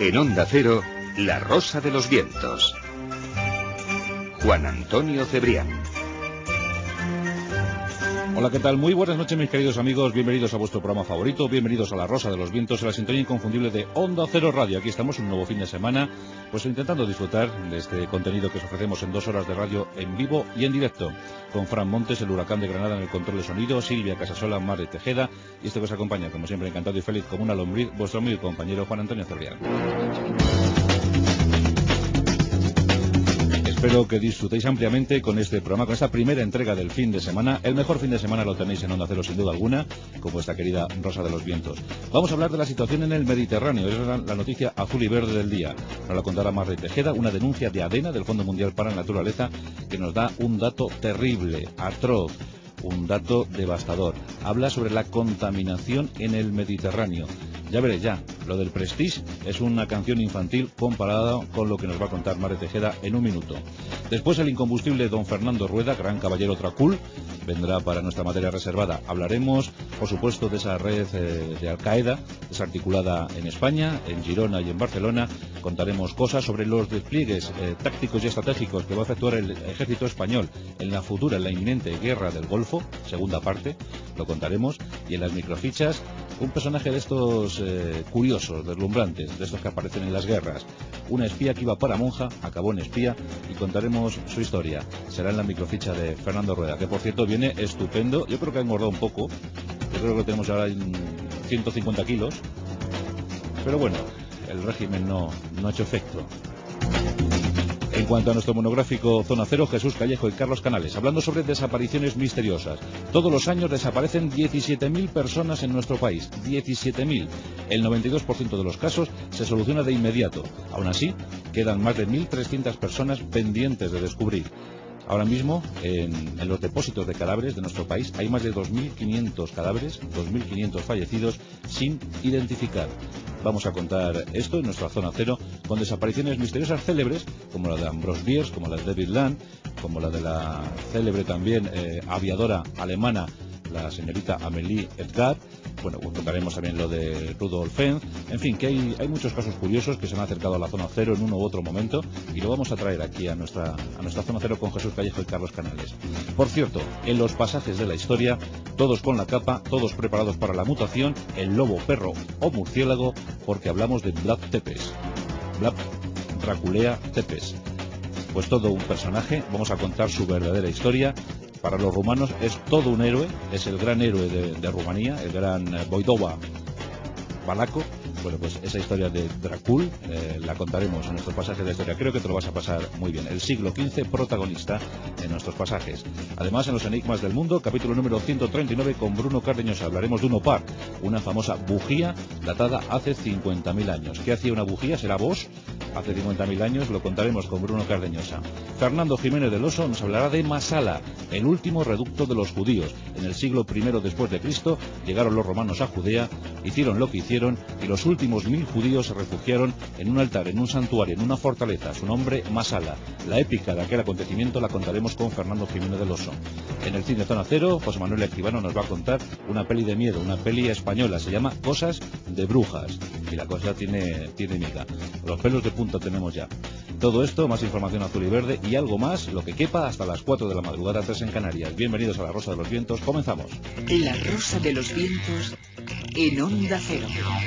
En Onda Cero, La Rosa de los Vientos. Juan Antonio Cebrián. Hola, ¿qué tal? Muy buenas noches, mis queridos amigos. Bienvenidos a vuestro programa favorito. Bienvenidos a La Rosa de los Vientos, a la sintonía inconfundible de Onda Cero Radio. Aquí estamos un nuevo fin de semana, pues intentando disfrutar de este contenido que os ofrecemos en 2 horas de radio en vivo y en directo. Con Fran Montes, el huracán de Granada en el control de sonido, Silvia Casasola, Mare Tejeda, y este que os acompaña, como siempre, encantado y feliz como una lombriz, vuestro amigo y compañero Juan Antonio Cebrián. Espero que disfrutéis ampliamente con este programa, con esta primera entrega del fin de semana. El mejor fin de semana lo tenéis en Onda Cero, sin duda alguna, como esta querida Rosa de los Vientos. Vamos a hablar de la situación en el Mediterráneo. Es la noticia azul y verde del día. Nos la contará Mare Tejeda, una denuncia de ADENA, del Fondo Mundial para la Naturaleza, que nos da un dato terrible, atroz, un dato devastador. Habla sobre la contaminación en el Mediterráneo. Ya veréis ya, lo del Prestige es una canción infantil comparada con lo que nos va a contar Mare Tejeda en un minuto. Después el incombustible don Fernando Rueda, gran caballero Tracul, vendrá para nuestra materia reservada. Hablaremos, por supuesto, de esa red de Al-Qaeda desarticulada en España, en Girona y en Barcelona. Contaremos cosas sobre los despliegues tácticos y estratégicos que va a efectuar el ejército español en la futura, en la inminente guerra del Golfo, segunda parte, lo contaremos. Y en las microfichas, un personaje de estos curiosos, deslumbrantes, de estos que aparecen en las guerras. Una espía que iba para monja, acabó en espía, y contaremos su historia. Será en la microficha de Fernando Rueda, que por cierto viene estupendo. Yo creo que ha engordado un poco. Yo creo que tenemos ahora 150 kilos. Pero bueno, el régimen no ha hecho efecto. En cuanto a nuestro monográfico Zona Cero, Jesús Callejo y Carlos Canales, hablando sobre desapariciones misteriosas. Todos los años desaparecen 17.000 personas en nuestro país. 17.000. El 92% de los casos se soluciona de inmediato. Aún así, quedan más de 1.300 personas pendientes de descubrir. Ahora mismo, en los depósitos de cadáveres de nuestro país, hay más de 2.500 cadáveres, 2.500 fallecidos sin identificar. Vamos a contar esto en nuestra Zona Cero, con desapariciones misteriosas célebres, como la de Ambrose Bierce, como la de David Land, como la de la célebre también aviadora alemana, la señorita Amélie Edgar. Bueno, pues contaremos también lo de Rudolf Fenz. En fin, que hay muchos casos curiosos que se han acercado a la Zona Cero en uno u otro momento, y lo vamos a traer aquí a nuestra Zona Cero con Jesús Callejo y Carlos Canales. Por cierto, en los pasajes de la historia, todos con la capa, todos preparados para la mutación, el lobo, perro o murciélago, porque hablamos de Vlad Tepes. Vlad Draculea Tepes. Pues todo un personaje, vamos a contar su verdadera historia. Para los rumanos es todo un héroe, es el gran héroe de Rumanía, el gran Voidova Balaco. Bueno, pues esa historia de Dracul la contaremos en nuestros pasajes de la historia. Creo que te lo vas a pasar muy bien. El siglo XV protagonista en nuestros pasajes. Además, en los Enigmas del Mundo, capítulo número 139 con Bruno Cardeñosa. Hablaremos de un opar, una famosa bujía datada hace 50.000 años. ¿Qué hacía una bujía? ¿Será Bosch? Hace 50.000 años lo contaremos con Bruno Cardeñosa. Fernando Jiménez del Oso nos hablará de Masala, el último reducto de los judíos. En el siglo I después de Cristo llegaron los romanos a Judea, hicieron lo que hicieron, y los últimos 1.000 judíos se refugiaron en un altar, en un santuario, en una fortaleza. Su nombre, Masala. La épica de aquel acontecimiento la contaremos con Fernando Jiménez del Oso. En el cine Zona Cero, José Manuel Escribano nos va a contar una peli de miedo, una peli española. Se llama Cosas de Brujas. Y la cosa tiene miga. Los pelos de punta tenemos ya. Todo esto, más información azul y verde y algo más, lo que quepa hasta las 4 de la madrugada, 3 en Canarias. Bienvenidos a La Rosa de los Vientos. Comenzamos. La Rosa de los Vientos en Onda Cero.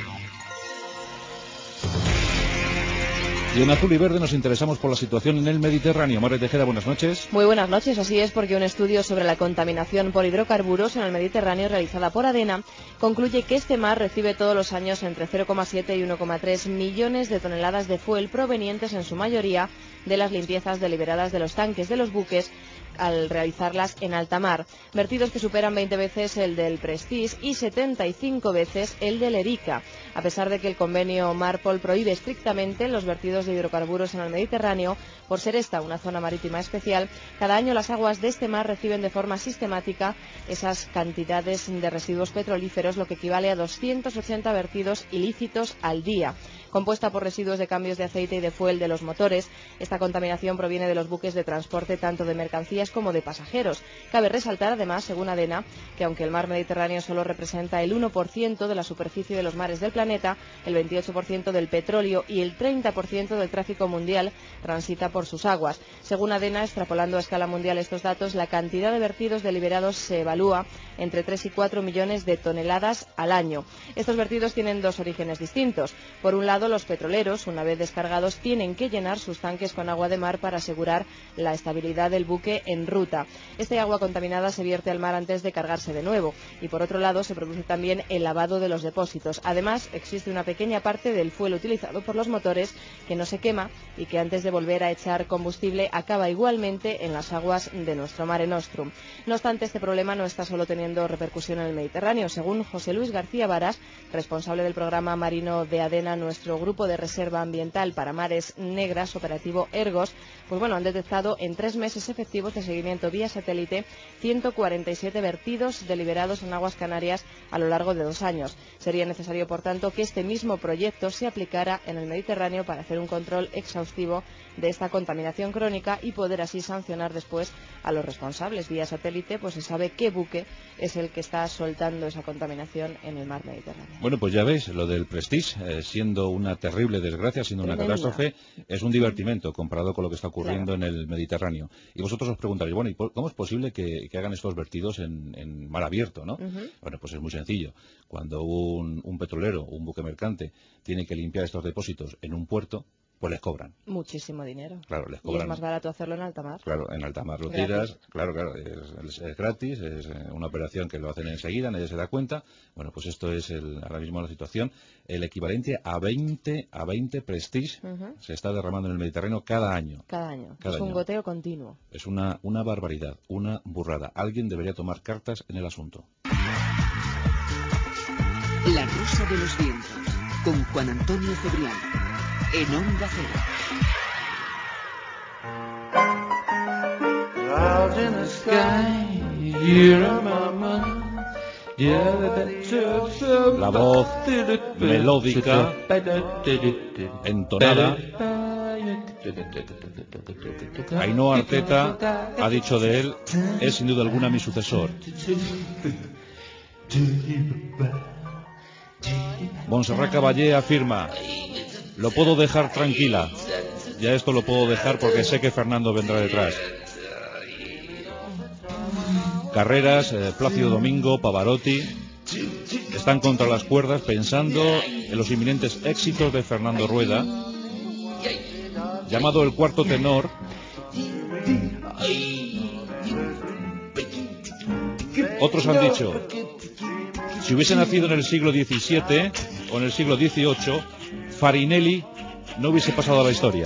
Y en azul y verde nos interesamos por la situación en el Mediterráneo. Mare Tejeda, buenas noches. Muy buenas noches, así es, porque un estudio sobre la contaminación por hidrocarburos en el Mediterráneo realizada por ADENA concluye que este mar recibe todos los años entre 0,7 y 1,3 millones de toneladas de fuel provenientes en su mayoría de las limpiezas deliberadas de los tanques de los buques al realizarlas en alta mar, vertidos que superan 20 veces el del Prestige y 75 veces el del Erika. A pesar de que el convenio Marpol prohíbe estrictamente los vertidos de hidrocarburos en el Mediterráneo, por ser esta una zona marítima especial, cada año las aguas de este mar reciben de forma sistemática esas cantidades de residuos petrolíferos, lo que equivale a 280 vertidos ilícitos al día. Compuesta por residuos de cambios de aceite y de fuel de los motores, esta contaminación proviene de los buques de transporte tanto de mercancías mercancías como de pasajeros. Cabe resaltar, además, según ADENA, que aunque el mar Mediterráneo solo representa el 1% de la superficie de los mares del planeta, el 28% del petróleo y el 30% del tráfico mundial transita por sus aguas. Según ADENA, extrapolando a escala mundial estos datos, la cantidad de vertidos deliberados se evalúa entre 3 y 4 millones de toneladas al año. Estos vertidos tienen dos orígenes distintos. Por un lado, los petroleros, una vez descargados, tienen que llenar sus tanques con agua de mar para asegurar la estabilidad del buque en ruta. Esta agua contaminada se vierte al mar antes de cargarse de nuevo. Y por otro lado, se produce también el lavado de los depósitos. Además, existe una pequeña parte del fuel utilizado por los motores que no se quema y que antes de volver a echar combustible acaba igualmente en las aguas de nuestro Mare Nostrum. No obstante, este problema no está solo teniendo repercusión en el Mediterráneo. Según José Luis García Varas, responsable del programa marino de ADENA, nuestro grupo de reserva ambiental para mares negras, operativo ERGOS, han detectado en 3 meses efectivos de seguimiento vía satélite 147 vertidos deliberados en aguas canarias a lo largo de 2 años. Sería necesario, por tanto, que este mismo proyecto se aplicara en el Mediterráneo para hacer un control exhaustivo de esta contaminación crónica y poder así sancionar después a los responsables. Vía satélite, pues se sabe qué buque es el que está soltando esa contaminación en el mar Mediterráneo. Bueno, pues ya veis, lo del Prestige, siendo una terrible desgracia, siendo una catástrofe, es un divertimento comparado con lo que está ocurriendo en el Mediterráneo. Y vosotros os preguntaréis, bueno, ¿y cómo es posible que hagan estos vertidos en mar abierto, no? Bueno, pues es muy sencillo. Cuando un petrolero, un buque mercante, tiene que limpiar estos depósitos en un puerto, pues les cobran. Muchísimo dinero. Claro, les cobran. Y es más barato hacerlo en alta mar. Claro, en alta mar lo tiras, claro, es gratis, es una operación que lo hacen enseguida, nadie se da cuenta. Bueno, pues esto es ahora mismo la situación. El equivalente a 20 Prestige se está derramando en el Mediterráneo cada año. Cada año. Cada es un año. goteo continuo. Es una barbaridad, una burrada. Alguien debería tomar cartas en el asunto. La Rosa de los Vientos, con Juan Antonio Cebrián, en Onda Cero. La voz melódica, entonada. Ainhoa Arteta ha dicho de él, es sin duda alguna mi sucesor. Montserrat Caballé afirma, lo puedo dejar tranquila. Ya esto lo puedo dejar porque sé que Fernando vendrá detrás. Carreras, Plácido Domingo, Pavarotti están contra las cuerdas pensando en los inminentes éxitos de Fernando Rueda, llamado el cuarto tenor. Otros han dicho, si hubiese nacido en el siglo XVII o en el siglo XVIII, Farinelli no hubiese pasado a la historia.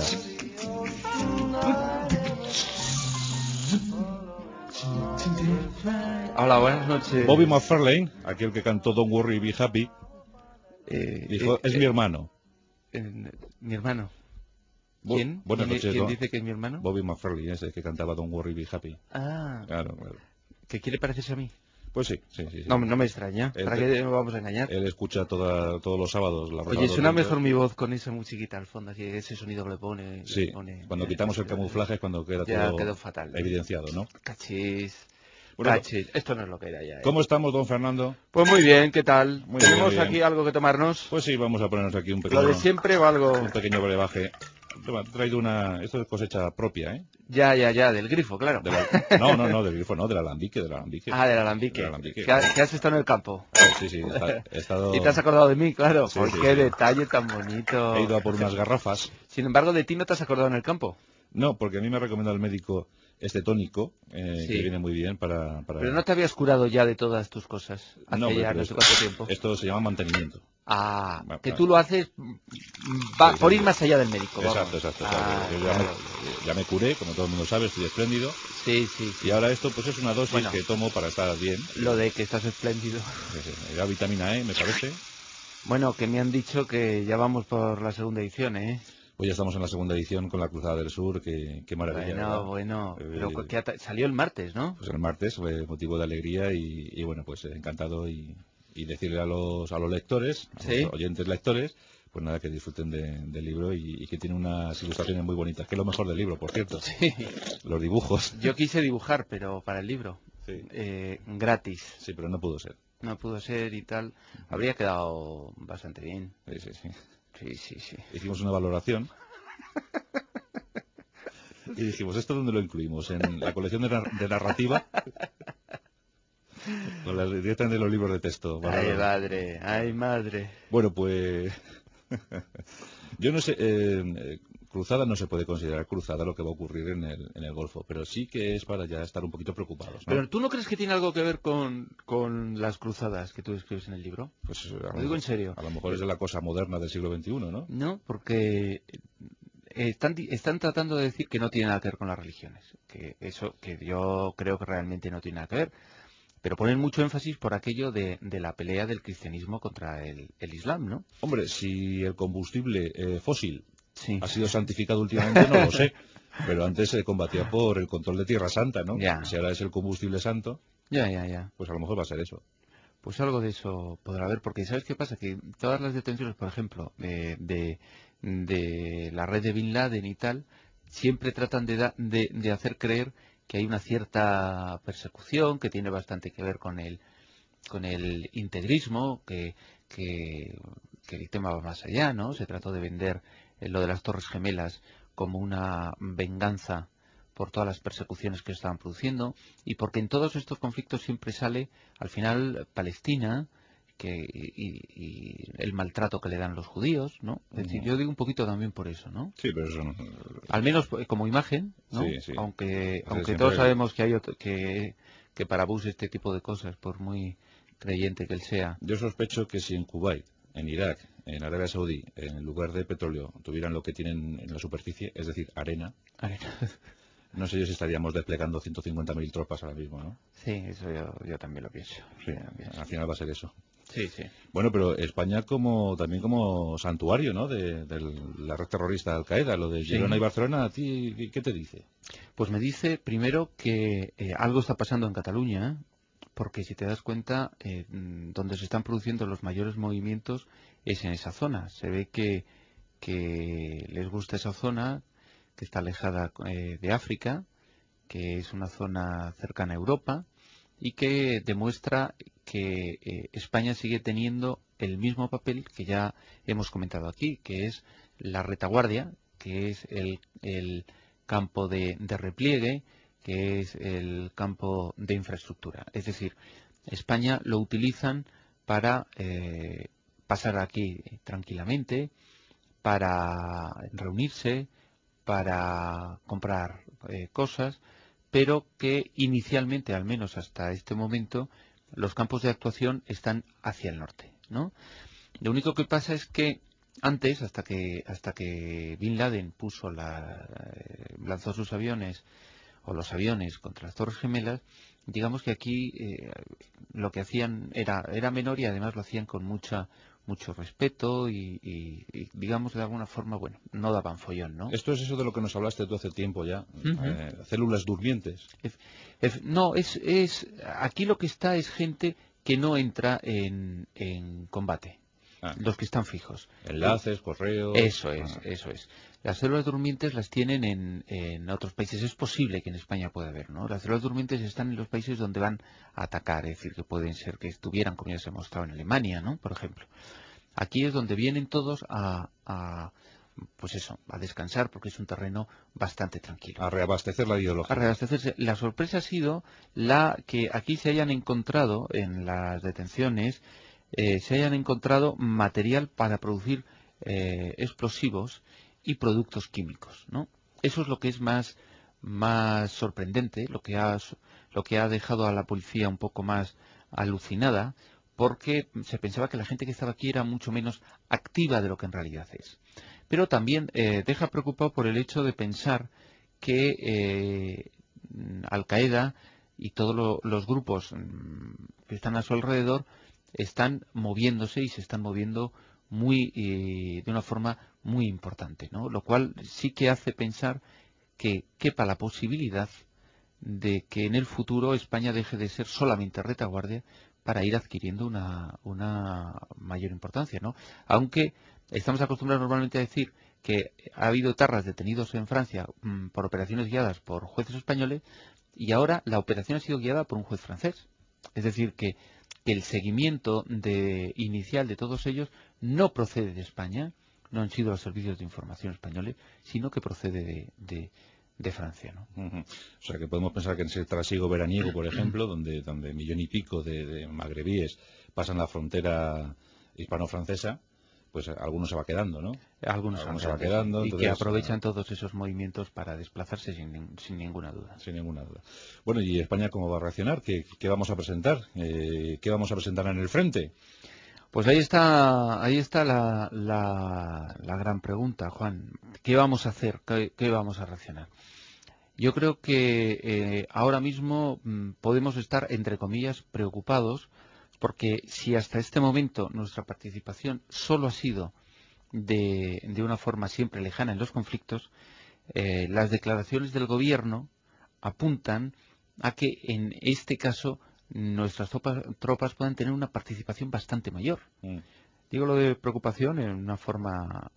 Hola, buenas noches. Bobby McFerlane, aquel que cantó Don't Worry, Be Happy, dijo, es mi hermano. ¿Mi hermano? ¿Quién? Buenas noches, ¿Quién dice que es mi hermano? Bobby McFerlane, ese que cantaba Don't Worry, Be Happy. Ah, claro. ¿Que quiere parecerse a mí? Pues sí. No me extraña. ¿Para qué nos vamos a engañar? Él escucha todos los sábados la Rosa. Oye, suena mejor mi voz con esa musiquita al fondo, así ese sonido que le pone. Sí, cuando quitamos el camuflaje es cuando queda ya todo quedó fatal, evidenciado, ¿no? Cachis. Bueno, Cachis. Esto no es lo que era ya. ¿Cómo estamos, don Fernando? Pues muy bien, ¿qué tal? Muy ¿Tenemos bien. aquí algo que tomarnos? Pues sí, vamos a ponernos aquí un pequeño... ¿Lo de siempre o algo? Un pequeño brebaje. Toma, he traído esto es cosecha propia, ¿eh? Ya, del grifo, claro. No, del grifo no, del alambique. Ah, del alambique. ¿Que has estado en el campo? Sí, he estado... Y te has acordado de mí, claro. Sí, qué detalle tan bonito. He ido a por unas garrafas. Sin embargo, ¿de ti no te has acordado en el campo? No, porque a mí me ha recomendado el médico este tónico, que viene muy bien para... Pero no te habías curado ya de todas tus cosas hace ya no sé cuánto tiempo. Esto se llama mantenimiento. Ah, que tú lo haces por ir más allá del médico. Exacto. Ya me curé, como todo el mundo sabe, estoy espléndido. Sí. Y ahora esto pues es una dosis que tomo para estar bien. Lo de que estás espléndido. La vitamina E, me parece. Bueno, que me han dicho que ya vamos por la segunda edición, ¿eh? Pues ya estamos en la segunda edición con la Cruzada del Sur, qué maravilla. Bueno, pero salió el martes, ¿no? Pues el martes fue motivo de alegría y bueno, pues encantado y decirle a los lectores, a los oyentes lectores, Pues nada, que disfruten del libro y que tiene unas ilustraciones muy bonitas, que es lo mejor del libro, por cierto. Sí. Los dibujos. Yo quise dibujar, pero para el libro. Sí. Gratis. Sí, pero no pudo ser. No pudo ser y tal. Habría quedado bastante bien. Sí, sí, sí. Sí, sí, sí. Hicimos una valoración y dijimos, ¿esto dónde lo incluimos? ¿En la colección de narrativa? O directamente en los libros de texto. Ay, madre, ay, madre. Bueno, pues... Yo no sé, cruzada no se puede considerar cruzada lo que va a ocurrir en el Golfo, pero sí que es para ya estar un poquito preocupados, ¿no? Pero ¿tú no crees que tiene algo que ver con las cruzadas que tú describes en el libro? Pues Lo digo en serio. A lo mejor es de la cosa moderna del siglo XXI, ¿no? No, porque están tratando de decir que no tiene nada que ver con las religiones, que yo creo que realmente no tiene nada que ver, pero ponen mucho énfasis por aquello de la pelea del cristianismo contra el Islam, ¿no? Hombre, si el combustible fósil Sí. ha sido santificado últimamente, no lo sé, pero antes se combatía por el control de Tierra Santa, ¿no? Ya. Si ahora es el combustible santo, Ya. pues a lo mejor va a ser eso. Pues algo de eso podrá haber, porque ¿sabes qué pasa? Que todas las detenciones, por ejemplo, de la red de Bin Laden y tal, siempre tratan de hacer creer que hay una cierta persecución, que tiene bastante que ver con el integrismo, que el tema va más allá, ¿no? Se trató de vender lo de las Torres Gemelas como una venganza por todas las persecuciones que estaban produciendo y porque en todos estos conflictos siempre sale al final Palestina y el maltrato que le dan los judíos, ¿no? Es decir, yo digo un poquito también por eso, ¿no? Sí, pero eso no... Al menos como imagen, ¿no? Sí, sí. Aunque Siempre... todos sabemos que hay que para Bush este tipo de cosas, por muy creyente que él sea. Yo sospecho que si en Kuwait, en Irak, en Arabia Saudí, en lugar de petróleo, tuvieran lo que tienen en la superficie, es decir, arena, no sé yo si estaríamos desplegando 150.000 tropas ahora mismo, ¿no? Sí, eso yo también lo pienso. Sí, al final va a ser eso. Sí, sí. Bueno, pero España también como santuario, ¿no? De la red terrorista Al Qaeda, lo de Girona y Barcelona, ¿a ti qué te dice? Pues me dice primero que algo está pasando en Cataluña, porque si te das cuenta, donde se están produciendo los mayores movimientos es en esa zona. Se ve que les gusta esa zona, que está alejada de África, que es una zona cercana a Europa y que demuestra que España sigue teniendo el mismo papel que ya hemos comentado aquí, que es la retaguardia, que es el campo de repliegue, que es el campo de infraestructura. Es decir, España lo utilizan para pasar aquí tranquilamente, para reunirse, para comprar cosas, pero que inicialmente, al menos hasta este momento, los campos de actuación están hacia el norte, ¿no? Lo único que pasa es que antes, hasta que Bin Laden lanzó sus aviones o los aviones contra las Torres Gemelas, digamos que aquí lo que hacían era menor y además lo hacían con mucho respeto y digamos de alguna forma, bueno, no daban follón, ¿no? Esto es eso de lo que nos hablaste tú hace tiempo ya, células durmientes. No, aquí lo que está es gente que no entra en combate. Los que están fijos. Enlaces, correos... Eso es. Las células durmientes las tienen en otros países. Es posible que en España pueda haber, ¿no? Las células durmientes están en los países donde van a atacar, es decir, que pueden ser que estuvieran, como ya se ha mostrado, en Alemania, ¿no? Por ejemplo. Aquí es donde vienen todos pues eso, a descansar porque es un terreno bastante tranquilo. A reabastecer la ideología. A reabastecerse. La sorpresa ha sido la que aquí se hayan encontrado en las detenciones, se hayan encontrado material para producir explosivos y productos químicos, ¿no? Eso es lo que es más sorprendente, lo que ha dejado a la policía un poco más alucinada, porque se pensaba que la gente que estaba aquí era mucho menos activa de lo que en realidad es. Pero también deja preocupado por el hecho de pensar que Al Qaeda y todos los grupos que están a su alrededor están moviéndose y se están moviendo de una forma muy importante, ¿no? Lo cual sí que hace pensar que quepa la posibilidad de que en el futuro España deje de ser solamente retaguardia para ir adquiriendo una mayor importancia, ¿no? Aunque estamos acostumbrados normalmente a decir que ha habido etarras detenidos en Francia por operaciones guiadas por jueces españoles, y ahora la operación ha sido guiada por un juez francés. Es decir, que el seguimiento inicial de todos ellos no procede de España, no han sido los servicios de información españoles, sino que procede de Francia, ¿no? O sea, que podemos pensar que en ese trasiego veraniego, por ejemplo, donde millón y pico de magrebíes pasan la frontera hispano-francesa, pues algunos se va quedando, ¿no? Algunos se va quedando. Y Entonces, que aprovechan todos esos movimientos para desplazarse sin ninguna duda. Sin ninguna duda. Bueno, ¿y España cómo va a reaccionar? ¿Qué vamos a presentar? ¿Qué vamos a presentar en el frente? Pues ahí está la gran pregunta, Juan. ¿Qué vamos a hacer? ¿Qué vamos a reaccionar? Yo creo que ahora mismo podemos estar, entre comillas, preocupados, porque si hasta este momento nuestra participación solo ha sido de una forma siempre lejana en los conflictos, las declaraciones del gobierno apuntan a que en este caso nuestras tropas puedan tener una participación bastante mayor. Digo lo de preocupación en una forma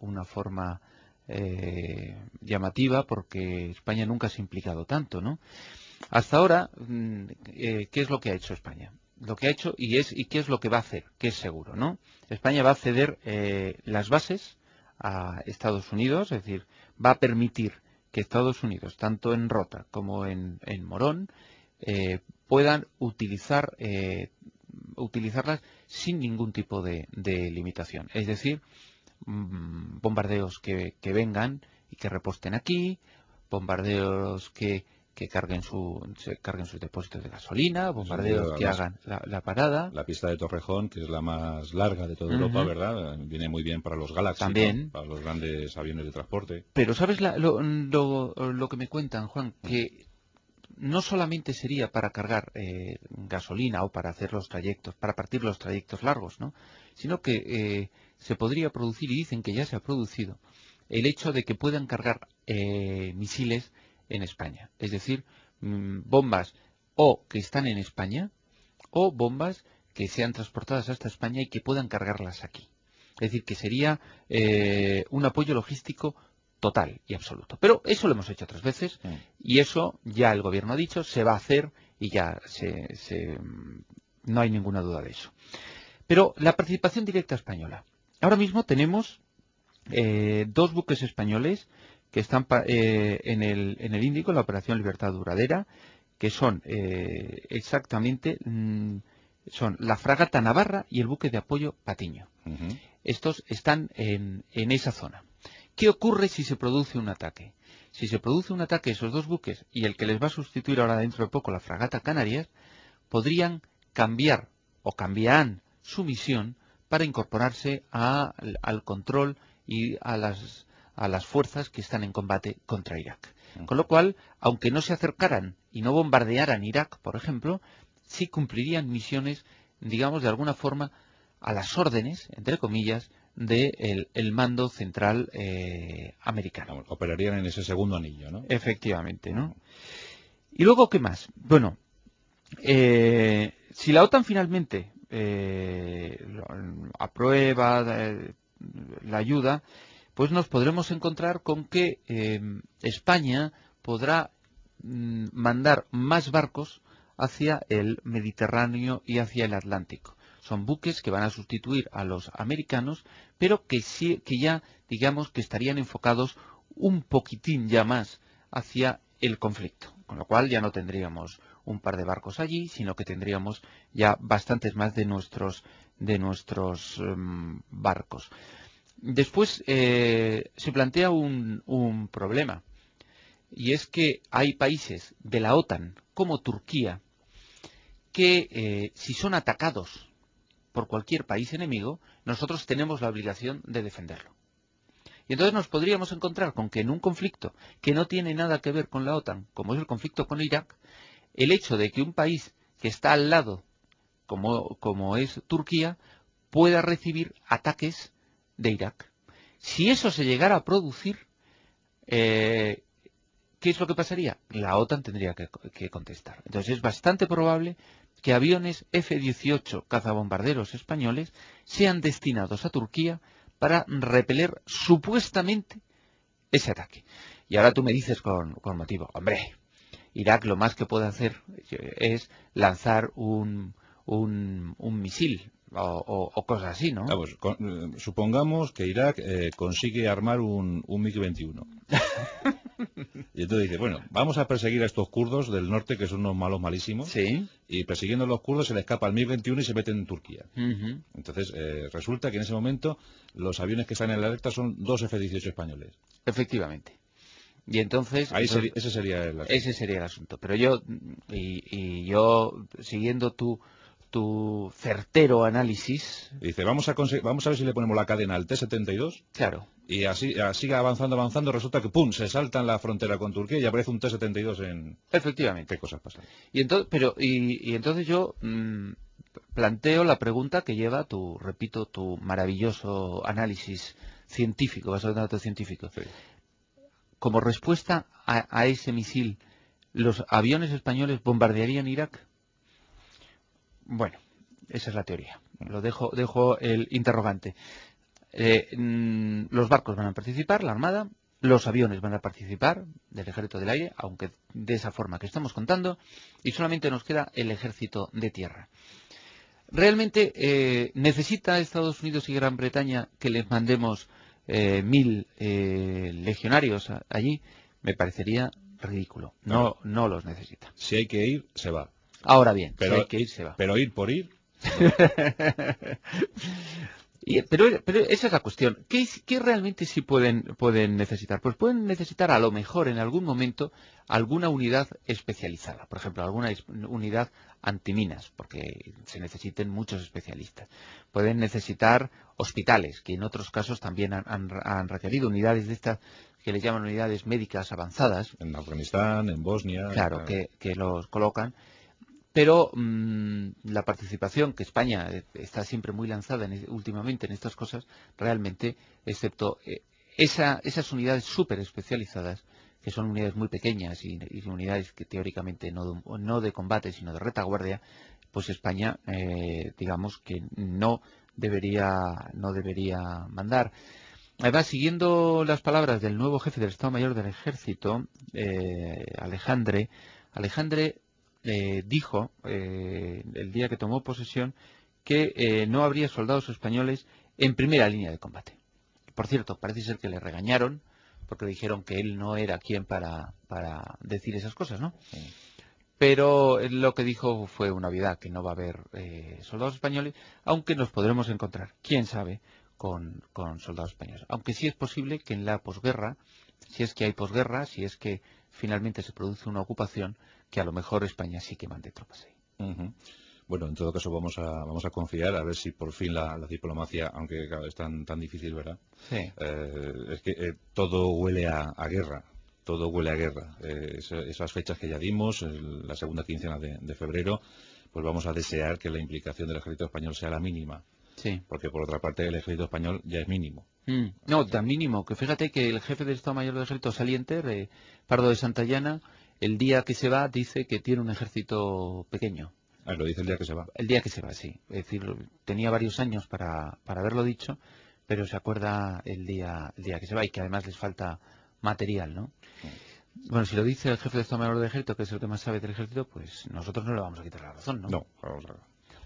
llamativa, porque España nunca se ha implicado tanto, ¿no? Hasta ahora, ¿qué es lo que ha hecho España? Lo que ha hecho y qué es lo que va a hacer, que es seguro, ¿no? España va a ceder las bases a Estados Unidos, es decir, va a permitir que Estados Unidos, tanto en Rota como en Morón, puedan utilizarlas sin ningún tipo de limitación. Es decir, bombardeos que vengan y que reposten aquí, bombardeos que carguen sus depósitos de gasolina, bombardeos que hagan la parada. La pista de Torrejón, que es la más larga de toda Europa, ¿verdad? Viene muy bien para los Galaxy, también, ¿no? Para los grandes aviones de transporte. Pero ¿sabes lo que me cuentan, Juan? Que no solamente sería para cargar gasolina o para hacer los trayectos, para partir los trayectos largos, ¿no? Sino que se podría producir, y dicen que ya se ha producido, el hecho de que puedan cargar misiles en España. Es decir, bombas o que están en España o bombas que sean transportadas hasta España y que puedan cargarlas aquí. Es decir, que sería un apoyo logístico total y absoluto. Pero eso lo hemos hecho otras veces y eso ya el gobierno ha dicho, se va a hacer y ya no hay ninguna duda de eso. Pero la participación directa española. Ahora mismo tenemos 2 buques españoles que están en el Índico, en la Operación Libertad Duradera, que son exactamente son la fragata Navarra y el buque de apoyo Patiño. Estos están en esa zona. ¿Qué ocurre si se produce un ataque? Si se produce un ataque, esos 2 buques y el que les va a sustituir ahora dentro de poco, la fragata Canarias, podrían cambiar o cambiarán su misión para incorporarse al control y a las fuerzas que están en combate contra Irak. Con lo cual, aunque no se acercaran y no bombardearan Irak, por ejemplo, sí cumplirían misiones, digamos, de alguna forma, a las órdenes, entre comillas, del mando central americano. Operarían en ese segundo anillo, ¿no? Efectivamente, ¿no? ¿Y luego qué más? Bueno, si la OTAN finalmente aprueba la ayuda, pues nos podremos encontrar con que España podrá mandar más barcos hacia el Mediterráneo y hacia el Atlántico. Son buques que van a sustituir a los americanos, pero que ya, digamos, que estarían enfocados un poquitín ya más hacia el conflicto. Con lo cual ya no tendríamos un par de barcos allí, sino que tendríamos ya bastantes más de nuestros barcos. Después se plantea un problema, y es que hay países de la OTAN, como Turquía, que si son atacados por cualquier país enemigo, nosotros tenemos la obligación de defenderlo. Y entonces nos podríamos encontrar con que en un conflicto que no tiene nada que ver con la OTAN, como es el conflicto con Irak, el hecho de que un país que está al lado, como es Turquía, pueda recibir ataques de Irak. Si eso se llegara a producir, ¿qué es lo que pasaría? La OTAN tendría que contestar. Entonces es bastante probable que aviones F-18 cazabombarderos españoles sean destinados a Turquía para repeler supuestamente ese ataque. Y ahora tú me dices con motivo, hombre, Irak lo más que puede hacer es lanzar un misil o cosas así, ¿no? Vamos, supongamos que Irak consigue armar un MiG-21. Y entonces dice, bueno, vamos a perseguir a estos kurdos del norte, que son unos malos malísimos. Sí. Y persiguiendo a los kurdos se le escapa el MiG-21 y se meten en Turquía. Entonces, resulta que en ese momento los aviones que están en la alerta son 2 F-18 españoles. Efectivamente. Y entonces... ese sería el asunto. Pero yo, yo siguiendo tu certero análisis... Dice, vamos a ver si le ponemos la cadena al T-72. Claro. Y así avanzando, resulta que ¡pum!, se saltan la frontera con Turquía y aparece un T-72 en... Efectivamente. ¿Qué cosas pasan? Y entonces yo planteo la pregunta que lleva tu maravilloso análisis científico, basado en datos científicos. Sí. Como respuesta a ese misil, ¿los aviones españoles bombardearían Irak? Bueno, esa es la teoría. Lo dejo el interrogante. Los barcos van a participar, la Armada, los aviones van a participar del Ejército del Aire, aunque de esa forma que estamos contando, y solamente nos queda el Ejército de Tierra. ¿Realmente necesita Estados Unidos y Gran Bretaña que les mandemos 1000 legionarios allí? Me parecería ridículo. No los necesita. Si hay que ir, se va. Ahora bien, si hay que ir, se va. Pero ir por ir... Pero esa es la cuestión. ¿Qué realmente sí pueden necesitar? Pues pueden necesitar a lo mejor en algún momento alguna unidad especializada. Por ejemplo, alguna unidad antiminas, porque se necesiten muchos especialistas. Pueden necesitar hospitales, que en otros casos también han requerido unidades de estas que les llaman unidades médicas avanzadas. En Afganistán, en Bosnia... Claro, que los colocan. Pero la participación, que España está siempre muy lanzada últimamente en estas cosas, realmente, excepto esas unidades súper especializadas, que son unidades muy pequeñas y unidades que teóricamente no de combate, sino de retaguardia, pues España, digamos que no debería mandar. Además, siguiendo las palabras del nuevo jefe del Estado Mayor del Ejército, Alejandre dijo el día que tomó posesión que no habría soldados españoles en primera línea de combate. Por cierto, parece ser que le regañaron porque dijeron que él no era quien para decir esas cosas, ¿no? Sí. Pero lo que dijo fue una obviedad, que no va a haber soldados españoles, aunque nos podremos encontrar, quién sabe, con soldados españoles. Aunque sí es posible que en la posguerra, si es que hay posguerra, si es que finalmente se produce una ocupación, que a lo mejor España sí que mande tropas ahí. Bueno, en todo caso vamos a confiar a ver si por fin la diplomacia, aunque claro, es tan difícil, ¿verdad? Sí. Es que todo huele a guerra. Todo huele a guerra. Esas fechas que ya dimos, la segunda quincena de febrero, pues vamos a desear que la implicación del ejército español sea la mínima. Sí. Porque por otra parte el ejército español ya es mínimo. No, tan mínimo, que fíjate que el jefe del Estado Mayor del Ejército saliente, Pardo de Santayana, el día que se va dice que tiene un ejército pequeño. Lo dice el día que se va. El día que se va, sí. Es decir, tenía varios años para haberlo dicho, pero se acuerda el día que se va y que además les falta material, ¿no? Bueno, si lo dice el jefe del Estado Mayor del Ejército, que es el que más sabe del ejército, pues nosotros no le vamos a quitar la razón, ¿no? No, vamos a ver.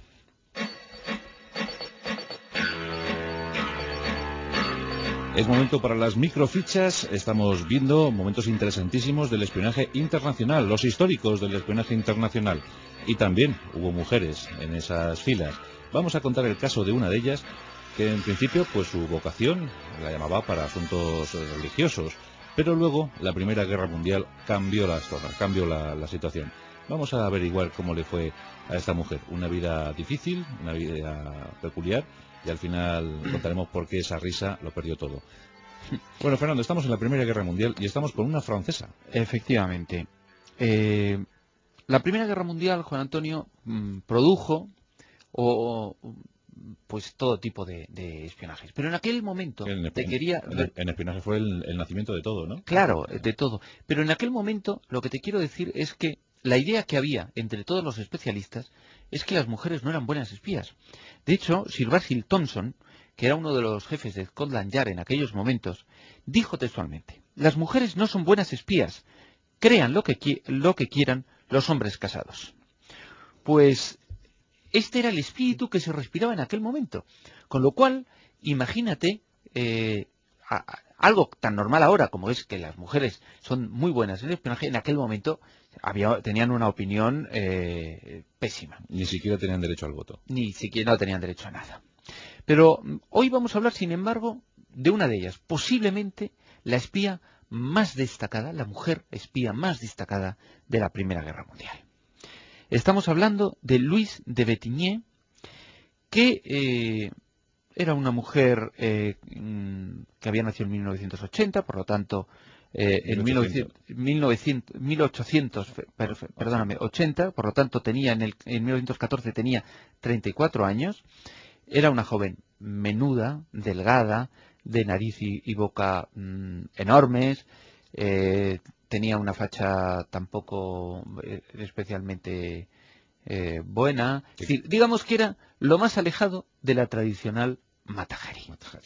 Es momento para las microfichas. Estamos viendo momentos interesantísimos del espionaje internacional, los históricos del espionaje internacional. Y también hubo mujeres en esas filas. Vamos a contar el caso de una de ellas, que en principio pues su vocación la llamaba para asuntos religiosos. Pero luego la Primera Guerra Mundial cambió las cosas, cambió la situación. Vamos a averiguar cómo le fue a esta mujer. Una vida difícil, una vida peculiar. Y al final contaremos por qué esa risa lo perdió todo. Bueno, Fernando, estamos en la Primera Guerra Mundial y estamos con una francesa. Efectivamente. La Primera Guerra Mundial, Juan Antonio, produjo, o pues todo tipo de espionajes. Pero en aquel momento En espionaje fue el nacimiento de todo, ¿no? Claro, de todo. Pero en aquel momento lo que te quiero decir es que la idea que había entre todos los especialistas es que las mujeres no eran buenas espías. De hecho, Sir Basil Thompson, que era uno de los jefes de Scotland Yard en aquellos momentos, dijo textualmente: las mujeres no son buenas espías, crean lo que quieran los hombres casados. Pues este era el espíritu que se respiraba en aquel momento. Con lo cual, imagínate algo tan normal ahora como es que las mujeres son muy buenas en el espionaje, en aquel momento tenían una opinión pésima. Ni siquiera tenían derecho al voto. Ni siquiera no tenían derecho a nada. Pero hoy vamos a hablar, sin embargo, de una de ellas, posiblemente la espía más destacada, la mujer espía más destacada de la Primera Guerra Mundial. Estamos hablando de Louise de Bettigny, que era una mujer que había nacido en 1980, por lo tanto, en 1880, por lo tanto, en 1914 tenía 34 años. Era una joven menuda, delgada, de nariz y boca enormes, tenía una facha tampoco especialmente buena. Es decir, digamos que era lo más alejado de la tradicional Mata Hari.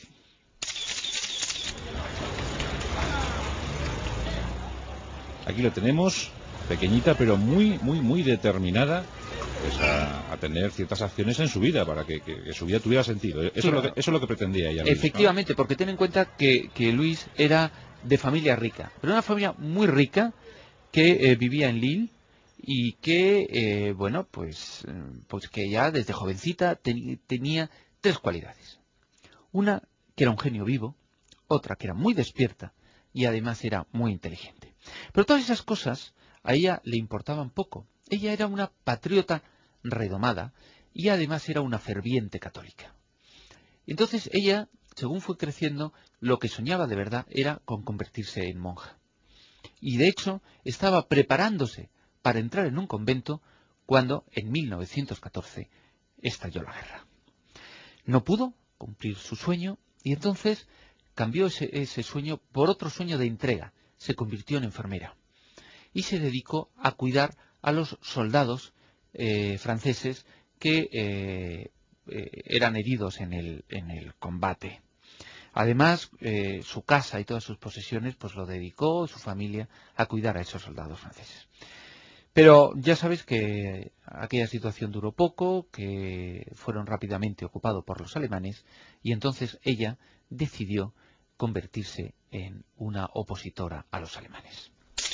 Aquí lo tenemos, pequeñita pero muy determinada, pues a tener ciertas acciones en su vida para que su vida tuviera sentido. Eso es lo que pretendía ella. Efectivamente, ¿no? Porque ten en cuenta que Luis era de familia rica, pero una familia muy rica que vivía en Lille y que, pues que ya desde jovencita tenía tres cualidades. Una, que era un genio vivo; otra, que era muy despierta; y además era muy inteligente. Pero todas esas cosas a ella le importaban poco. Ella era una patriota redomada y además era una ferviente católica. Entonces ella, según fue creciendo, lo que soñaba de verdad era con convertirse en monja. Y de hecho estaba preparándose para entrar en un convento cuando en 1914 estalló la guerra. No pudo cumplir su sueño y entonces cambió ese sueño por otro sueño de entrega. Se convirtió en enfermera y se dedicó a cuidar a los soldados franceses que eran heridos en el combate. Además, su casa y todas sus posesiones pues lo dedicó, su familia, a cuidar a esos soldados franceses. Pero ya sabes que aquella situación duró poco, que fueron rápidamente ocupados por los alemanes, y entonces ella decidió convertirse en una opositora a los alemanes.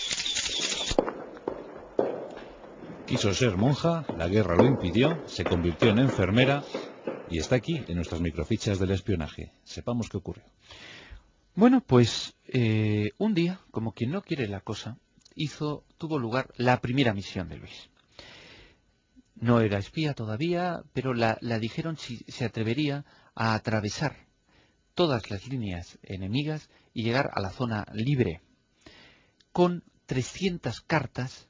Quiso ser monja, la guerra lo impidió, se convirtió en enfermera y está aquí en nuestras microfichas del espionaje. Sepamos qué ocurrió. Bueno, pues un día, como quien no quiere la cosa, tuvo lugar la primera misión de Luis. No era espía todavía, pero la dijeron si se atrevería a atravesar todas las líneas enemigas y llegar a la zona libre con 300 cartas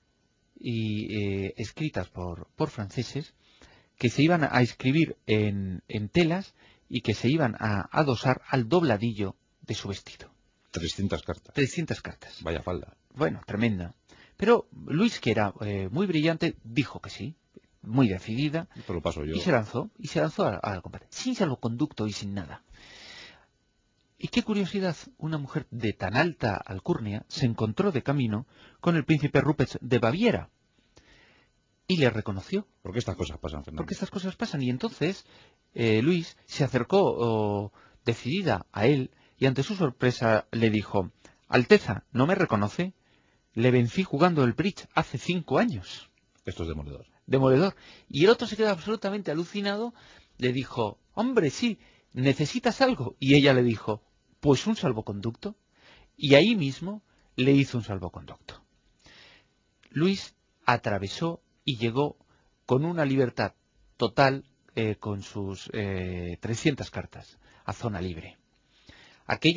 escritas por franceses que se iban a escribir en telas y que se iban a adosar al dobladillo de su vestido. 300 cartas. 300 cartas. Vaya falda. Bueno, tremenda. Pero Luis, que era muy brillante, dijo que sí, muy decidida. Esto lo paso yo. Y se lanzó al combate, sin salvoconducto y sin nada. Y qué curiosidad, una mujer de tan alta alcurnia se encontró de camino con el príncipe Rupert de Baviera y le reconoció. ¿Por qué estas cosas pasan, Fernando? Porque estas cosas pasan. Y entonces Luis se acercó decidida a él y ante su sorpresa le dijo: Alteza, ¿no me reconoce? Le vencí jugando el bridge hace 5 años. Esto es demoledor. Demoledor. Y el otro se quedó absolutamente alucinado. Le dijo: hombre, sí, ¿necesitas algo? Y ella le dijo: pues un salvoconducto. Y ahí mismo le hizo un salvoconducto. Luis atravesó y llegó con una libertad total con sus 300 cartas a zona libre. Aquello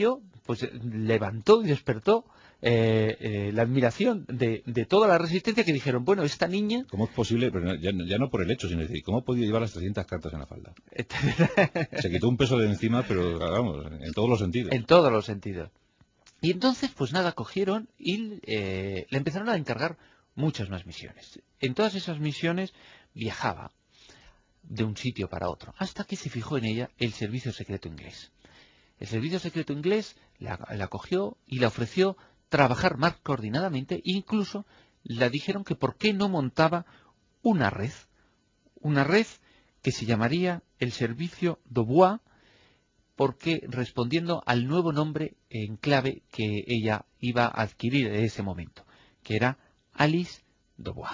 pues levantó y despertó la admiración de toda la resistencia, que dijeron, bueno, esta niña... ¿Cómo es posible? Pero ya no por el hecho, sino decir, ¿cómo ha podido llevar las 300 cartas en la falda? Se quitó un peso de encima, pero vamos, en todos los sentidos. En todos los sentidos. Y entonces, pues nada, cogieron y le empezaron a encargar muchas más misiones. En todas esas misiones viajaba de un sitio para otro, hasta que se fijó en ella el servicio secreto inglés. El servicio secreto inglés la cogió y le ofreció trabajar más coordinadamente, e incluso le dijeron que por qué no montaba una red que se llamaría el servicio Dubois, porque respondiendo al nuevo nombre en clave que ella iba a adquirir en ese momento, que era Alice Dubois.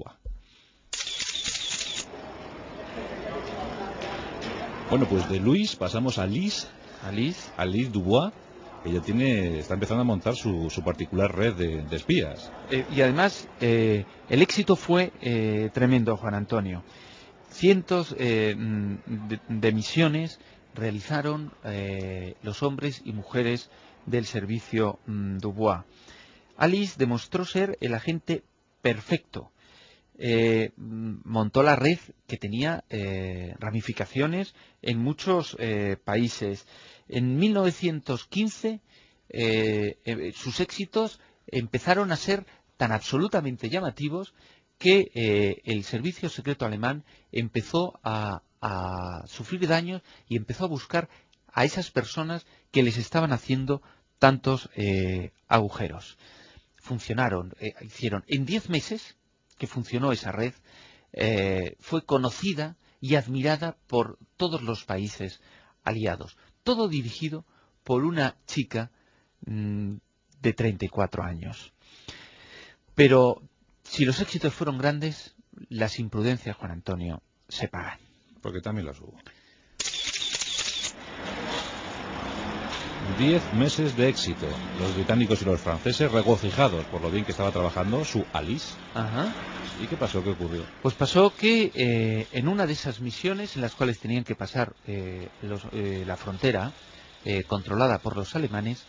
Bueno, pues de Luis pasamos a Alice Dubois. Ella está empezando a montar su particular red de espías. Y además, el éxito fue tremendo, Juan Antonio. Cientos de misiones realizaron los hombres y mujeres del servicio Dubois. Alice demostró ser el agente perfecto. Montó la red que tenía ramificaciones en muchos países. En 1915 sus éxitos empezaron a ser tan absolutamente llamativos que el servicio secreto alemán empezó a sufrir daños y empezó a buscar a esas personas que les estaban haciendo tantos agujeros. Hicieron en 10 meses que funcionó esa red, fue conocida y admirada por todos los países aliados. Todo dirigido por una chica de 34 años. Pero si los éxitos fueron grandes, las imprudencias, Juan Antonio, se pagan. Porque también las hubo. 10 meses de éxito. Los británicos y los franceses regocijados por lo bien que estaba trabajando su Alice. Ajá. ¿Y qué pasó? ¿Qué ocurrió? Pues pasó que en una de esas misiones en las cuales tenían que pasar la frontera controlada por los alemanes,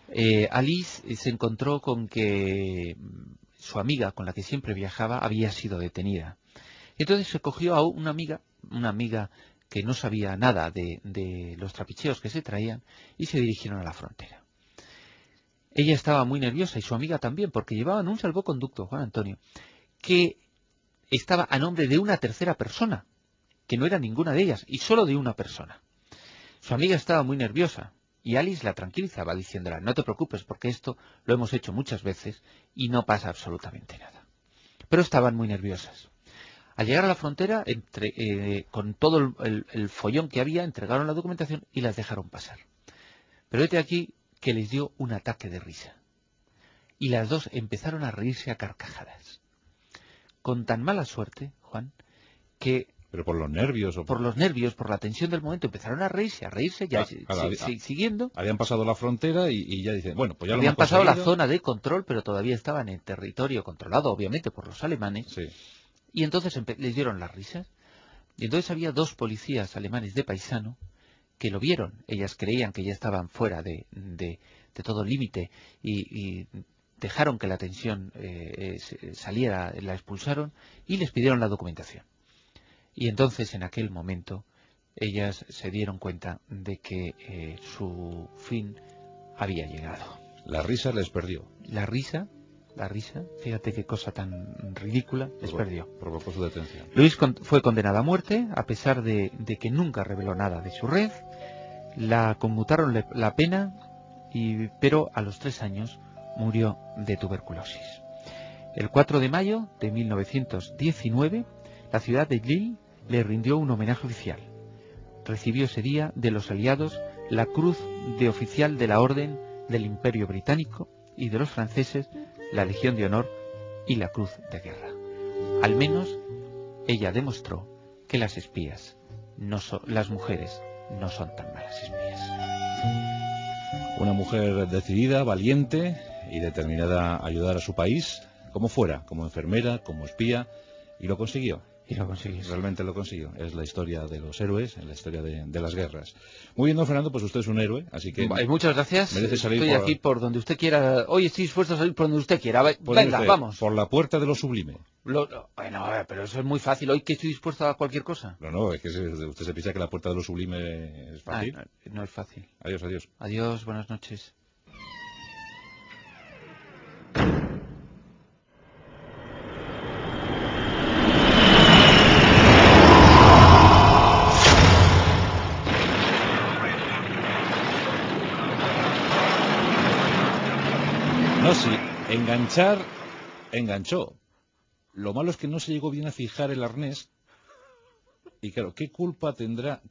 Alice se encontró con que su amiga, con la que siempre viajaba, había sido detenida. Entonces se cogió a una amiga que no sabía nada de los trapicheos que se traían, y se dirigieron a la frontera. Ella estaba muy nerviosa y su amiga también, porque llevaban un salvoconducto, Juan Antonio, que estaba a nombre de una tercera persona, que no era ninguna de ellas, y solo de una persona. Su amiga estaba muy nerviosa, y Alice la tranquilizaba diciéndola, no te preocupes, porque esto lo hemos hecho muchas veces y no pasa absolutamente nada. Pero estaban muy nerviosas. Al llegar a la frontera, con todo el follón que había, entregaron la documentación y las dejaron pasar. Pero vete aquí que les dio un ataque de risa. Y las dos empezaron a reírse a carcajadas. Con tan mala suerte, Juan, que... ¿Pero por los nervios? Por los nervios, por la tensión del momento, empezaron a reírse, ya siguiendo. Habían pasado la frontera y ya dicen, bueno, pues ya habían pasado la zona de control, pero todavía estaban en territorio controlado, obviamente, por los alemanes. Sí. Y entonces les dieron las risas. Y entonces había 2 policías alemanes de paisano que lo vieron. Ellas creían que ya estaban fuera de todo límite y dejaron que la tensión saliera, la expulsaron y les pidieron la documentación. Y entonces, en aquel momento, ellas se dieron cuenta de que su fin había llegado. La risa les perdió. La risa, fíjate qué cosa tan ridícula, les perdió. Provocó su detención. Luis fue condenada a muerte, a pesar de que nunca reveló nada de su red. La conmutaron la pena, pero a los 3 años murió de tuberculosis. El 4 de mayo de 1919, la ciudad de Lille le rindió un homenaje oficial. Recibió ese día de los aliados la Cruz de Oficial de la Orden del Imperio Británico y de los franceses la Legión de Honor y la Cruz de Guerra. Al menos ella demostró que las mujeres no son tan malas espías. Una mujer decidida, valiente y determinada a ayudar a su país, como fuera, como enfermera, como espía, y lo consiguió. Y lo consigues. Realmente lo consiguió. Es la historia de los héroes, la historia de las guerras. Muy bien, don Fernando, pues usted es un héroe, así que... Muchas gracias. Merece salir Estoy aquí por donde usted quiera. Hoy estoy dispuesto a salir por donde usted quiera. Venga, usted, vamos. por la puerta de lo sublime. Bueno, pero eso es muy fácil. Hoy que estoy dispuesto a cualquier cosa. No, es que usted se piensa que la puerta de lo sublime es fácil. No es fácil. Adiós, adiós. Adiós, buenas noches. No, sí, enganchó. Lo malo es que no se llegó bien a fijar el arnés. Y claro, ¿qué culpa tendrá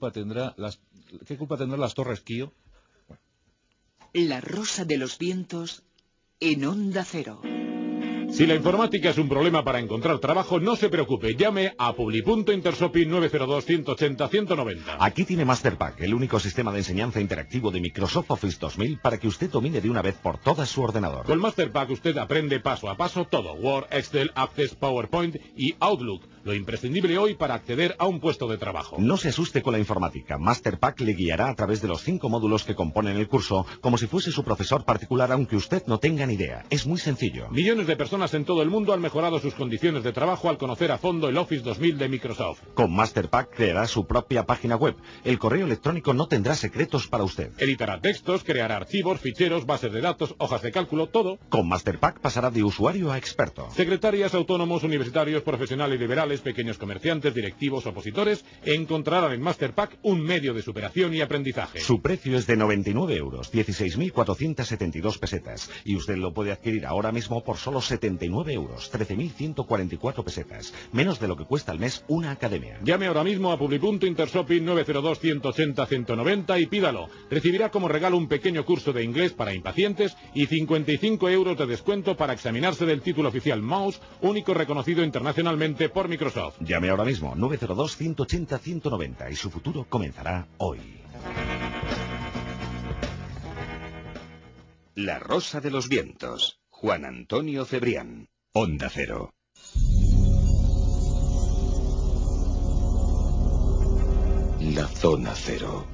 las Torres Kío? La Rosa de los Vientos en Onda Cero. Si la informática es un problema para encontrar trabajo, no se preocupe. Llame a Publi.Intersopi Intersopi 902-180-190. Aquí tiene MasterPack, el único sistema de enseñanza interactivo de Microsoft Office 2000 para que usted domine de una vez por todas su ordenador. Con MasterPack usted aprende paso a paso todo. Word, Excel, Access, PowerPoint y Outlook. Lo imprescindible hoy para acceder a un puesto de trabajo. No se asuste con la informática. MasterPack le guiará a través de los 5 módulos que componen el curso, como si fuese su profesor particular, aunque usted no tenga ni idea. Es muy sencillo. Millones de personas en todo el mundo han mejorado sus condiciones de trabajo al conocer a fondo el Office 2000 de Microsoft. Con MasterPack creará su propia página web. El correo electrónico no tendrá secretos para usted. Editará textos, creará archivos, ficheros, bases de datos, hojas de cálculo, todo. Con MasterPack pasará de usuario a experto. Secretarias, autónomos, universitarios, profesionales liberales, pequeños comerciantes, directivos, opositores, encontrarán en MasterPack un medio de superación y aprendizaje. Su precio es de 99 euros, 16.472 pesetas. Y usted lo puede adquirir ahora mismo por solo 79 euros, 13.144 pesetas. Menos de lo que cuesta al mes una academia. Llame ahora mismo a Publi.Intersopi 902-180-190 y pídalo. Recibirá como regalo un pequeño curso de inglés para impacientes y 55 euros de descuento para examinarse del título oficial Mouse, único reconocido internacionalmente por Microsoft. Llame ahora mismo 902-180-190 y su futuro comenzará hoy. La Rosa de los Vientos. Juan Antonio Cebrián. Onda Cero. La Zona Cero.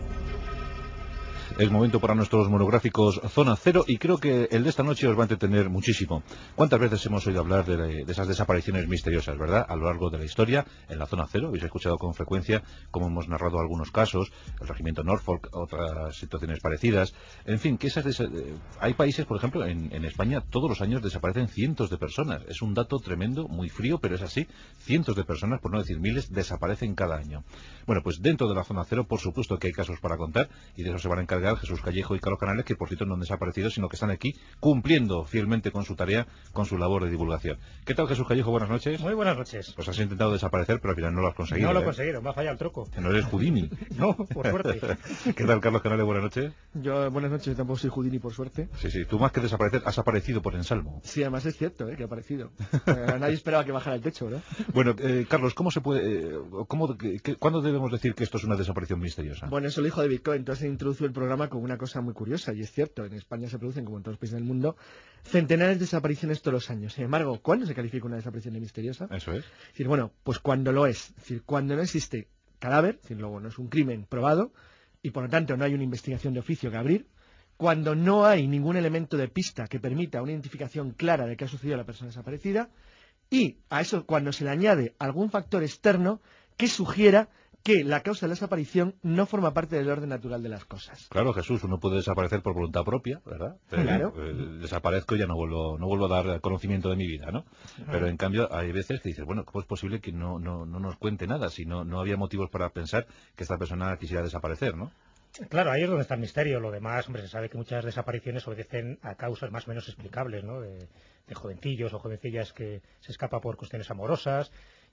Es momento para nuestros monográficos Zona Cero y creo que el de esta noche os va a entretener muchísimo. ¿Cuántas veces hemos oído hablar de esas desapariciones misteriosas, verdad? A lo largo de la historia, en la Zona Cero, habéis escuchado con frecuencia cómo hemos narrado algunos casos, el regimiento Norfolk, otras situaciones parecidas. En fin, que hay países, por ejemplo, en España, todos los años desaparecen cientos de personas. Es un dato tremendo, muy frío, pero es así. Cientos de personas, por no decir miles, desaparecen cada año. Bueno, pues dentro de la Zona Cero, por supuesto que hay casos para contar y de eso se van a encargar Jesús Callejo y Carlos Canales, que por cierto no han desaparecido, sino que están aquí cumpliendo fielmente con su tarea, con su labor de divulgación. ¿Qué tal, Jesús Callejo? Buenas noches. Muy buenas noches. Pues has intentado desaparecer, pero al final no lo has conseguido. No lo he conseguido, me ha fallado el truco. Que no eres Houdini. No, por suerte. ¿Qué tal, Carlos Canales? Buenas noches. Yo, buenas noches, tampoco soy Houdini, por suerte. Sí, tú más que desaparecer, has aparecido por ensalmo. Sí, además es cierto, que ha aparecido. Nadie esperaba que bajara el techo, ¿verdad? Bueno, Carlos, ¿cómo se puede, cuándo debemos decir que esto es una desaparición misteriosa? Bueno, eso lo dijo David Cohen. Entonces introdujo el programa con una cosa muy curiosa, y es cierto, en España se producen, como en todos los países del mundo, centenares de desapariciones todos los años. Sin embargo, ¿cuándo se califica una desaparición de misteriosa? Eso es. Es decir, bueno, pues cuando lo es. Es decir, cuando no existe cadáver, es decir, luego no es un crimen probado, y por lo tanto no hay una investigación de oficio que abrir, cuando no hay ningún elemento de pista que permita una identificación clara de qué ha sucedido a la persona desaparecida, y a eso cuando se le añade algún factor externo que sugiera que la causa de la desaparición no forma parte del orden natural de las cosas. Claro, Jesús, uno puede desaparecer por voluntad propia, ¿verdad? Claro. Desaparezco y ya no vuelvo a dar conocimiento de mi vida, ¿no? Pero en cambio hay veces que dices, bueno, ¿cómo es posible que no nos cuente nada si no había motivos para pensar que esta persona quisiera desaparecer, ¿no? Claro, ahí es donde está el misterio. Lo demás, hombre, se sabe que muchas desapariciones obedecen a causas más o menos explicables, ¿no? De jovencillos o jovencillas que se escapa por cuestiones amorosas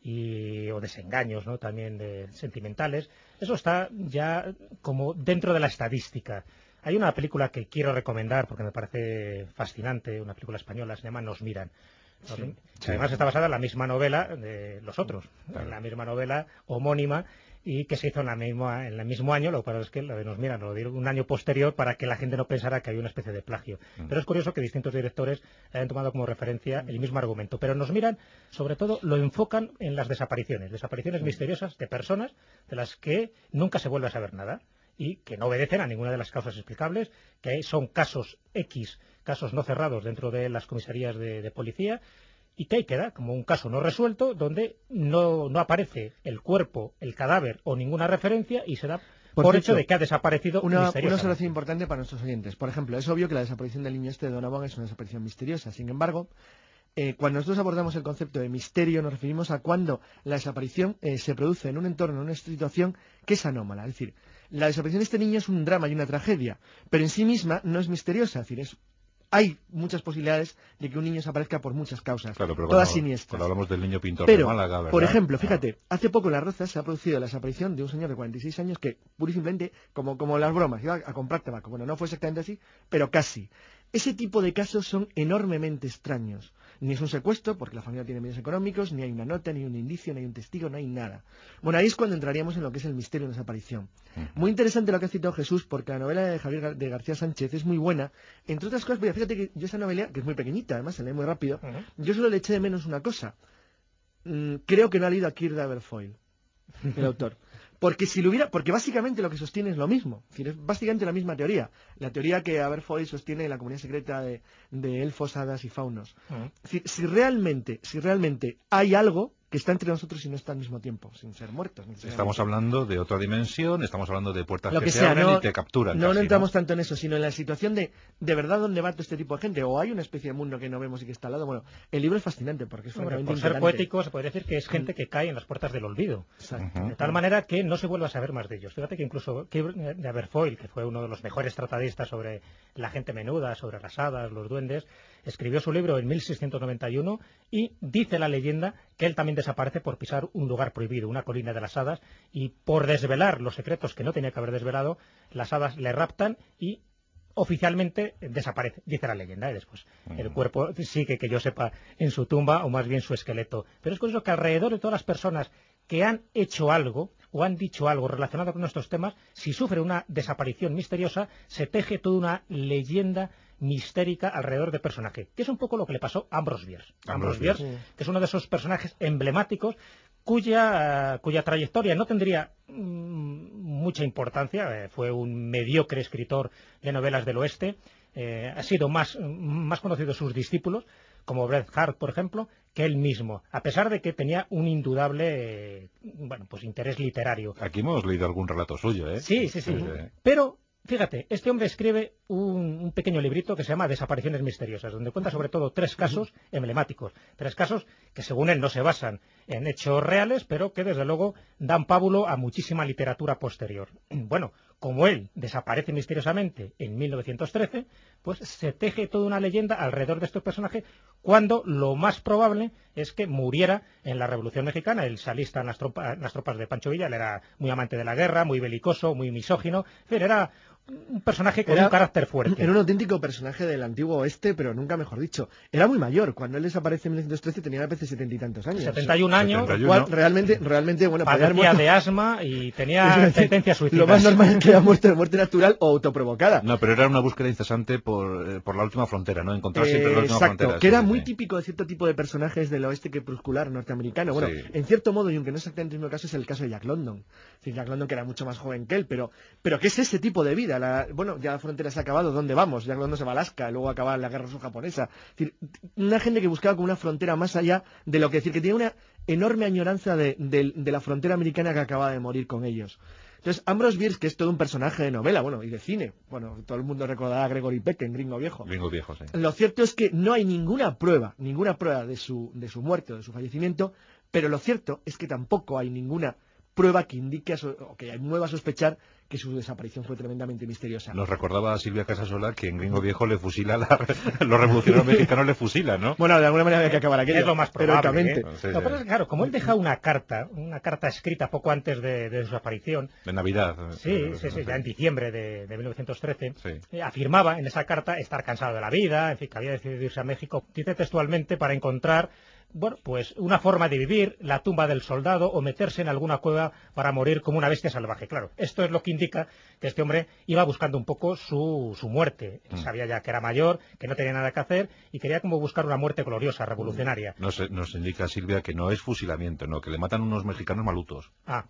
o desengaños, ¿no? También sentimentales. Eso está ya como dentro de la estadística. Hay una película que quiero recomendar porque me parece fascinante, una película española, se llama Nos miran. Sí. Además está basada en la misma novela de Los Otros, en la misma novela homónima, y que se hizo en el mismo año. Lo que pasa es que lo dieron un año posterior para que la gente no pensara que había una especie de plagio. Pero es curioso que distintos directores hayan tomado como referencia el mismo argumento. Pero nos miran, sobre todo, lo enfocan en las desapariciones misteriosas de personas de las que nunca se vuelve a saber nada y que no obedecen a ninguna de las causas explicables, que son casos X, casos no cerrados dentro de las comisarías de policía, y que ahí queda como un caso no resuelto donde no aparece el cuerpo, el cadáver o ninguna referencia y se da por hecho de que ha desaparecido misteriosamente. Una observación importante para nuestros oyentes. Por ejemplo, es obvio que la desaparición del niño de Donovan es una desaparición misteriosa. Sin embargo, cuando nosotros abordamos el concepto de misterio nos referimos a cuando la desaparición se produce en un entorno, en una situación que es anómala. Es decir, la desaparición de este niño es un drama y una tragedia, pero en sí misma no es misteriosa. Es decir, hay muchas posibilidades de que un niño desaparezca por muchas causas, claro, pero todas siniestras. Cuando hablamos del niño pintor de Málaga, ¿verdad? Por ejemplo, fíjate, hace poco en Las Rozas se ha producido la desaparición de un señor de 46 años que, pura y simplemente, como las bromas, iba a comprar tabaco. Bueno, no fue exactamente así, pero casi. Ese tipo de casos son enormemente extraños. Ni es un secuestro, porque la familia tiene medios económicos, ni hay una nota, ni un indicio, ni hay un testigo, no hay nada. Bueno, ahí es cuando entraríamos en lo que es el misterio de la desaparición. Muy interesante lo que ha citado Jesús, porque la novela de Javier de García Sánchez es muy buena. Entre otras cosas, fíjate que yo esa novela, que es muy pequeñita, además se lee muy rápido, yo solo le eché de menos una cosa. Creo que no ha leído a Kirk Aberfoyle, el autor. Porque básicamente lo que sostiene es lo mismo. Es decir, es básicamente la misma teoría. La teoría que Aberfoyle sostiene en la comunidad secreta de elfos, hadas y faunos. Es decir, si realmente hay algo que está entre nosotros y no está al mismo tiempo, sin ser muertos. Estamos hablando de otra dimensión, estamos hablando de puertas lo que se abren no, y te capturan. No entramos tanto en eso, sino en la situación de verdad dónde va todo este tipo de gente. O hay una especie de mundo que no vemos y que está al lado. Bueno, el libro es fascinante porque es francamente por ser poético se podría decir que es gente que cae en las puertas del olvido. De tal manera que no se vuelve a saber más de ellos. Fíjate que incluso de Aberfoyle, que fue uno de los mejores tratadistas sobre la gente menuda, sobre las hadas, los duendes, escribió su libro en 1691 y dice la leyenda que él también desaparece por pisar un lugar prohibido, una colina de las hadas, y por desvelar los secretos que no tenía que haber desvelado, las hadas le raptan y oficialmente desaparece, dice la leyenda, y después el cuerpo sigue, que yo sepa, en su tumba, o más bien su esqueleto. Pero es curioso que alrededor de todas las personas que han hecho algo o han dicho algo relacionado con estos temas, si sufre una desaparición misteriosa, se teje toda una leyenda mistérica alrededor del personaje, que es un poco lo que le pasó a Ambrose Bierce. Ambrose Bierce, que es uno de esos personajes emblemáticos cuya trayectoria no tendría mucha importancia. Fue un mediocre escritor de novelas del oeste. Ha sido más conocido sus discípulos, como Bret Harte, por ejemplo, que él mismo, a pesar de que tenía un indudable interés literario. Aquí hemos leído algún relato suyo, ¿eh? Sí. Pero fíjate, este hombre escribe un pequeño librito que se llama Desapariciones misteriosas, donde cuenta sobre todo 3 casos emblemáticos, 3 casos que según él no se basan en hechos reales, pero que desde luego dan pábulo a muchísima literatura posterior. Bueno, como él desaparece misteriosamente en 1913, pues se teje toda una leyenda alrededor de este personaje, cuando lo más probable es que muriera en la Revolución Mexicana. Él se alista en las tropas de Pancho Villa. Él era muy amante de la guerra, muy belicoso, muy misógino, pero era un personaje con un carácter fuerte. Era un auténtico personaje del antiguo oeste, pero nunca mejor dicho. Era muy mayor. Cuando él desaparece en 1913 tenía a veces 70 y tantos años. 71 años. Lo cual realmente bueno, padecía de asma y tenía tendencia suicida. Lo más normal es que era muerte natural o autoprovocada. No, pero era una búsqueda incesante por la última frontera, ¿no? Encontrar siempre la última frontera. Exacto, que era muy típico de cierto tipo de personajes del oeste crepuscular norteamericano. Bueno, en cierto modo, y aunque no es exactamente el mismo caso, es el caso de Jack London. Es decir, Jack London, que era mucho más joven que él, pero ¿qué es ese tipo de vida? Ya la frontera se ha acabado, ¿dónde vamos? Jack London se va a Alaska, luego acaba la guerra ruso-japonesa. Es decir, una gente que buscaba como una frontera más allá de lo que decir, que tenía una enorme añoranza de la frontera americana que acababa de morir con ellos. Entonces, Ambrose Bierce, que es todo un personaje de novela, y de cine, todo el mundo recordará a Gregory Peck en Gringo Viejo. Gringo Viejo, sí. Lo cierto es que no hay ninguna prueba de su muerte o de su fallecimiento, pero lo cierto es que tampoco hay ninguna prueba que indique o que mueva a sospechar que su desaparición fue tremendamente misteriosa. Nos recordaba a Silvia Casasola que en Gringo Viejo le fusila, los revolucionarios mexicanos le fusilan, ¿no? Bueno, de alguna manera había que acabar aquello. Es lo más probable. Sí, No, pero es claro, como él deja una carta escrita poco antes de su aparición. De Navidad. Sí, ya en diciembre de 1913, sí. Afirmaba en esa carta estar cansado de la vida, en fin, que había decidido irse a México, dice textualmente, para encontrar, bueno, pues una forma de vivir, la tumba del soldado, o meterse en alguna cueva para morir como una bestia salvaje. Claro, esto es lo que indica que este hombre iba buscando un poco su muerte. Sabía ya que era mayor, que no tenía nada que hacer y quería como buscar una muerte gloriosa, revolucionaria. Nos indica Silvia que no es fusilamiento, no, que le matan unos mexicanos malutos.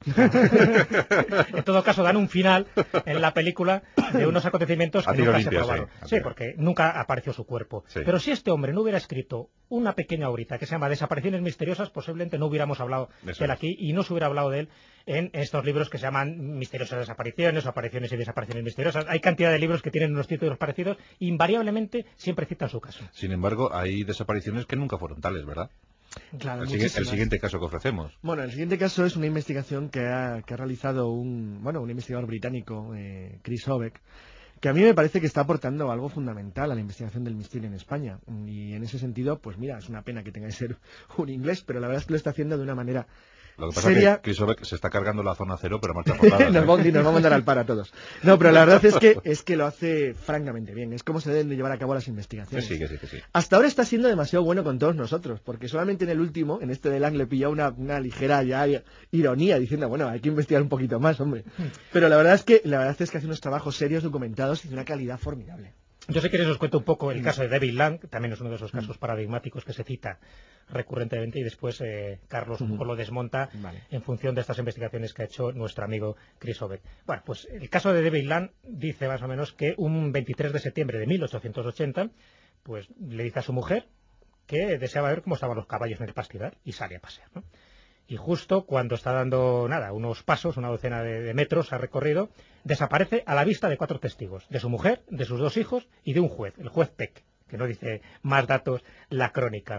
En todo caso, dan un final en la película de unos acontecimientos que nunca se probaron. Sí, porque nunca apareció su cuerpo. Sí. Pero si este hombre no hubiera escrito una pequeña obrita que se llama Desapariciones misteriosas, posiblemente no hubiéramos hablado de él aquí y no se hubiera hablado de él en estos libros que se llaman Misteriosas Desapariciones o Apariciones y Desapariciones Misteriosas. Hay cantidad de libros que tienen unos títulos parecidos e invariablemente siempre citan su caso. Sin embargo, hay desapariciones que nunca fueron tales, ¿verdad? Claro, el siguiente caso que ofrecemos. Bueno, el siguiente caso es una investigación que ha realizado un investigador británico, Chris Obeck, que a mí me parece que está aportando algo fundamental a la investigación del misterio en España. Y en ese sentido, pues mira, es una pena que tenga que ser un inglés, pero la verdad es que lo está haciendo de una manera Lo que pasa seria. es que Chris Obeck se está cargando la zona cero, pero marcha forzada. nos va a mandar al par a todos. No, pero la verdad es que lo hace francamente bien. Es como se deben de llevar a cabo las investigaciones. Que sí. Hasta ahora está siendo demasiado bueno con todos nosotros, porque solamente en el último, en este de Lang, le pilló una ligera ya ironía, diciendo, bueno, hay que investigar un poquito más, hombre. Pero la verdad es que hace unos trabajos serios, documentados y de una calidad formidable. Yo si queréis os cuento un poco el caso de David Lang, también es uno de esos casos paradigmáticos que se cita recurrentemente y después Carlos un poco lo desmonta en función de estas investigaciones que ha hecho nuestro amigo Chris Obeck. Bueno, pues el caso de David Lang dice más o menos que un 23 de septiembre de 1880 pues le dice a su mujer que deseaba ver cómo estaban los caballos en el pastizal y sale a pasear, ¿no? Y justo cuando está dando, unos pasos, una docena de metros a recorrido, desaparece a la vista de 4 testigos, de su mujer, de sus 2 hijos y de un juez, el juez Peck, que no dice más datos la crónica.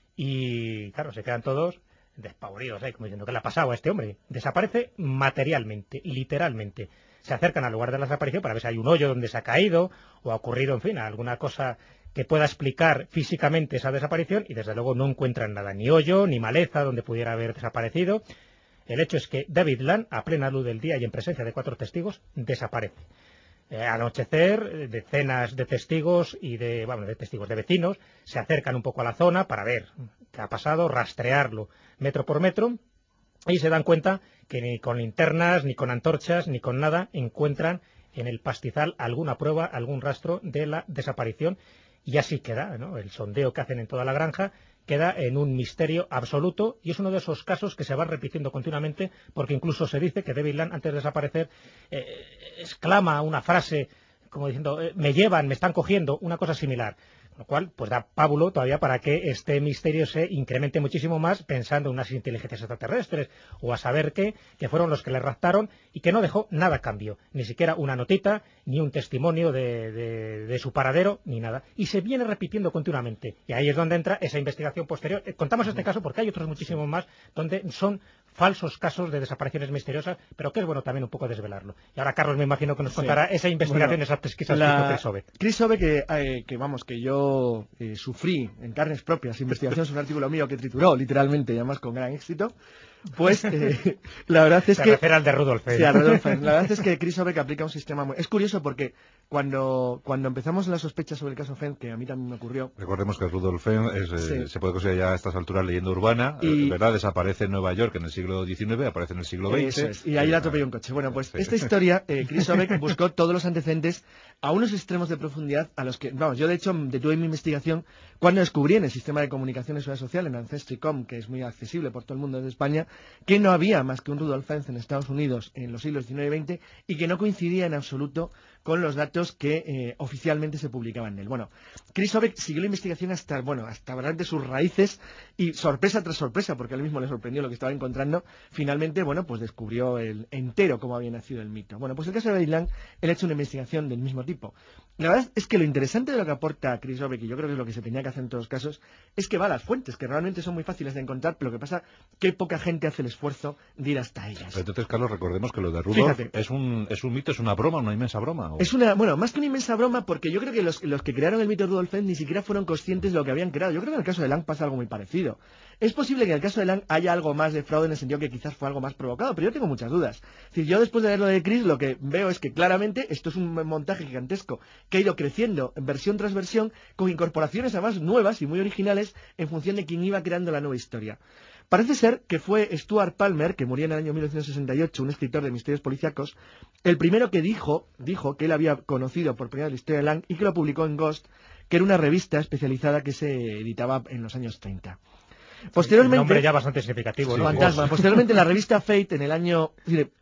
Y claro, se quedan todos despavoridos, como diciendo, ¿qué le ha pasado a este hombre? Desaparece materialmente, literalmente. Se acercan al lugar de la desaparición para ver si hay un hoyo donde se ha caído o ha ocurrido, en fin, alguna cosa que pueda explicar físicamente esa desaparición y desde luego no encuentran nada, ni hoyo, ni maleza donde pudiera haber desaparecido. El hecho es que David Lang, a plena luz del día y en presencia de 4 testigos, desaparece. Al anochecer, decenas de testigos y de vecinos se acercan un poco a la zona para ver qué ha pasado, rastrearlo metro por metro y se dan cuenta que ni con linternas, ni con antorchas, ni con nada encuentran en el pastizal alguna prueba, algún rastro de la desaparición. Y así queda, ¿no? El sondeo que hacen en toda la granja queda en un misterio absoluto y es uno de esos casos que se van repitiendo continuamente porque incluso se dice que David Lang, antes de desaparecer, exclama una frase como diciendo, me llevan, me están cogiendo, una cosa similar. Lo cual pues da pábulo todavía para que este misterio se incremente muchísimo más pensando en unas inteligencias extraterrestres o a saber qué, que fueron los que le raptaron y que no dejó nada a cambio, ni siquiera una notita, ni un testimonio de su paradero, ni nada. Y se viene repitiendo continuamente. Y ahí es donde entra esa investigación posterior. Contamos este caso porque hay otros muchísimos más donde son falsos casos de desapariciones misteriosas, pero que es bueno también un poco desvelarlo. Y ahora Carlos me imagino que nos contará esa investigación exacta que hizo Chris Obeck. Chris Obeck, que yo sufrí en carnes propias investigación sobre un artículo mío que trituró literalmente y además con gran éxito, pues la verdad es que... al de Rudolf Fenn. Sí, a Rudolf Fenn. La verdad es que Chris Obeck aplica un sistema muy... Es curioso porque cuando empezamos las sospechas sobre el caso Fenn, que a mí también me ocurrió... Recordemos que Rudolf Fenn se puede considerar ya a estas alturas leyenda urbana, ¿verdad? Desaparece en Nueva York en el siglo XIX, aparece en el siglo XX... Eso es, y ahí la atropelló un coche. Bueno, pues esta historia, Chris Obeck buscó todos los antecedentes a unos extremos de profundidad a los que... yo de hecho detuve mi investigación cuando descubrí en el sistema de comunicación y seguridad social, en Ancestry.com, que es muy accesible por todo el mundo desde España, que no había más que un Rudolf Fenn en Estados Unidos en los siglos XIX y XX y que no coincidía en absoluto con los datos que oficialmente se publicaban en él. Bueno, Chris Obeck siguió la investigación hasta hablar de sus raíces y sorpresa tras sorpresa, porque a él mismo le sorprendió lo que estaba encontrando, finalmente, pues descubrió el entero cómo había nacido el mito. Bueno, pues el caso de David Lang, él ha hecho una investigación del mismo tipo. La verdad es que lo interesante de lo que aporta Chris Obeck, y yo creo que es lo que se tenía que hacer en todos los casos, es que va a las fuentes, que realmente son muy fáciles de encontrar, pero lo que pasa que poca gente realmente hace el esfuerzo de ir hasta ellas. Pero entonces, Carlos, recordemos que lo de Rudolf es un mito, es una broma, una inmensa broma. Es bueno, más que una inmensa broma, porque yo creo que los que crearon el mito de Rudolf Hess ni siquiera fueron conscientes de lo que habían creado. Yo creo que en el caso de Lang pasa algo muy parecido. Es posible que en el caso de Lang haya algo más de fraude en el sentido que quizás fue algo más provocado, pero yo tengo muchas dudas. Es decir, yo después de ver lo de Chris, lo que veo es que claramente esto es un montaje gigantesco que ha ido creciendo versión tras versión, con incorporaciones además nuevas y muy originales en función de quién iba creando la nueva historia. Parece ser que fue Stuart Palmer, que murió en el año 1968, un escritor de misterios policíacos, el primero que dijo que él había conocido por primera vez la historia de Lang y que lo publicó en Ghost, que era una revista especializada que se editaba en los años 30. Posteriormente, un nombre ya bastante significativo, ¿no? Fantasma. Posteriormente, en la revista Fate, en el año,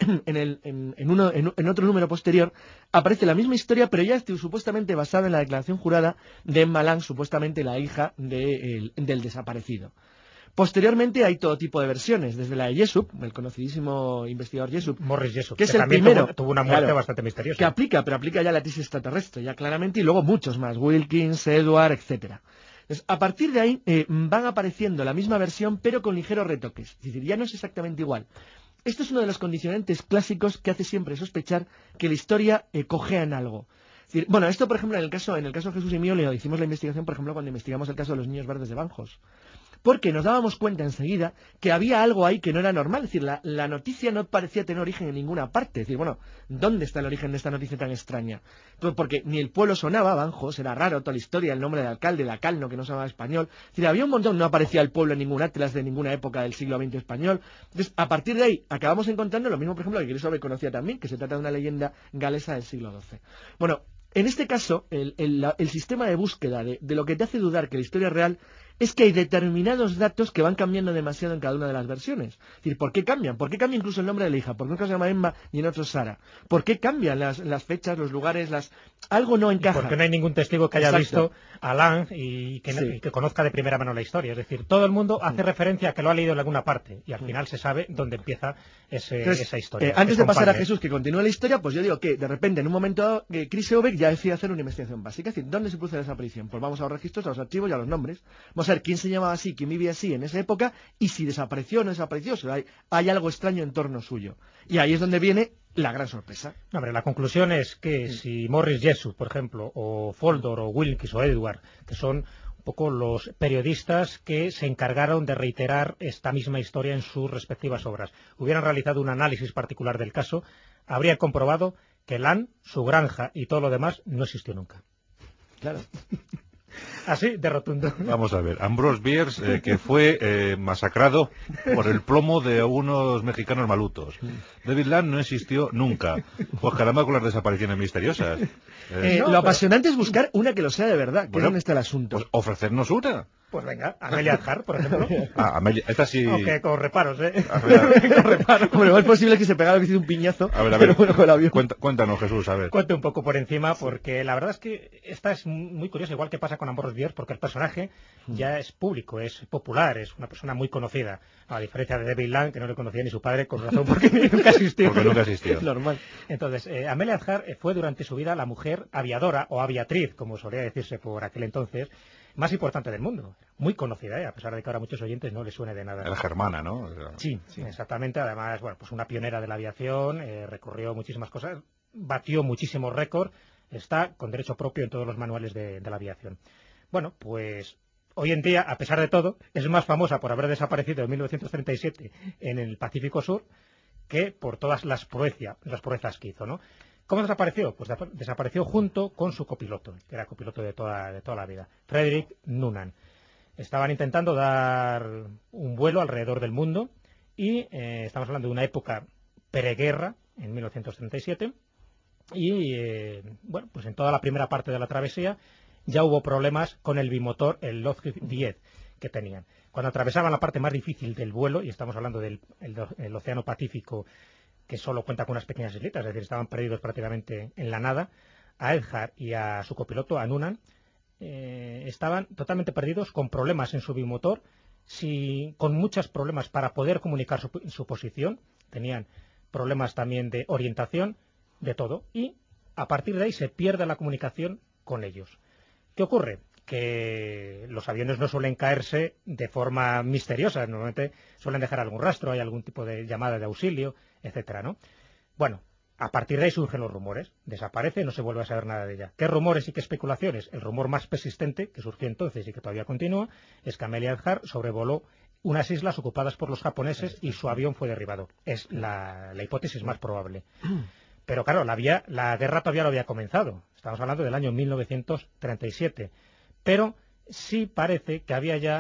en otro número posterior, aparece la misma historia, pero ya supuestamente basada en la declaración jurada de Emma Lang, supuestamente la hija del desaparecido. Posteriormente hay todo tipo de versiones, desde la de Jessup, el conocidísimo investigador Jessup, Morris Jessup, que es el primero, tuvo una muerte bastante misteriosa. Que aplica ya la tesis extraterrestre, ya claramente, y luego muchos más, Wilkins, Edward, etcétera. Entonces, a partir de ahí van apareciendo la misma versión, pero con ligeros retoques. Es decir, ya no es exactamente igual. Esto es uno de los condicionantes clásicos que hace siempre sospechar que la historia cojea en algo. Es decir, bueno, esto, por ejemplo, en el caso de Jesús y mío, le hicimos la investigación, por ejemplo, cuando investigamos el caso de los niños verdes de Banjos. Porque nos dábamos cuenta enseguida que había algo ahí que no era normal. Es decir, la noticia no parecía tener origen en ninguna parte. Es decir, bueno, ¿dónde está el origen de esta noticia tan extraña? Pues porque ni el pueblo sonaba, Banjos, era raro, toda la historia, el nombre del alcalde, la Calno, que no se llamaba español. Es decir, había un montón, no aparecía el pueblo en ningún atlas de ninguna época del siglo XX español. Entonces, a partir de ahí, acabamos encontrando lo mismo, por ejemplo, que Grisove conocía también, que se trata de una leyenda galesa del siglo XII. Bueno, en este caso, el sistema de búsqueda de lo que te hace dudar que la historia es real es que hay determinados datos que van cambiando demasiado en cada una de las versiones. Es decir, ¿por qué cambian? ¿Por qué cambia incluso el nombre de la hija? ¿Por qué nunca se llama Emma y en otros Sara? ¿Por qué cambian las fechas, los lugares, algo no encaja? Porque no hay ningún testigo que haya visto a Lang y que conozca de primera mano la historia. Es decir, todo el mundo hace referencia a que lo ha leído en alguna parte y al final se sabe dónde empieza esa historia. Antes de pasar a Jesús, que continúe la historia, pues yo digo que de repente, en un momento, Chris Eubeck ya decide hacer una investigación básica. Es decir, ¿dónde se produce la desaparición? Pues vamos a los registros, a los archivos y a los nombres. Vamos a ver quién se llamaba así, quién vivía así en esa época y si desapareció o no desapareció, si hay algo extraño en torno suyo. Y ahí es donde viene la gran sorpresa. No, hombre, la conclusión es que si Morris Jessup, por ejemplo, o Foldor, o Wilkins, o Edward, que son un poco los periodistas que se encargaron de reiterar esta misma historia en sus respectivas obras, hubieran realizado un análisis particular del caso, habrían comprobado que Lang, su granja y todo lo demás no existió nunca. Claro. Así de rotundo. Vamos a ver, Ambrose Bierce, que fue masacrado por el plomo de unos mexicanos malutos. David Lang no existió nunca. Pues caramba con las desapariciones misteriosas. Lo apasionante es buscar una que lo sea de verdad, que es donde está el asunto. Pues ofrecernos una. Pues venga, Amelia Earhart, por ejemplo. Amelia, esta sí. Aunque con reparos, con reparos. Hombre, lo más posible es que se pegara un piñazo. A ver. Pero bueno, con el avión. Cuéntanos, Jesús, a ver. Cuente un poco por encima, porque la verdad es que esta es muy curiosa, igual que pasa con Ambrose Bierce, porque el personaje ya es público, es popular, es una persona muy conocida. A diferencia de David Lang, que no le conocía ni su padre, con razón, porque nunca existió. Porque nunca existió. Es normal. Entonces, Amelia Earhart fue durante su vida la mujer aviadora, o aviatriz, como solía decirse por aquel entonces, más importante del mundo. Muy conocida, a pesar de que ahora a muchos oyentes no les suene de nada. Era germana, ¿no? Sí, exactamente. Además, bueno, pues una pionera de la aviación, recorrió muchísimas cosas, batió muchísimos récords, está con derecho propio en todos los manuales de la aviación. Bueno, pues hoy en día, a pesar de todo, es más famosa por haber desaparecido en 1937 en el Pacífico Sur que por todas las proezas que hizo, ¿no? ¿Cómo desapareció? Pues desapareció junto con su copiloto, que era copiloto de toda la vida, Frederick Noonan. Estaban intentando dar un vuelo alrededor del mundo y estamos hablando de una época preguerra, en 1937, y bueno, pues en toda la primera parte de la travesía ya hubo problemas con el bimotor, el Lockheed 10, que tenían. Cuando atravesaban la parte más difícil del vuelo, y estamos hablando del Océano Pacífico, que solo cuenta con unas pequeñas islitas, es decir, estaban perdidos prácticamente en la nada, a Earhart y a su copiloto, a Noonan, estaban totalmente perdidos, con problemas en su bimotor, con muchos problemas para poder comunicar su posición, tenían problemas también de orientación, de todo, y a partir de ahí se pierde la comunicación con ellos. ¿Qué ocurre? que los aviones no suelen caerse de forma misteriosa, normalmente suelen dejar algún rastro, hay algún tipo de llamada de auxilio, etcétera, ¿no? Bueno, a partir de ahí surgen los rumores, desaparece, no se vuelve a saber nada de ella. ¿Qué rumores y qué especulaciones? El rumor más persistente, que surgió entonces y que todavía continúa, es que Amelia Earhart sobrevoló unas islas ocupadas por los japoneses y su avión fue derribado. Es la hipótesis más probable. Pero claro, la guerra todavía no había comenzado. Estamos hablando del año 1937. Pero sí parece que había ya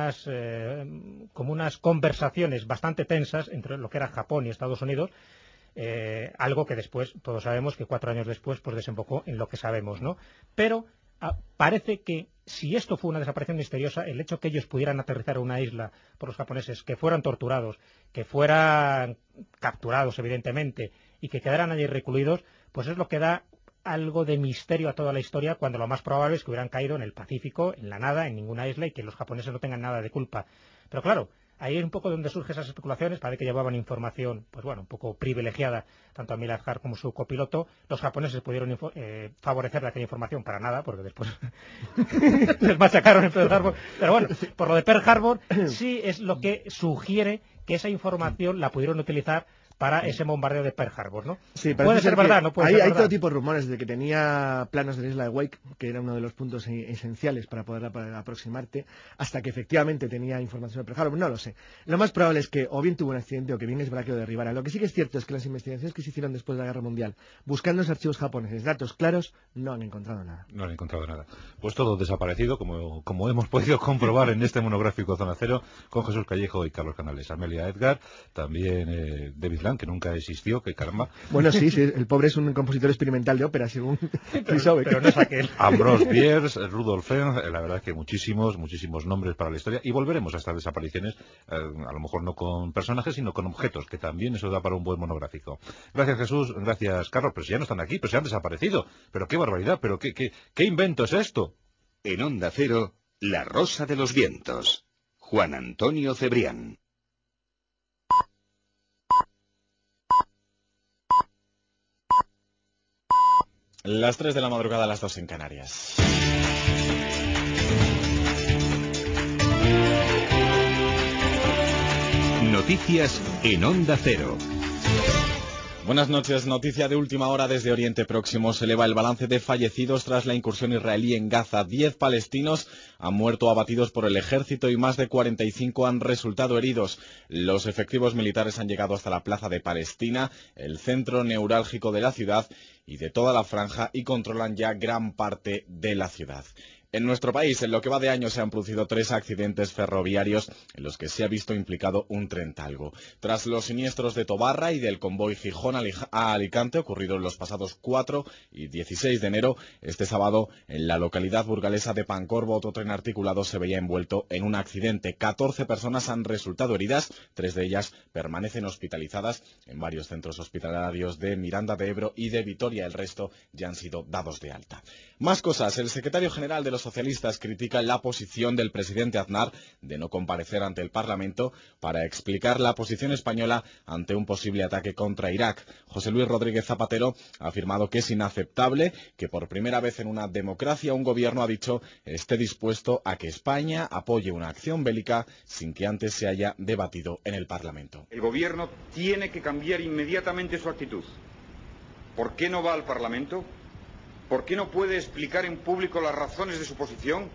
como unas conversaciones bastante tensas entre lo que era Japón y Estados Unidos, algo que después, todos sabemos que 4 años después, pues desembocó en lo que sabemos, ¿no? Pero parece que si esto fue una desaparición misteriosa, el hecho que ellos pudieran aterrizar a una isla por los japoneses, que fueran torturados, que fueran capturados, evidentemente, y que quedaran allí recluidos, pues es lo que da algo de misterio a toda la historia, cuando lo más probable es que hubieran caído en el Pacífico, en la nada, en ninguna isla, y que los japoneses no tengan nada de culpa. Pero claro, ahí es un poco donde surgen esas especulaciones, parece que llevaban información, pues bueno, un poco privilegiada, tanto Amelia Earhart como su copiloto. Los japoneses pudieron favorecer aquella información para nada, porque después les machacaron en Pearl Harbor. Pero bueno, por lo de Pearl Harbor, sí es lo que sugiere que esa información la pudieron utilizar para ese bombardeo de Pearl Harbor, ¿no? Sí, puede ser verdad, no puede ser verdad. Hay todo tipo de rumores, desde que tenía planos de la isla de Wake, que era uno de los puntos esenciales para poder aproximarte, hasta que efectivamente tenía información de Pearl Harbor, no lo sé. Lo más probable es que o bien tuvo un accidente o que bien es verdad que lo derribara. Lo que sí que es cierto es que las investigaciones que se hicieron después de la Guerra Mundial, buscando en los archivos japoneses datos claros, no han encontrado nada. No han encontrado nada. Pues todo desaparecido, como hemos podido comprobar en este monográfico Zona Cero, con Jesús Callejo y Carlos Canales. Amelia Earhart, también David Lang, que nunca existió, que caramba. Bueno, sí, el pobre es un compositor experimental de ópera, según pero no es aquel. Ambrose Bierce, Rudolf Fenn, la verdad que muchísimos nombres para la historia, y volveremos a estas desapariciones, a lo mejor no con personajes, sino con objetos, que también eso da para un buen monográfico. Gracias, Jesús, gracias, Carlos, pero si ya no están aquí, pero se han desaparecido, pero qué barbaridad, pero qué invento es esto. En Onda Cero, La Rosa de los Vientos, Juan Antonio Cebrián. Las 3 de la madrugada, las 2 en Canarias. Noticias en Onda Cero. Buenas noches. Noticia de última hora desde Oriente Próximo. Se eleva el balance de fallecidos tras la incursión israelí en Gaza. 10 palestinos han muerto abatidos por el ejército y más de 45 han resultado heridos. Los efectivos militares han llegado hasta la plaza de Palestina, el centro neurálgico de la ciudad y de toda la franja, y controlan ya gran parte de la ciudad. En nuestro país, en lo que va de año, se han producido 3 accidentes ferroviarios en los que se ha visto implicado un tren talgo. Tras los siniestros de Tobarra y del convoy Gijón a Alicante, ocurridos los pasados 4 y 16 de enero, este sábado, en la localidad burgalesa de Pancorbo, otro tren articulado se veía envuelto en un accidente. 14 personas han resultado heridas, 3 de ellas permanecen hospitalizadas en varios centros hospitalarios de Miranda de Ebro y de Vitoria. El resto ya han sido dados de alta. Más cosas. El secretario general de los socialistas critica la posición del presidente Aznar de no comparecer ante el Parlamento para explicar la posición española ante un posible ataque contra Irak. José Luis Rodríguez Zapatero ha afirmado que es inaceptable que por primera vez en una democracia un gobierno, ha dicho, esté dispuesto a que España apoye una acción bélica sin que antes se haya debatido en el Parlamento. El gobierno tiene que cambiar inmediatamente su actitud. ¿Por qué no va al Parlamento? ¿Por qué no puede explicar en público las razones de su posición?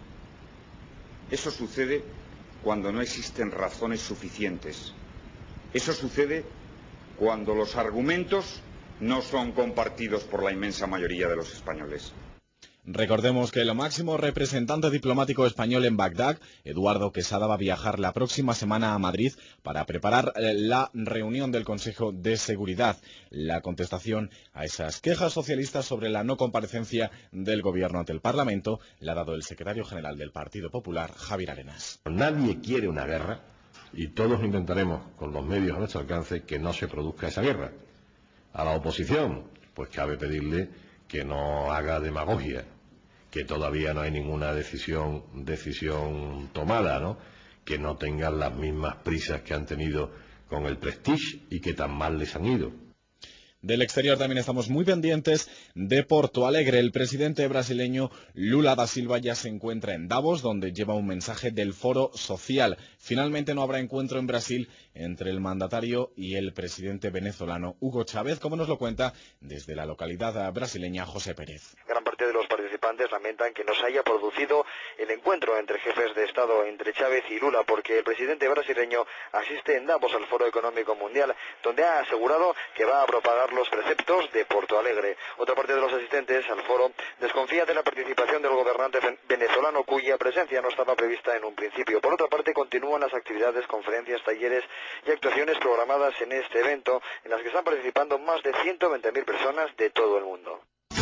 Eso sucede cuando no existen razones suficientes. Eso sucede cuando los argumentos no son compartidos por la inmensa mayoría de los españoles. Recordemos que el máximo representante diplomático español en Bagdad, Eduardo Quesada, va a viajar la próxima semana a Madrid para preparar la reunión del Consejo de Seguridad. La contestación a esas quejas socialistas sobre la no comparecencia del Gobierno ante el Parlamento la ha dado el secretario general del Partido Popular, Javier Arenas. Nadie quiere una guerra y todos intentaremos, con los medios a nuestro alcance, que no se produzca esa guerra. A la oposición, pues cabe pedirle que no haga demagogia, que todavía no hay ninguna decisión tomada, ¿no? Que no tengan las mismas prisas que han tenido con el Prestige y que tan mal les han ido. Del exterior también estamos muy pendientes de Porto Alegre. El presidente brasileño Lula da Silva ya se encuentra en Davos, donde lleva un mensaje del Foro Social. Finalmente no habrá encuentro en Brasil entre el mandatario y el presidente venezolano Hugo Chávez, como nos lo cuenta desde la localidad brasileña José Pérez. Gran parte de los participantes lamentan que no se haya producido el encuentro entre jefes de Estado, entre Chávez y Lula, porque el presidente brasileño asiste en Davos al Foro Económico Mundial, donde ha asegurado que va a propagar los preceptos de Porto Alegre. Otra parte de los asistentes al foro desconfía de la participación del gobernante venezolano, cuya presencia no estaba prevista en un principio. Por otra parte, continúan las actividades, conferencias, talleres y actuaciones programadas en este evento, en las que están participando más de 120.000 personas de todo el mundo.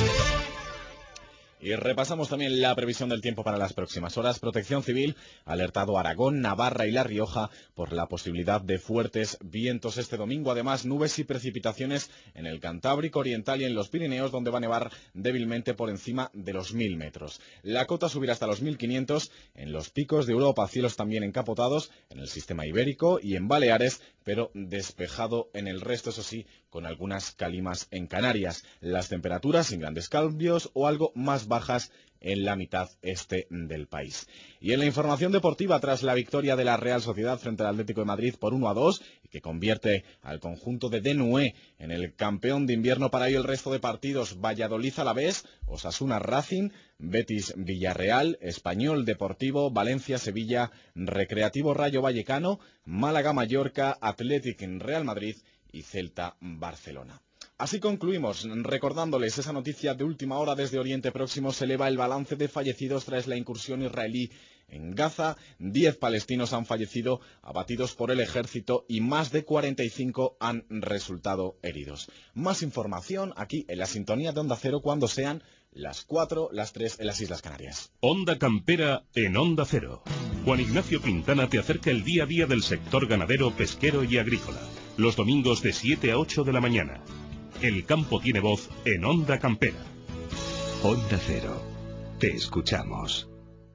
Y repasamos también la previsión del tiempo para las próximas horas. Protección Civil ha alertado a Aragón, Navarra y La Rioja por la posibilidad de fuertes vientos este domingo. Además, nubes y precipitaciones en el Cantábrico Oriental y en los Pirineos, donde va a nevar débilmente por encima de los 1.000 metros. La cota subirá hasta los 1.500 en los picos de Europa, cielos también encapotados en el sistema ibérico y en Baleares, pero despejado en el resto, eso sí, con algunas calimas en Canarias. Las temperaturas sin grandes cambios o algo más bajas en la mitad este del país. Y en la información deportiva, tras la victoria de la Real Sociedad frente al Atlético de Madrid por 1-2, que convierte al conjunto de Denué en el campeón de invierno para ello el resto de partidos: Valladolid Alavés, Osasuna Racing, Betis Villarreal, Español Deportivo, Valencia Sevilla, Recreativo Rayo Vallecano, Málaga Mallorca, Athletic Real Madrid y Celta Barcelona. Así concluimos, recordándoles esa noticia de última hora. Desde Oriente Próximo se eleva el balance de fallecidos tras la incursión israelí en Gaza. 10 palestinos han fallecido, abatidos por el ejército, y más de 45 han resultado heridos. Más información aquí en la sintonía de Onda Cero cuando sean las 4, las 3 en las Islas Canarias. Onda Campera en Onda Cero. Juan Ignacio Quintana te acerca el día a día del sector ganadero, pesquero y agrícola. Los domingos de 7 a 8 de la mañana. El campo tiene voz en Onda Campera. Onda Cero. Te escuchamos.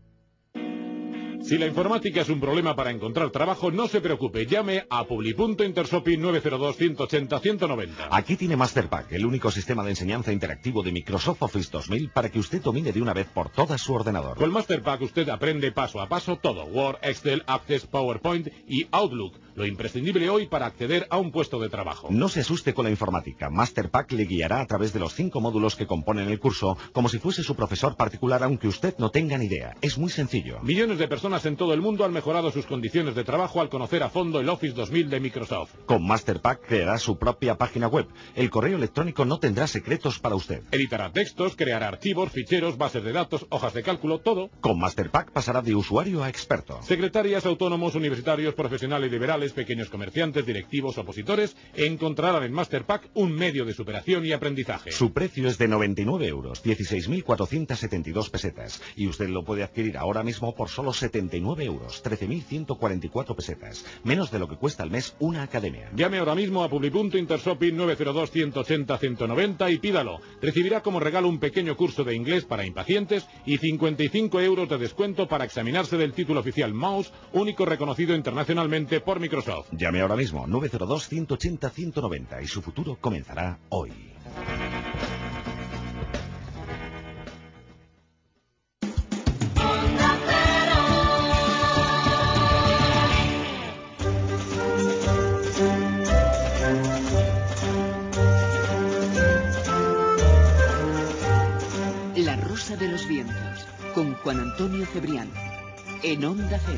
Si la informática es un problema para encontrar trabajo, no se preocupe, llame a Publi.Intershopping 902-180-190. Aquí tiene Masterpack, el único sistema de enseñanza interactivo de Microsoft Office 2000 para que usted domine de una vez por todas su ordenador. Con Masterpack usted aprende paso a paso todo: Word, Excel, Access, PowerPoint y Outlook, lo imprescindible hoy para acceder a un puesto de trabajo. No se asuste con la informática. Masterpack le guiará a través de los 5 módulos que componen el curso, como si fuese su profesor particular, aunque usted no tenga ni idea. Es muy sencillo. Millones de personas en todo el mundo han mejorado sus condiciones de trabajo al conocer a fondo el Office 2000 de Microsoft. Con Masterpack creará su propia página web. El correo electrónico no tendrá secretos para usted. Editará textos, creará archivos, ficheros, bases de datos, hojas de cálculo, todo. Con Masterpack pasará de usuario a experto. Secretarias, autónomos, universitarios, profesionales liberales, pequeños comerciantes, directivos, opositores, encontrarán en Masterpack un medio de superación y aprendizaje. Su precio es de 99 euros, 16.472 pesetas. Y usted lo puede adquirir ahora mismo por solo 79 euros, 13.144 pesetas. Menos de lo que cuesta al mes una academia. Llame ahora mismo a Publi.Intershopping 902-180-190 y pídalo. Recibirá como regalo un pequeño curso de inglés para impacientes y 55 euros de descuento para examinarse del título oficial Mouse, único reconocido internacionalmente por Microsoft. Llame ahora mismo 902-180-190 y su futuro comenzará hoy. La Rosa de los Vientos, con Juan Antonio Cebrián, en Onda Cero.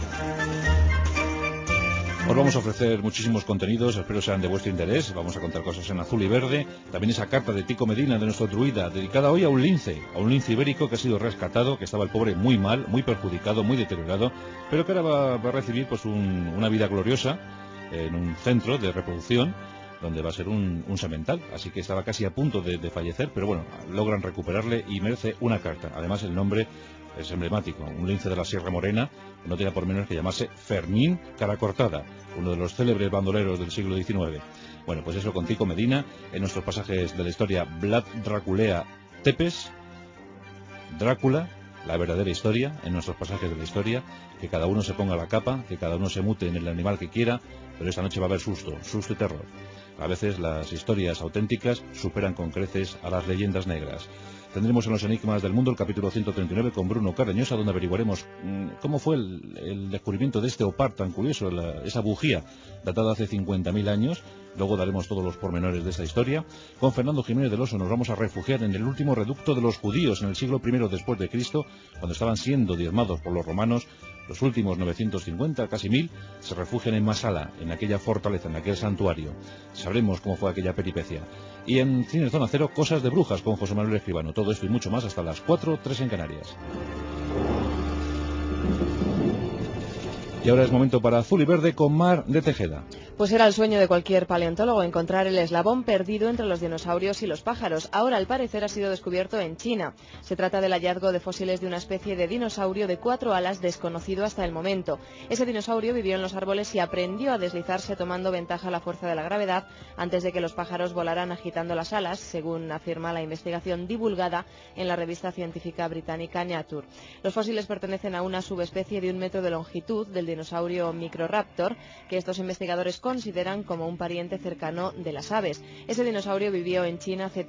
Os vamos a ofrecer muchísimos contenidos, espero sean de vuestro interés. Vamos a contar cosas en azul y verde. También esa carta de Tico Medina, de nuestro druida, dedicada hoy a un lince ibérico que ha sido rescatado, que estaba el pobre muy mal, muy perjudicado, muy deteriorado, pero que ahora va a recibir pues una vida gloriosa en un centro de reproducción, donde va a ser un semental. Así que estaba casi a punto de fallecer, pero bueno, logran recuperarle y merece una carta. Además, el nombre es emblemático, un lince de la Sierra Morena, no tiene por menos que llamarse Fermín Caracortada, uno de los célebres bandoleros del siglo XIX. Bueno, pues eso con Tico Medina, en nuestros pasajes de la historia: Vlad Draculea Tepes, Drácula, la verdadera historia, en nuestros pasajes de la historia, que cada uno se ponga la capa, que cada uno se mute en el animal que quiera, pero esta noche va a haber susto y terror. A veces las historias auténticas superan con creces a las leyendas negras. Tendremos en los Enigmas del Mundo el capítulo 139 con Bruno Cardeñosa, donde averiguaremos cómo fue el descubrimiento de este opar tan curioso, esa bujía datada hace 50.000 años. Luego daremos todos los pormenores de esta historia. Con Fernando Jiménez del Oso nos vamos a refugiar en el último reducto de los judíos en el siglo I después de Cristo, cuando estaban siendo diezmados por los romanos. Los últimos 950, casi 1000, se refugian en Masala, en aquella fortaleza, en aquel santuario. Sabremos cómo fue aquella peripecia. Y en Cine Zona Cero, Cosas de Brujas con José Manuel Escribano. Todo esto y mucho más hasta las 4, 3 en Canarias. Y ahora es momento para Azul y Verde con Mar de Tejeda. Pues era el sueño de cualquier paleontólogo encontrar el eslabón perdido entre los dinosaurios y los pájaros. Ahora, al parecer, ha sido descubierto en China. Se trata del hallazgo de fósiles de una especie de dinosaurio de 4 alas desconocido hasta el momento. Ese dinosaurio vivió en los árboles y aprendió a deslizarse tomando ventaja a la fuerza de la gravedad antes de que los pájaros volaran agitando las alas, según afirma la investigación divulgada en la revista científica británica Nature. Los fósiles pertenecen a una subespecie de 1 metro de longitud del dinosaurio Microraptor, que estos investigadores consideran como un pariente cercano de las aves. Ese dinosaurio vivió en China hace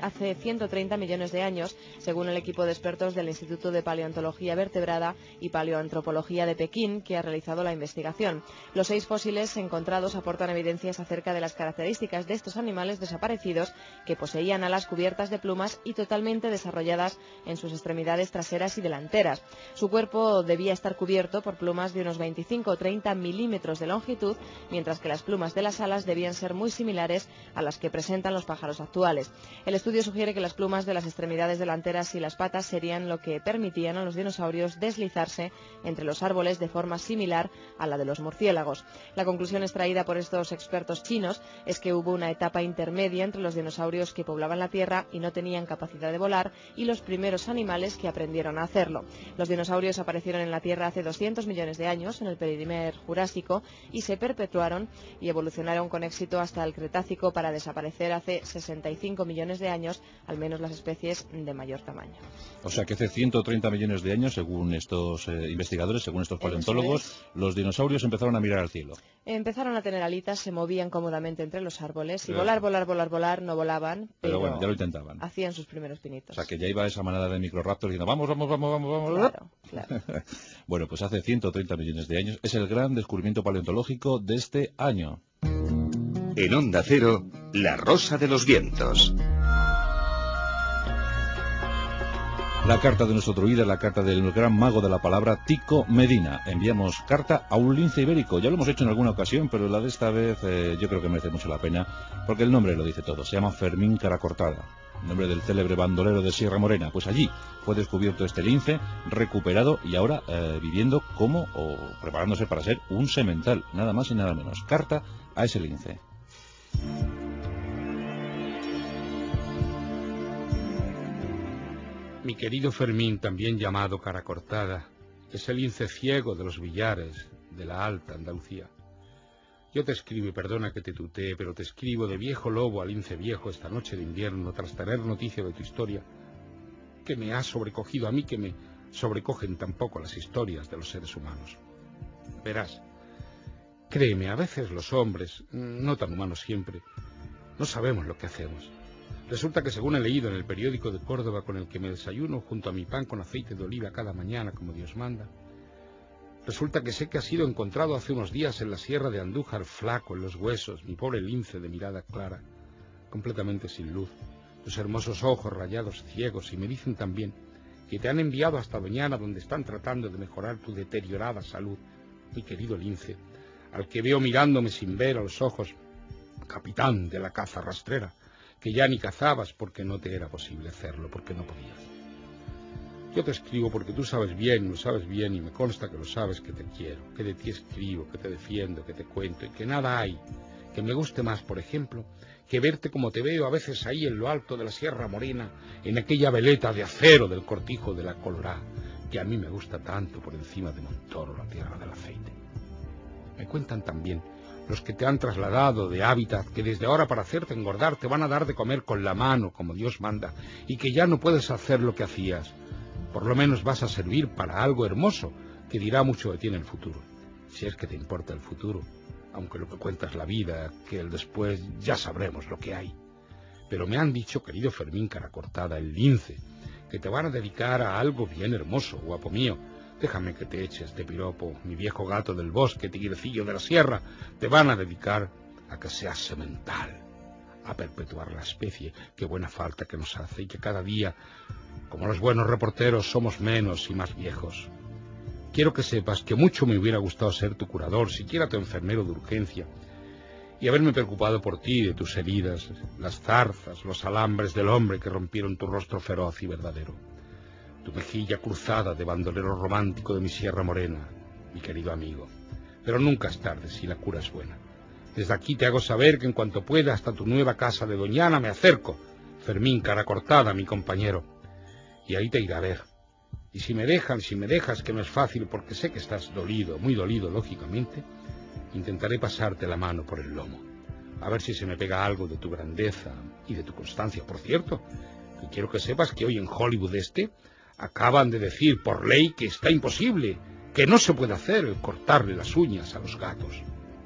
130 millones de años, según el equipo de expertos del Instituto de Paleontología Vertebrada y Paleoantropología de Pekín, que ha realizado la investigación. Los 6 fósiles encontrados aportan evidencias acerca de las características de estos animales desaparecidos, que poseían alas cubiertas de plumas y totalmente desarrolladas en sus extremidades traseras y delanteras. Su cuerpo debía estar cubierto por plumas de unos 25 o 30 milímetros de longitud, mientras que las plumas de las alas debían ser muy similares a las que presentan los pájaros actuales. El estudio sugiere que las plumas de las extremidades delanteras y las patas serían lo que permitían a los dinosaurios deslizarse entre los árboles de forma similar a la de los murciélagos. La conclusión extraída por estos expertos chinos es que hubo una etapa intermedia entre los dinosaurios que poblaban la Tierra y no tenían capacidad de volar y los primeros animales que aprendieron a hacerlo. Los dinosaurios aparecieron en la Tierra hace 200 millones de años, en el Primer Jurásico, y se perpetuaron y evolucionaron con éxito hasta el Cretácico para desaparecer hace 65 millones de años, al menos las especies de mayor tamaño. O sea que hace 130 millones de años, según estos investigadores, según estos paleontólogos, los dinosaurios empezaron a mirar al cielo. Empezaron a tener alitas, se movían cómodamente entre los árboles y volar no volaban, pero bueno, ya lo intentaban. Hacían sus primeros pinitos. O sea que ya iba esa manada de Microraptor diciendo vamos. Claro. Bueno, pues hace 130 millones de años es el gran descubrimiento paleontológico de este año. En Onda Cero, La Rosa de los Vientos. La carta de nuestro druida, la carta del gran mago de la palabra, Tico Medina. Enviamos carta a un lince ibérico. Ya lo hemos hecho en alguna ocasión, pero la de esta vez yo creo que merece mucho la pena, porque el nombre lo dice todo. Se llama Fermín Caracortada, nombre del célebre bandolero de Sierra Morena. Pues allí fue descubierto este lince, recuperado y ahora viviendo como o preparándose para ser un semental, nada más y nada menos. Carta a ese lince. Mi querido Fermín, también llamado Caracortada, es el lince ciego de los Villares, de la Alta Andalucía. Yo te escribo, y perdona que te tutee, pero te escribo de viejo lobo a lince viejo esta noche de invierno, tras tener noticia de tu historia, que me ha sobrecogido a mí, que me sobrecogen tampoco las historias de los seres humanos. Verás, créeme, a veces los hombres, no tan humanos siempre, no sabemos lo que hacemos. Resulta que, según he leído en el periódico de Córdoba, con el que me desayuno junto a mi pan con aceite de oliva cada mañana, como Dios manda, resulta que sé que ha sido encontrado hace unos días en la sierra de Andújar, flaco en los huesos, mi pobre lince de mirada clara, completamente sin luz, los hermosos ojos rayados ciegos, y me dicen también que te han enviado hasta Doñana, donde están tratando de mejorar tu deteriorada salud, mi querido lince, al que veo mirándome sin ver a los ojos, capitán de la caza rastrera, que ya ni cazabas porque no te era posible hacerlo, porque no podías. Yo te escribo porque tú sabes bien, lo sabes bien, y me consta que lo sabes, que te quiero, que de ti escribo, que te defiendo, que te cuento, y que nada hay que me guste más, por ejemplo, que verte como te veo a veces ahí en lo alto de la Sierra Morena, en aquella veleta de acero del cortijo de la Colorá, que a mí me gusta tanto por encima de Montoro, la tierra del aceite. Me cuentan también los que te han trasladado de hábitat, que desde ahora para hacerte engordar te van a dar de comer con la mano, como Dios manda, y que ya no puedes hacer lo que hacías. Por lo menos vas a servir para algo hermoso, que dirá mucho de ti en el futuro. Si es que te importa el futuro, aunque lo que cuenta es la vida, que el después ya sabremos lo que hay. Pero me han dicho, querido Fermín Caracortada, el lince, que te van a dedicar a algo bien hermoso, guapo mío. Déjame que te eches de piropo, mi viejo gato del bosque, tigrecillo de la sierra. Te van a dedicar a que seas semental, a perpetuar la especie. Qué buena falta que nos hace, y que cada día, como los buenos reporteros, somos menos y más viejos. Quiero que sepas que mucho me hubiera gustado ser tu curador, siquiera tu enfermero de urgencia, y haberme preocupado por ti, de tus heridas, las zarzas, los alambres del hombre que rompieron tu rostro feroz y verdadero, tu mejilla cruzada de bandolero romántico de mi Sierra Morena, mi querido amigo. Pero nunca es tarde si la cura es buena. Desde aquí te hago saber que en cuanto pueda, hasta tu nueva casa de Doñana me acerco, Fermín Caracortada, mi compañero, y ahí te iré a ver. Y si me dejas, que no es fácil, porque sé que estás dolido, muy dolido, lógicamente, intentaré pasarte la mano por el lomo, a ver si se me pega algo de tu grandeza y de tu constancia. Por cierto, que quiero que sepas que hoy en Hollywood acaban de decir por ley que está imposible, que no se puede hacer el cortarle las uñas a los gatos.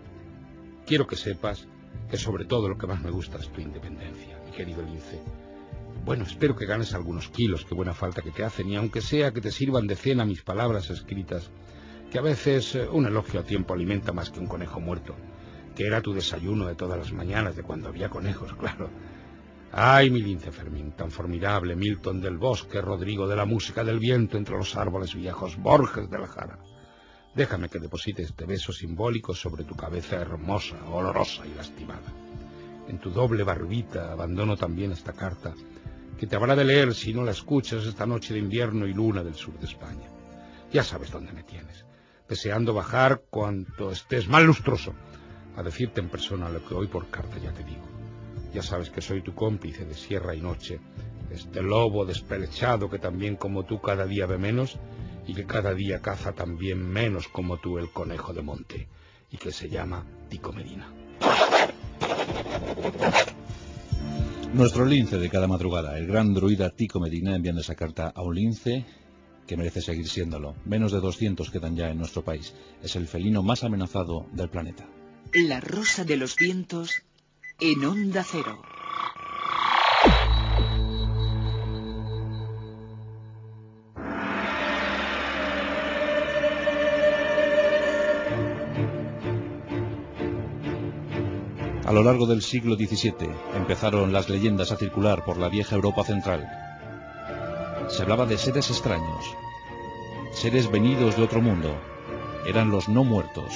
Quiero que sepas que sobre todo lo que más me gusta es tu independencia, mi querido lince. Bueno, espero que ganes algunos kilos, qué buena falta que te hacen, y aunque sea que te sirvan de cena mis palabras escritas, que a veces un elogio a tiempo alimenta más que un conejo muerto, que era tu desayuno de todas las mañanas, de cuando había conejos, claro. Ay, mi lince Fermín, tan formidable, Milton del bosque, Rodrigo de la música del viento entre los árboles viejos, Borges de la Jara. Déjame que deposite este beso simbólico sobre tu cabeza hermosa, olorosa y lastimada. En tu doble barbita abandono también esta carta, que te habrá de leer si no la escuchas esta noche de invierno y luna del sur de España. Ya sabes dónde me tienes, deseando bajar cuanto estés más lustroso, a decirte en persona lo que hoy por carta ya te digo. Ya sabes que soy tu cómplice de sierra y noche, este lobo despelechado que también como tú cada día ve menos, y que cada día caza también menos como tú el conejo de monte, y que se llama Tico Medina. Nuestro lince de cada madrugada, el gran druida Tico Medina, enviando esa carta a un lince que merece seguir siéndolo. Menos de 200 quedan ya en nuestro país. Es el felino más amenazado del planeta. La Rosa de los Vientos en Onda Cero. A lo largo del siglo XVII empezaron las leyendas a circular por la vieja Europa central. Se hablaba de seres extraños, seres venidos de otro mundo. Eran los no muertos,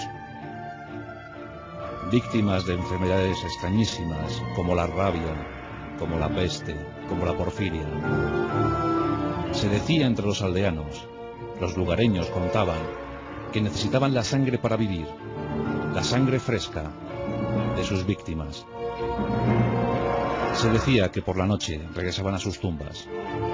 víctimas de enfermedades extrañísimas, como la rabia, como la peste, como la porfiria. Se decía entre los aldeanos, los lugareños contaban, que necesitaban la sangre para vivir, la sangre fresca de sus víctimas. Se decía que por la noche regresaban a sus tumbas.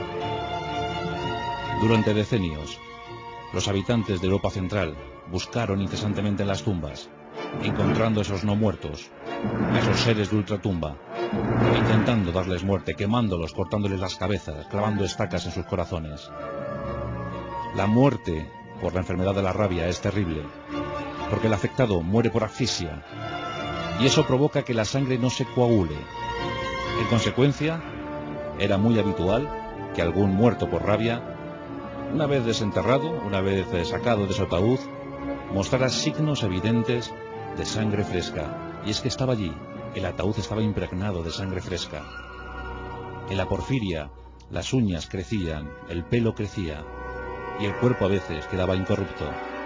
Durante decenios, los habitantes de Europa Central buscaron incesantemente en las tumbas, encontrando esos no muertos, esos seres de ultratumba, intentando darles muerte, quemándolos, cortándoles las cabezas, clavando estacas en sus corazones. La muerte por la enfermedad de la rabia es terrible, porque el afectado muere por asfixia, y eso provoca que la sangre no se coagule. En consecuencia, era muy habitual que algún muerto por rabia, una vez desenterrado, una vez sacado de su ataúd, mostrara signos evidentes de sangre fresca. Y es que estaba allí, el ataúd estaba impregnado de sangre fresca. En la porfiria, las uñas crecían, el pelo crecía, y el cuerpo a veces quedaba incorrupto.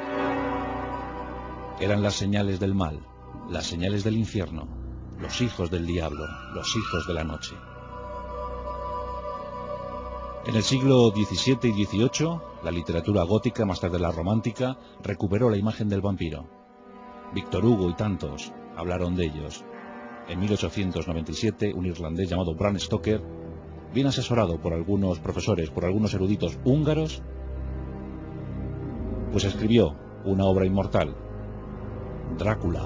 Eran las señales del mal, las señales del infierno, los hijos del diablo, los hijos de la noche. En el siglo XVII y XVIII, la literatura gótica, más tarde la romántica, recuperó la imagen del vampiro. Víctor Hugo y tantos hablaron de ellos. En 1897, un irlandés llamado Bram Stoker, bien asesorado por algunos profesores, por algunos eruditos húngaros, pues escribió una obra inmortal, Drácula.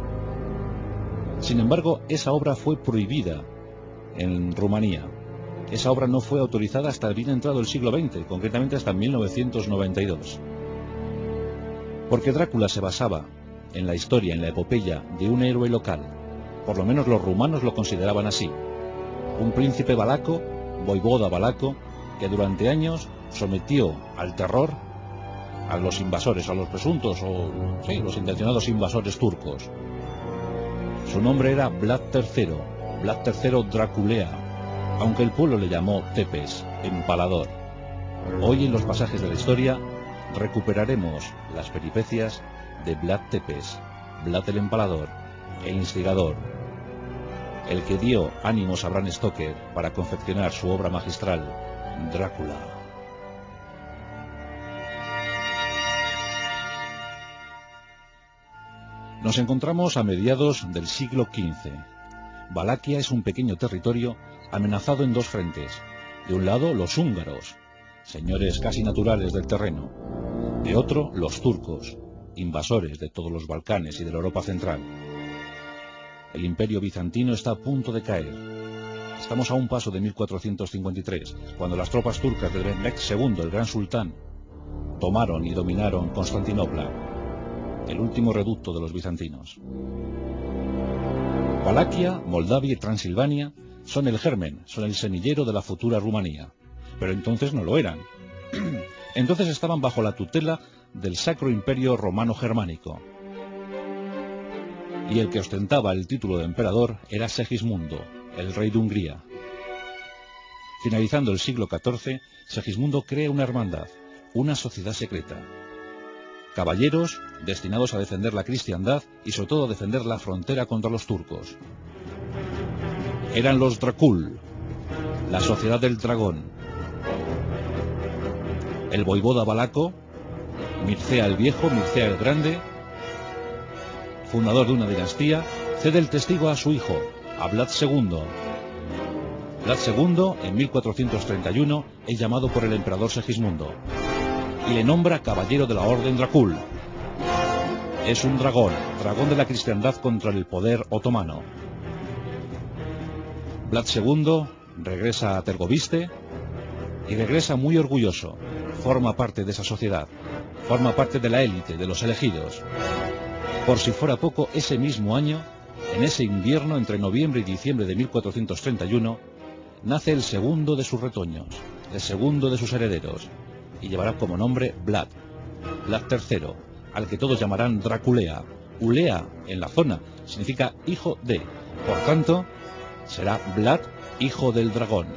Sin embargo, esa obra fue prohibida en Rumanía. Esa obra no fue autorizada hasta bien entrado el siglo XX, concretamente hasta 1992. Porque Drácula se basaba en la historia, en la epopeya de un héroe local. Por lo menos los rumanos lo consideraban así. Un príncipe valaco, voivoda valaco, que durante años sometió al terror a los invasores, a los presuntos los intencionados invasores turcos. Su nombre era Vlad III Draculea, aunque el pueblo le llamó Tepes, empalador. Hoy en los pasajes de la historia recuperaremos las peripecias de Vlad Tepes, Vlad el empalador, el instigador, el que dio ánimos a Bram Stoker para confeccionar su obra magistral, Drácula. Nos encontramos a mediados del siglo XV. Valaquia es un pequeño territorio amenazado en dos frentes. De un lado, los húngaros, señores casi naturales del terreno. De otro, los turcos, invasores de todos los Balcanes y de la Europa central. El imperio bizantino está a punto de caer. Estamos a un paso de 1453, cuando las tropas turcas de Mehmed II, el gran sultán, tomaron y dominaron Constantinopla, el último reducto de los bizantinos. Valaquia, Moldavia y Transilvania son el germen, son el semillero de la futura Rumanía. Pero entonces no lo eran. Entonces estaban bajo la tutela del Sacro Imperio Romano Germánico. Y el que ostentaba el título de emperador era Segismundo, el rey de Hungría. Finalizando el siglo XIV, Segismundo crea una hermandad, una sociedad secreta. Caballeros destinados a defender la cristiandad y sobre todo a defender la frontera contra los turcos. Eran los Dracul, la sociedad del dragón. El voivoda valaco, Mircea el Viejo, Mircea el Grande, fundador de una dinastía, cede el testigo a su hijo, a Vlad II. Vlad II, en 1431, es llamado por el emperador Segismundo y le nombra caballero de la Orden Dracul. Es un dragón, dragón de la cristiandad contra el poder otomano. Vlad II regresa a Tergoviste y regresa muy orgulloso. Forma parte de esa sociedad, forma parte de la élite, de los elegidos. Por si fuera poco, ese mismo año, en ese invierno entre noviembre y diciembre de 1431, nace el segundo de sus retoños, el segundo de sus herederos, y llevará como nombre Vlad, Vlad III, al que todos llamarán Draculea. Ulea, en la zona, significa hijo de, por tanto, será Vlad, hijo del dragón.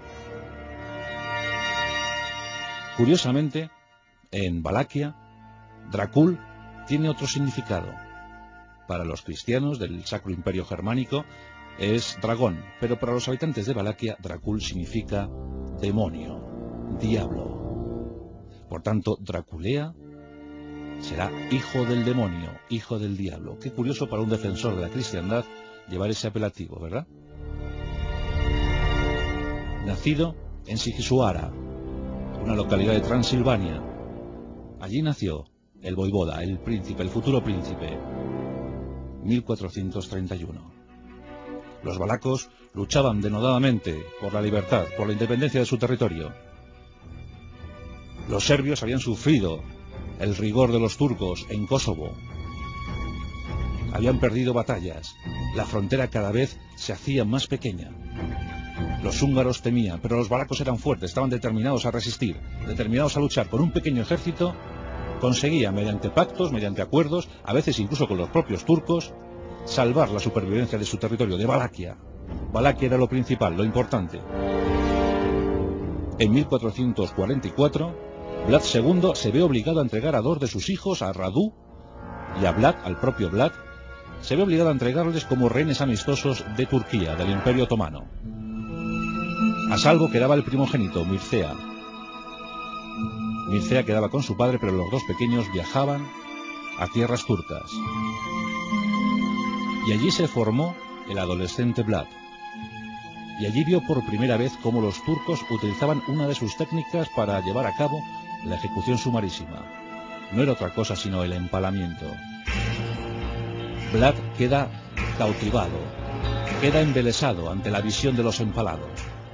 Curiosamente, en Valaquia, Dracul tiene otro significado. Para los cristianos del Sacro Imperio Germánico es dragón, pero para los habitantes de Valaquia, Dracul significa demonio, diablo. Por tanto, Draculea será hijo del demonio, hijo del diablo. Qué curioso para un defensor de la cristiandad llevar ese apelativo, ¿verdad? Nacido en Sigisuara, una localidad de Transilvania. Allí nació el voivoda, el príncipe, el futuro príncipe. 1431. Los valacos luchaban denodadamente por la libertad, por la independencia de su territorio. Los serbios habían sufrido el rigor de los turcos en Kosovo. Habían perdido batallas. La frontera cada vez se hacía más pequeña. Los húngaros temían, pero los valacos eran fuertes, estaban determinados a resistir, determinados a luchar. Con un pequeño ejército conseguía, mediante pactos, mediante acuerdos, a veces incluso con los propios turcos, salvar la supervivencia de su territorio, de Valaquia. Valaquia era lo principal, lo importante. En 1444, Vlad II se ve obligado a entregar a dos de sus hijos, a Radu y a Vlad, al propio Vlad, se ve obligado a entregarles como rehenes amistosos de Turquía, del Imperio Otomano. A salvo quedaba el primogénito, Mircea. Mircea quedaba con su padre, pero los dos pequeños viajaban a tierras turcas. Y allí se formó el adolescente Vlad. Y allí vio por primera vez cómo los turcos utilizaban una de sus técnicas para llevar a cabo la ejecución sumarísima. No era otra cosa sino el empalamiento. Vlad queda cautivado, queda embelesado ante la visión de los empalados.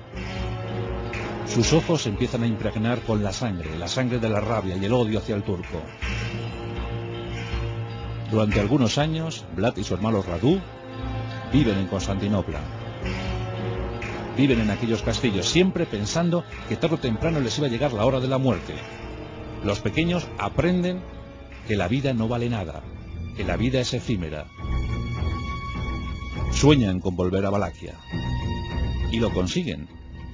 Sus ojos se empiezan a impregnar con la sangre de la rabia y el odio hacia el turco. Durante algunos años, Vlad y su hermano Radu viven en Constantinopla. Viven en aquellos castillos, siempre pensando que tarde o temprano les iba a llegar la hora de la muerte. Los pequeños aprenden que la vida no vale nada, que la vida es efímera. Sueñan con volver a Valaquia. Y lo consiguen.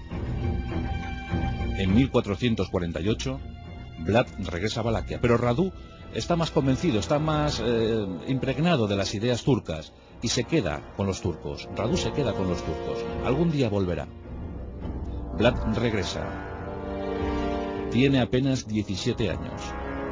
En 1448, Vlad regresa a Valaquia, pero Radu está más convencido, está más impregnado de las ideas turcas y se queda con los turcos. Radu se queda con los turcos. Algún día volverá. Vlad regresa. Tiene apenas 17 años.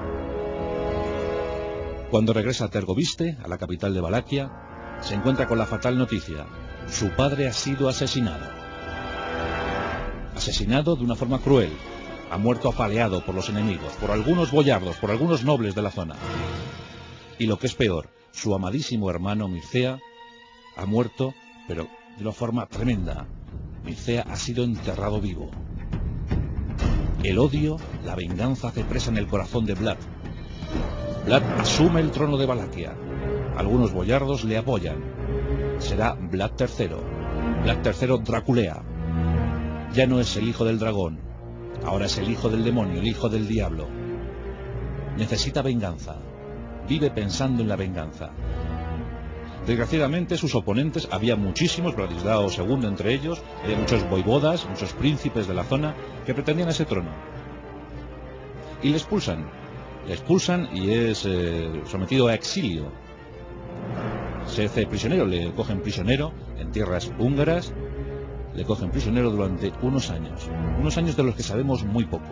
Cuando regresa a Tergoviste, a la capital de Valaquia, se encuentra con la fatal noticia. Su padre ha sido asesinado. Asesinado de una forma cruel. Ha muerto apaleado por los enemigos, por algunos boyardos, por algunos nobles de la zona. Y lo que es peor, su amadísimo hermano Mircea ha muerto, pero de una forma tremenda. Mircea ha sido enterrado vivo. El odio, la venganza hace presa en el corazón de Vlad. Vlad asume el trono de Valaquia. Algunos boyardos le apoyan. Será Vlad III. Vlad III Draculea. Ya no es el hijo del dragón. Ahora es el hijo del demonio, el hijo del diablo. Necesita venganza. Vive pensando en la venganza. Desgraciadamente sus oponentes, había muchísimos, Vladislao II entre ellos, había muchos voivodas, muchos príncipes de la zona que pretendían ese trono. Y le expulsan. Le expulsan y es sometido a exilio. Se hace prisionero, le cogen prisionero en tierras húngaras. Le cogen prisionero durante unos años de los que sabemos muy poco.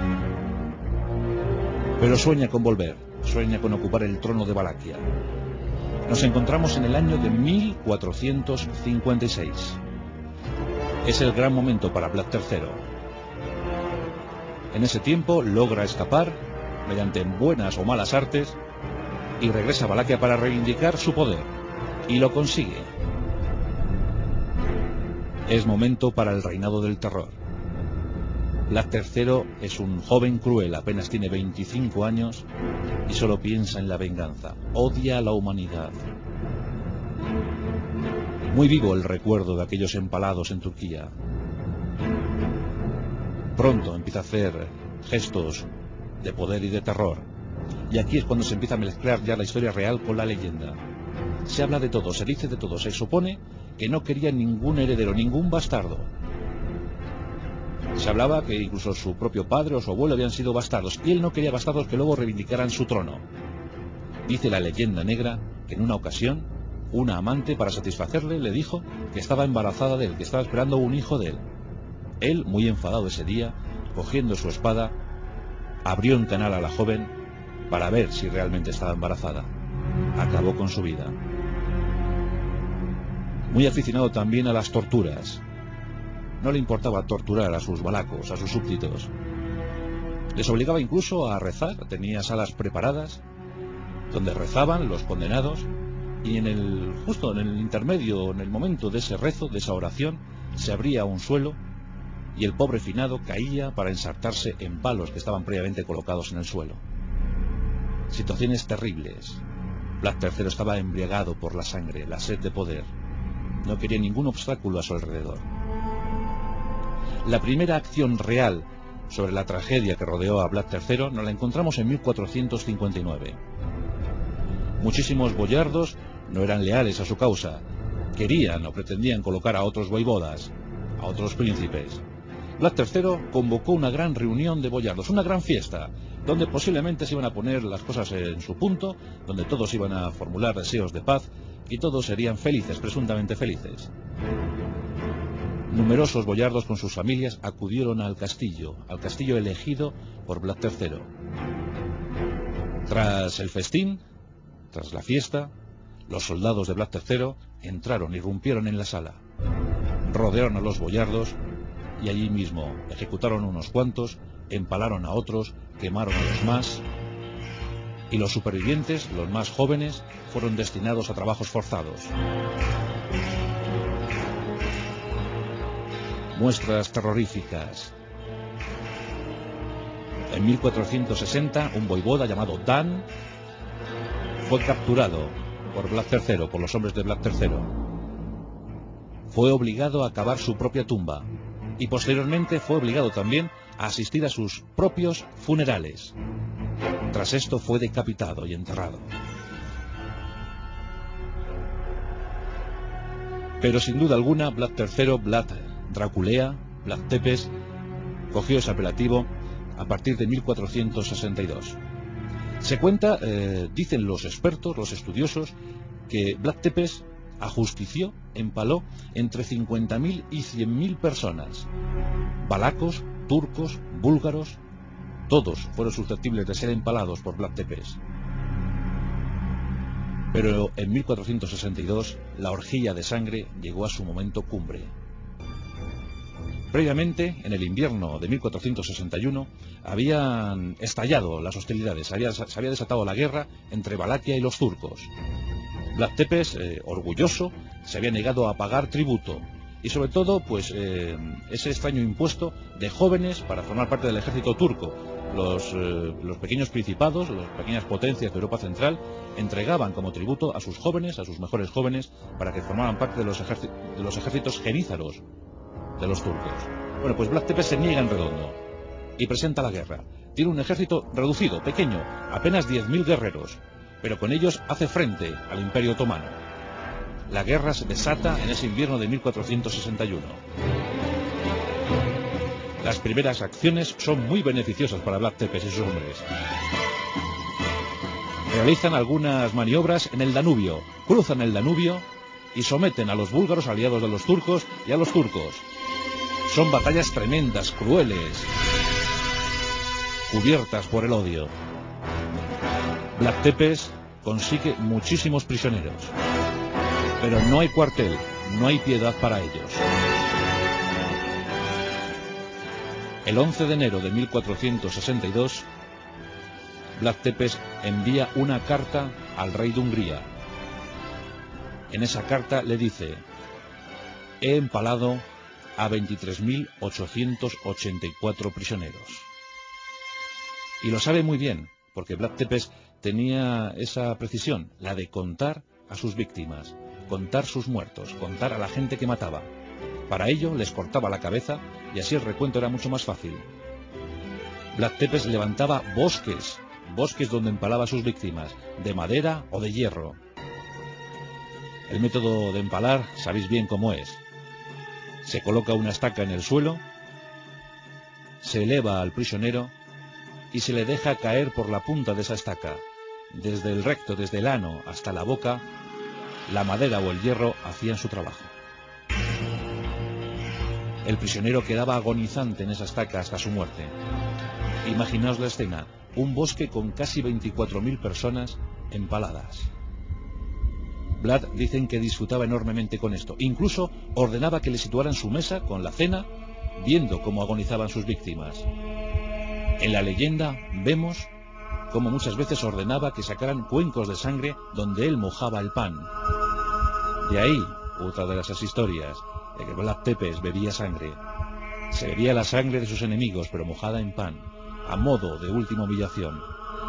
Pero sueña con volver, sueña con ocupar el trono de Valaquia. Nos encontramos en el año de 1456. Es el gran momento para Vlad III. En ese tiempo logra escapar, mediante buenas o malas artes, y regresa a Valaquia para reivindicar su poder. Y lo consigue. Es momento para el reinado del terror. Vlad III es un joven cruel, apenas tiene 25 años y solo piensa en la venganza. Odia a la humanidad. Muy vivo el recuerdo de aquellos empalados en Turquía. Pronto empieza a hacer gestos de poder y de terror. Y aquí es cuando se empieza a mezclar ya la historia real con la leyenda. Se habla de todo, se dice de todo. Se supone que no quería ningún heredero, ningún bastardo. Se hablaba que incluso su propio padre o su abuelo habían sido bastardos, y él no quería bastardos que luego reivindicaran su trono. Dice la leyenda negra que en una ocasión, una amante, para satisfacerle, le dijo que estaba embarazada de él, que estaba esperando un hijo de él. Él, muy enfadado ese día, cogiendo su espada, abrió un canal a la joven para ver si realmente estaba embarazada. Acabó con su vida. Muy aficionado también a las torturas. No le importaba torturar a sus valacos, a sus súbditos. Les obligaba incluso a rezar. Tenía salas preparadas donde rezaban los condenados, y justo en el intermedio, en el momento de ese rezo, de esa oración, se abría un suelo y el pobre finado caía para ensartarse en palos que estaban previamente colocados en el suelo. Situaciones terribles. Vlad III estaba embriagado por la sangre, la sed de poder. No quería ningún obstáculo a su alrededor. La primera acción real sobre la tragedia que rodeó a Vlad III nos la encontramos en 1459. Muchísimos boyardos no eran leales a su causa. Querían o pretendían colocar a otros voivodas, a otros príncipes. Vlad III convocó una gran reunión de boyardos, una gran fiesta, donde posiblemente se iban a poner las cosas en su punto, donde todos iban a formular deseos de paz y todos serían felices, presuntamente felices. Numerosos boyardos con sus familias acudieron al castillo elegido por Vlad III. Tras el festín, tras la fiesta, los soldados de Vlad III entraron, irrumpieron en la sala, rodearon a los boyardos y allí mismo ejecutaron unos cuantos, empalaron a otros, quemaron a los más, y los supervivientes, los más jóvenes, fueron destinados a trabajos forzados. Muestras terroríficas. En 1460, un voivoda llamado Dan fue capturado por Vlad III, por los hombres de Vlad III. Fue obligado a cavar su propia tumba y posteriormente fue obligado también a asistir a sus propios funerales. Tras esto fue decapitado y enterrado. Pero sin duda alguna, Vlad III, Vlad Draculea, Vlad Tepes, cogió ese apelativo a partir de 1462. Se cuenta, dicen los expertos, los estudiosos, que Vlad Tepes ajustició, empaló entre 50.000 y 100.000 personas. Valacos, turcos, búlgaros, todos fueron susceptibles de ser empalados por Vlad Tepes. Pero en 1462 la orgía de sangre llegó a su momento cumbre. Previamente, en el invierno de 1461, habían estallado las hostilidades, se había desatado la guerra entre Valaquia y los turcos. Vlad Tepes, orgulloso, se había negado a pagar tributo y sobre todo, pues, ese extraño impuesto de jóvenes para formar parte del ejército turco. Los pequeños principados, las pequeñas potencias de Europa Central, entregaban como tributo a sus jóvenes, a sus mejores jóvenes, para que formaran parte de los ejércitos genízaros de los turcos. Bueno, pues Vlad Tepes se niega en redondo y presenta la guerra. Tiene un ejército reducido, pequeño, apenas 10.000 guerreros, pero con ellos hace frente al Imperio Otomano. La guerra se desata en ese invierno de 1461. Las primeras acciones son muy beneficiosas para Vlad Tepes y sus hombres. Realizan algunas maniobras en el Danubio, cruzan el Danubio y someten a los búlgaros, aliados de los turcos, y a los turcos. Son batallas tremendas, crueles, cubiertas por el odio. Vlad Tepes consigue muchísimos prisioneros, pero no hay cuartel, no hay piedad para ellos. El 11 de enero de 1462, Vlad Tepes envía una carta al rey de Hungría. En esa carta le dice: he empalado a 23.884 prisioneros. Y lo sabe muy bien, porque Vlad Tepes tenía esa precisión, la de contar a sus víctimas, contar sus muertos, contar a la gente que mataba. Para ello les cortaba la cabeza y así el recuento era mucho más fácil. Vlad Tepes levantaba bosques donde empalaba a sus víctimas, de madera o de hierro. El método de empalar sabéis bien cómo es. Se coloca una estaca en el suelo, se eleva al prisionero y se le deja caer por la punta de esa estaca. Desde el recto, desde el ano hasta la boca, la madera o el hierro hacían su trabajo. El prisionero quedaba agonizante en esa estaca hasta su muerte. Imaginaos la escena, un bosque con casi 24.000 personas empaladas. Vlad dicen que disfrutaba enormemente con esto. Incluso ordenaba que le situaran su mesa con la cena, viendo cómo agonizaban sus víctimas. En la leyenda vemos cómo muchas veces ordenaba que sacaran cuencos de sangre donde él mojaba el pan. De ahí, otra de esas historias, de que Vlad Tepes bebía sangre. Se bebía la sangre de sus enemigos, pero mojada en pan, a modo de última humillación.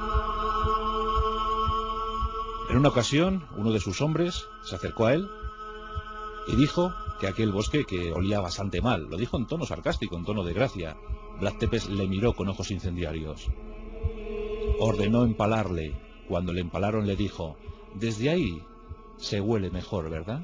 En una ocasión, uno de sus hombres se acercó a él y dijo que aquel bosque que olía bastante mal. Lo dijo en tono sarcástico, en tono de gracia. Vlad Tepes le miró con ojos incendiarios. Ordenó empalarle. Cuando le empalaron le dijo: desde ahí se huele mejor, ¿verdad?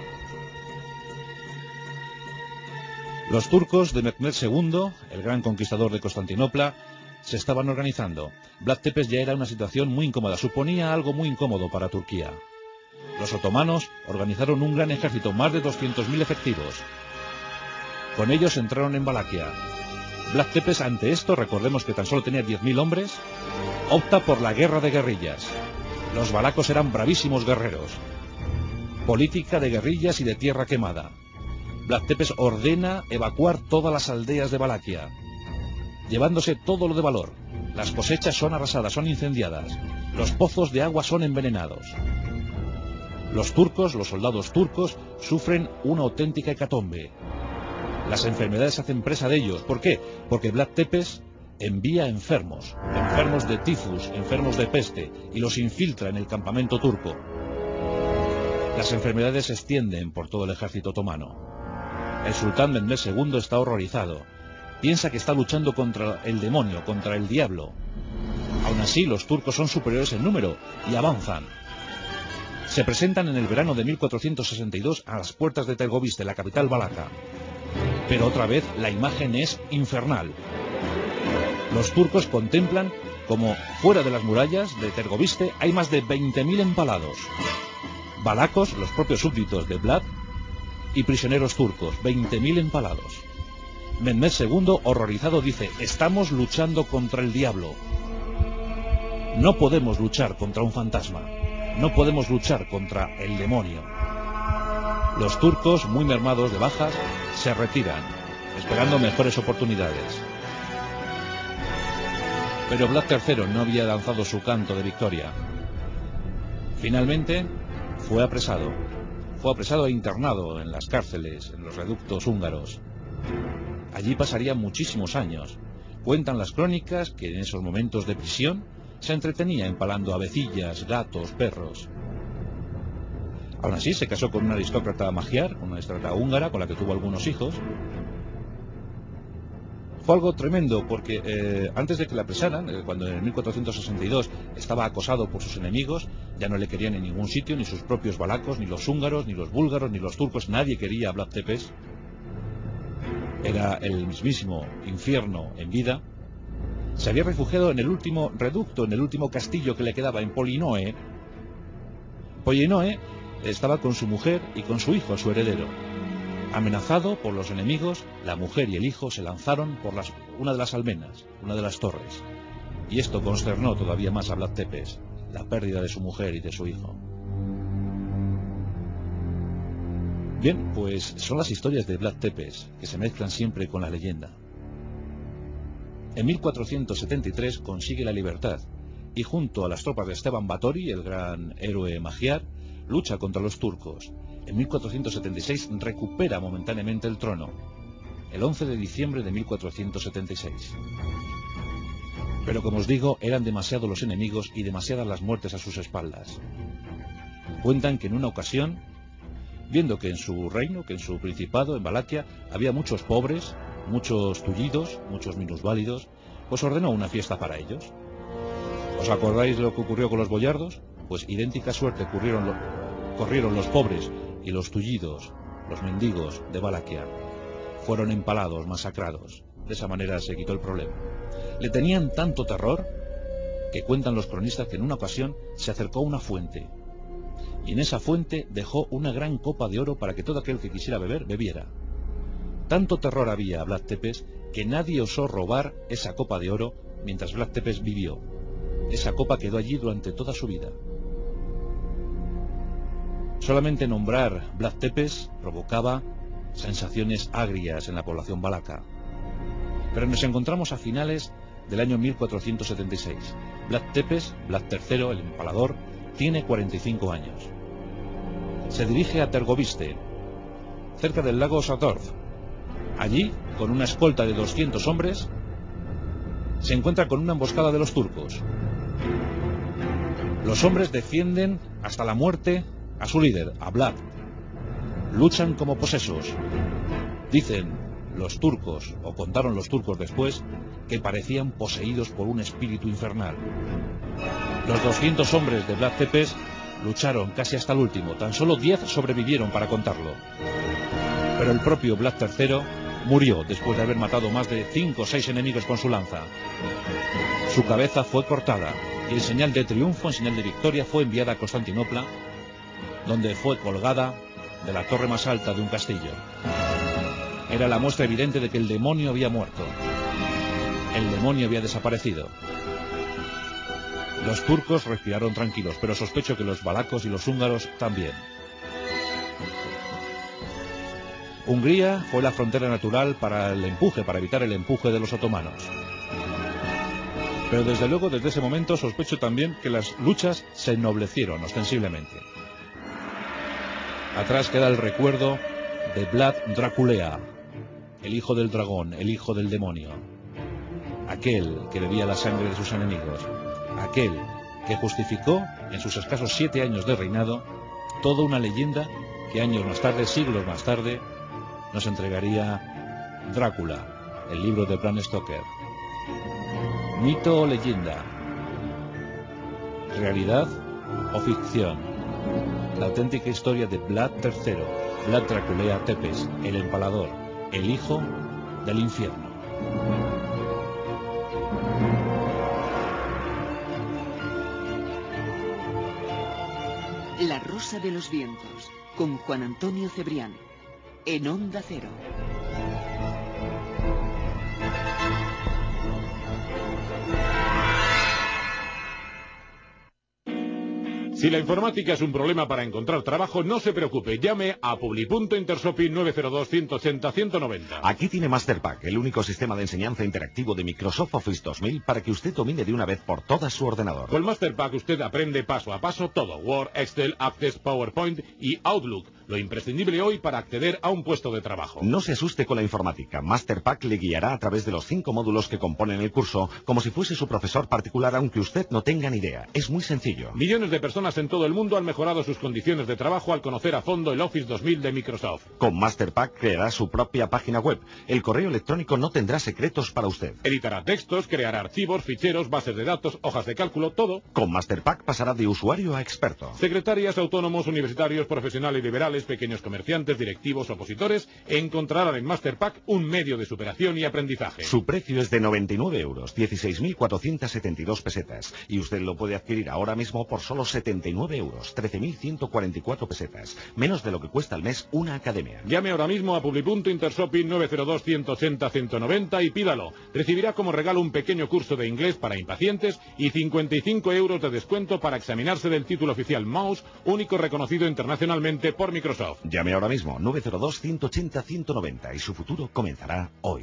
Los turcos de Mehmed II, el gran conquistador de Constantinopla, se estaban organizando. Vlad Tepes ya era una situación muy incómoda, suponía algo muy incómodo para Turquía. Los otomanos organizaron un gran ejército, más de 200.000 efectivos. Con ellos entraron en Valaquia. Vlad Tepes, ante esto, recordemos que tan solo tenía 10.000 hombres, opta por la guerra de guerrillas. Los valacos eran bravísimos guerreros. Política de guerrillas y de tierra quemada. Vlad Tepes ordena evacuar todas las aldeas de Valaquia, llevándose todo lo de valor. Las cosechas son arrasadas, son incendiadas. Los pozos de agua son envenenados. Los turcos, los soldados turcos, sufren una auténtica hecatombe. Las enfermedades hacen presa de ellos. ¿Por qué? Porque Vlad Tepes envía enfermos de tifus, enfermos de peste, y los infiltra en el campamento turco. Las enfermedades se extienden por todo el ejército otomano. El sultán Mehmed II está horrorizado. Piensa que está luchando contra el demonio, contra el diablo. Aún así, los turcos son superiores en número y avanzan. Se presentan en el verano de 1462 a las puertas de Tergoviste, la capital valaca. Pero otra vez la imagen es infernal. Los turcos contemplan como fuera de las murallas de Tergoviste hay más de 20.000 empalados. Valacos, los propios súbditos de Vlad, y prisioneros turcos, 20.000 empalados. Mehmed II, horrorizado, dice: estamos luchando contra el diablo. No podemos luchar contra un fantasma. No podemos luchar contra el demonio. Los turcos, muy mermados de bajas, se retiran, esperando mejores oportunidades. Pero Vlad III no había lanzado su canto de victoria. Finalmente, fue apresado. Fue apresado e internado en las cárceles, en los reductos húngaros. Allí pasaría muchísimos años. Cuentan las crónicas que en esos momentos de prisión se entretenía empalando avecillas, gatos, perros. Aún así, se casó con una aristócrata magiar, una aristócrata húngara, con la que tuvo algunos hijos. Fue algo tremendo porque antes de que la apresaran, cuando en 1462 estaba acosado por sus enemigos, ya no le querían en ningún sitio, ni sus propios valacos, ni los húngaros, ni los búlgaros, ni los turcos, nadie quería a Vlad Tepes. Era el mismísimo infierno en vida. Se había refugiado en el último reducto, en el último castillo que le quedaba, en Polinoe. Polinoe estaba con su mujer y con su hijo, su heredero. Amenazado por los enemigos, la mujer y el hijo se lanzaron por una de las almenas, una de las torres. Y esto consternó todavía más a Vlad Tepes, la pérdida de su mujer y de su hijo. Bien, pues son las historias de Vlad Tepes, que se mezclan siempre con la leyenda. En 1473 consigue la libertad, y junto a las tropas de Esteban Báthory, el gran héroe magiar, lucha contra los turcos. En 1476 recupera momentáneamente el trono, el 11 de diciembre de 1476. Pero como os digo, eran demasiados los enemigos y demasiadas las muertes a sus espaldas. Cuentan que en una ocasión, viendo que en su reino, que en su principado, en Valaquia, había muchos pobres, muchos tullidos, muchos minusválidos, pues ordenó una fiesta para ellos. ¿Os acordáis de lo que ocurrió con los boyardos? Pues idéntica suerte corrieron los pobres y los tullidos, los mendigos de Valaquia. Fueron empalados, masacrados. De esa manera se quitó el problema. Le tenían tanto terror que cuentan los cronistas que en una ocasión se acercó a una fuente. Y en esa fuente dejó una gran copa de oro para que todo aquel que quisiera beber, bebiera. Tanto terror había a Vlad Tepes que nadie osó robar esa copa de oro mientras Vlad Tepes vivió. Esa copa quedó allí durante toda su vida. Solamente nombrar Vlad Tepes provocaba sensaciones agrias en la población valaca. Pero nos encontramos a finales del año 1476. Vlad Tepes, Vlad III, el empalador, tiene 45 años. Se dirige a Tergoviste, cerca del lago Satorf. Allí, con una escolta de 200 hombres, se encuentra con una emboscada de los turcos. Los hombres defienden hasta la muerte a su líder, a Vlad. Luchan como posesos. Dicen los turcos, o contaron los turcos después, que parecían poseídos por un espíritu infernal. Los 200 hombres de Vlad Tepes lucharon casi hasta el último. Tan solo 10 sobrevivieron para contarlo. Pero el propio Vlad III murió después de haber matado más de 5 o 6 enemigos con su lanza. Su cabeza fue cortada y en señal de triunfo, en señal de victoria, fue enviada a Constantinopla, donde fue colgada de la torre más alta de un castillo. Era la muestra evidente de que el demonio había muerto. El demonio había desaparecido. Los turcos respiraron tranquilos, pero sospecho que los valacos y los húngaros también. Hungría fue la frontera natural para evitar el empuje de los otomanos. Pero desde luego, desde ese momento, sospecho también que las luchas se ennoblecieron ostensiblemente. Atrás queda el recuerdo de Vlad Draculea, el hijo del dragón, el hijo del demonio. aquel que bebía la sangre de sus enemigos, aquel que justificó en sus escasos 7 años de reinado toda una leyenda que años más tarde, siglos más tarde, nos entregaría Drácula, el libro de Bram Stoker. Mito o leyenda, realidad o ficción, la auténtica historia de Vlad III, Vlad Draculea Tepes, el empalador, el hijo del infierno. La Rosa de los Vientos, con Juan Antonio Cebrián, en Onda Cero. Si la informática es un problema para encontrar trabajo, no se preocupe, llame a Publipunto Intershopping 902-180-190. Aquí tiene Masterpack, el único sistema de enseñanza interactivo de Microsoft Office 2000 para que usted domine de una vez por todas su ordenador. Con Masterpack usted aprende paso a paso todo, Word, Excel, Access, PowerPoint y Outlook, lo imprescindible hoy para acceder a un puesto de trabajo. No se asuste con la informática, Masterpack le guiará a través de los 5 módulos que componen el curso, como si fuese su profesor particular, aunque usted no tenga ni idea. Es muy sencillo. Millones de personas en todo el mundo han mejorado sus condiciones de trabajo al conocer a fondo el Office 2000 de Microsoft. Con Masterpack creará su propia página web. El correo electrónico no tendrá secretos para usted. Editará textos, creará archivos, ficheros, bases de datos, hojas de cálculo, todo. Con Masterpack pasará de usuario a experto. Secretarias, autónomos, universitarios, profesionales liberales, pequeños comerciantes, directivos, opositores, encontrarán en Masterpack un medio de superación y aprendizaje. Su precio es de 99 euros, 16.472 pesetas. Y usted lo puede adquirir ahora mismo por solo 79 euros, 13.144 pesetas. Menos de lo que cuesta al mes una academia. Llame ahora mismo a Publipunto Intershopping 902-180-190 y pídalo. Recibirá como regalo un pequeño curso de inglés para impacientes y 55 euros de descuento para examinarse del título oficial Mouse, único reconocido internacionalmente por Microsoft. Llame ahora mismo, 902-180-190 y su futuro comenzará hoy.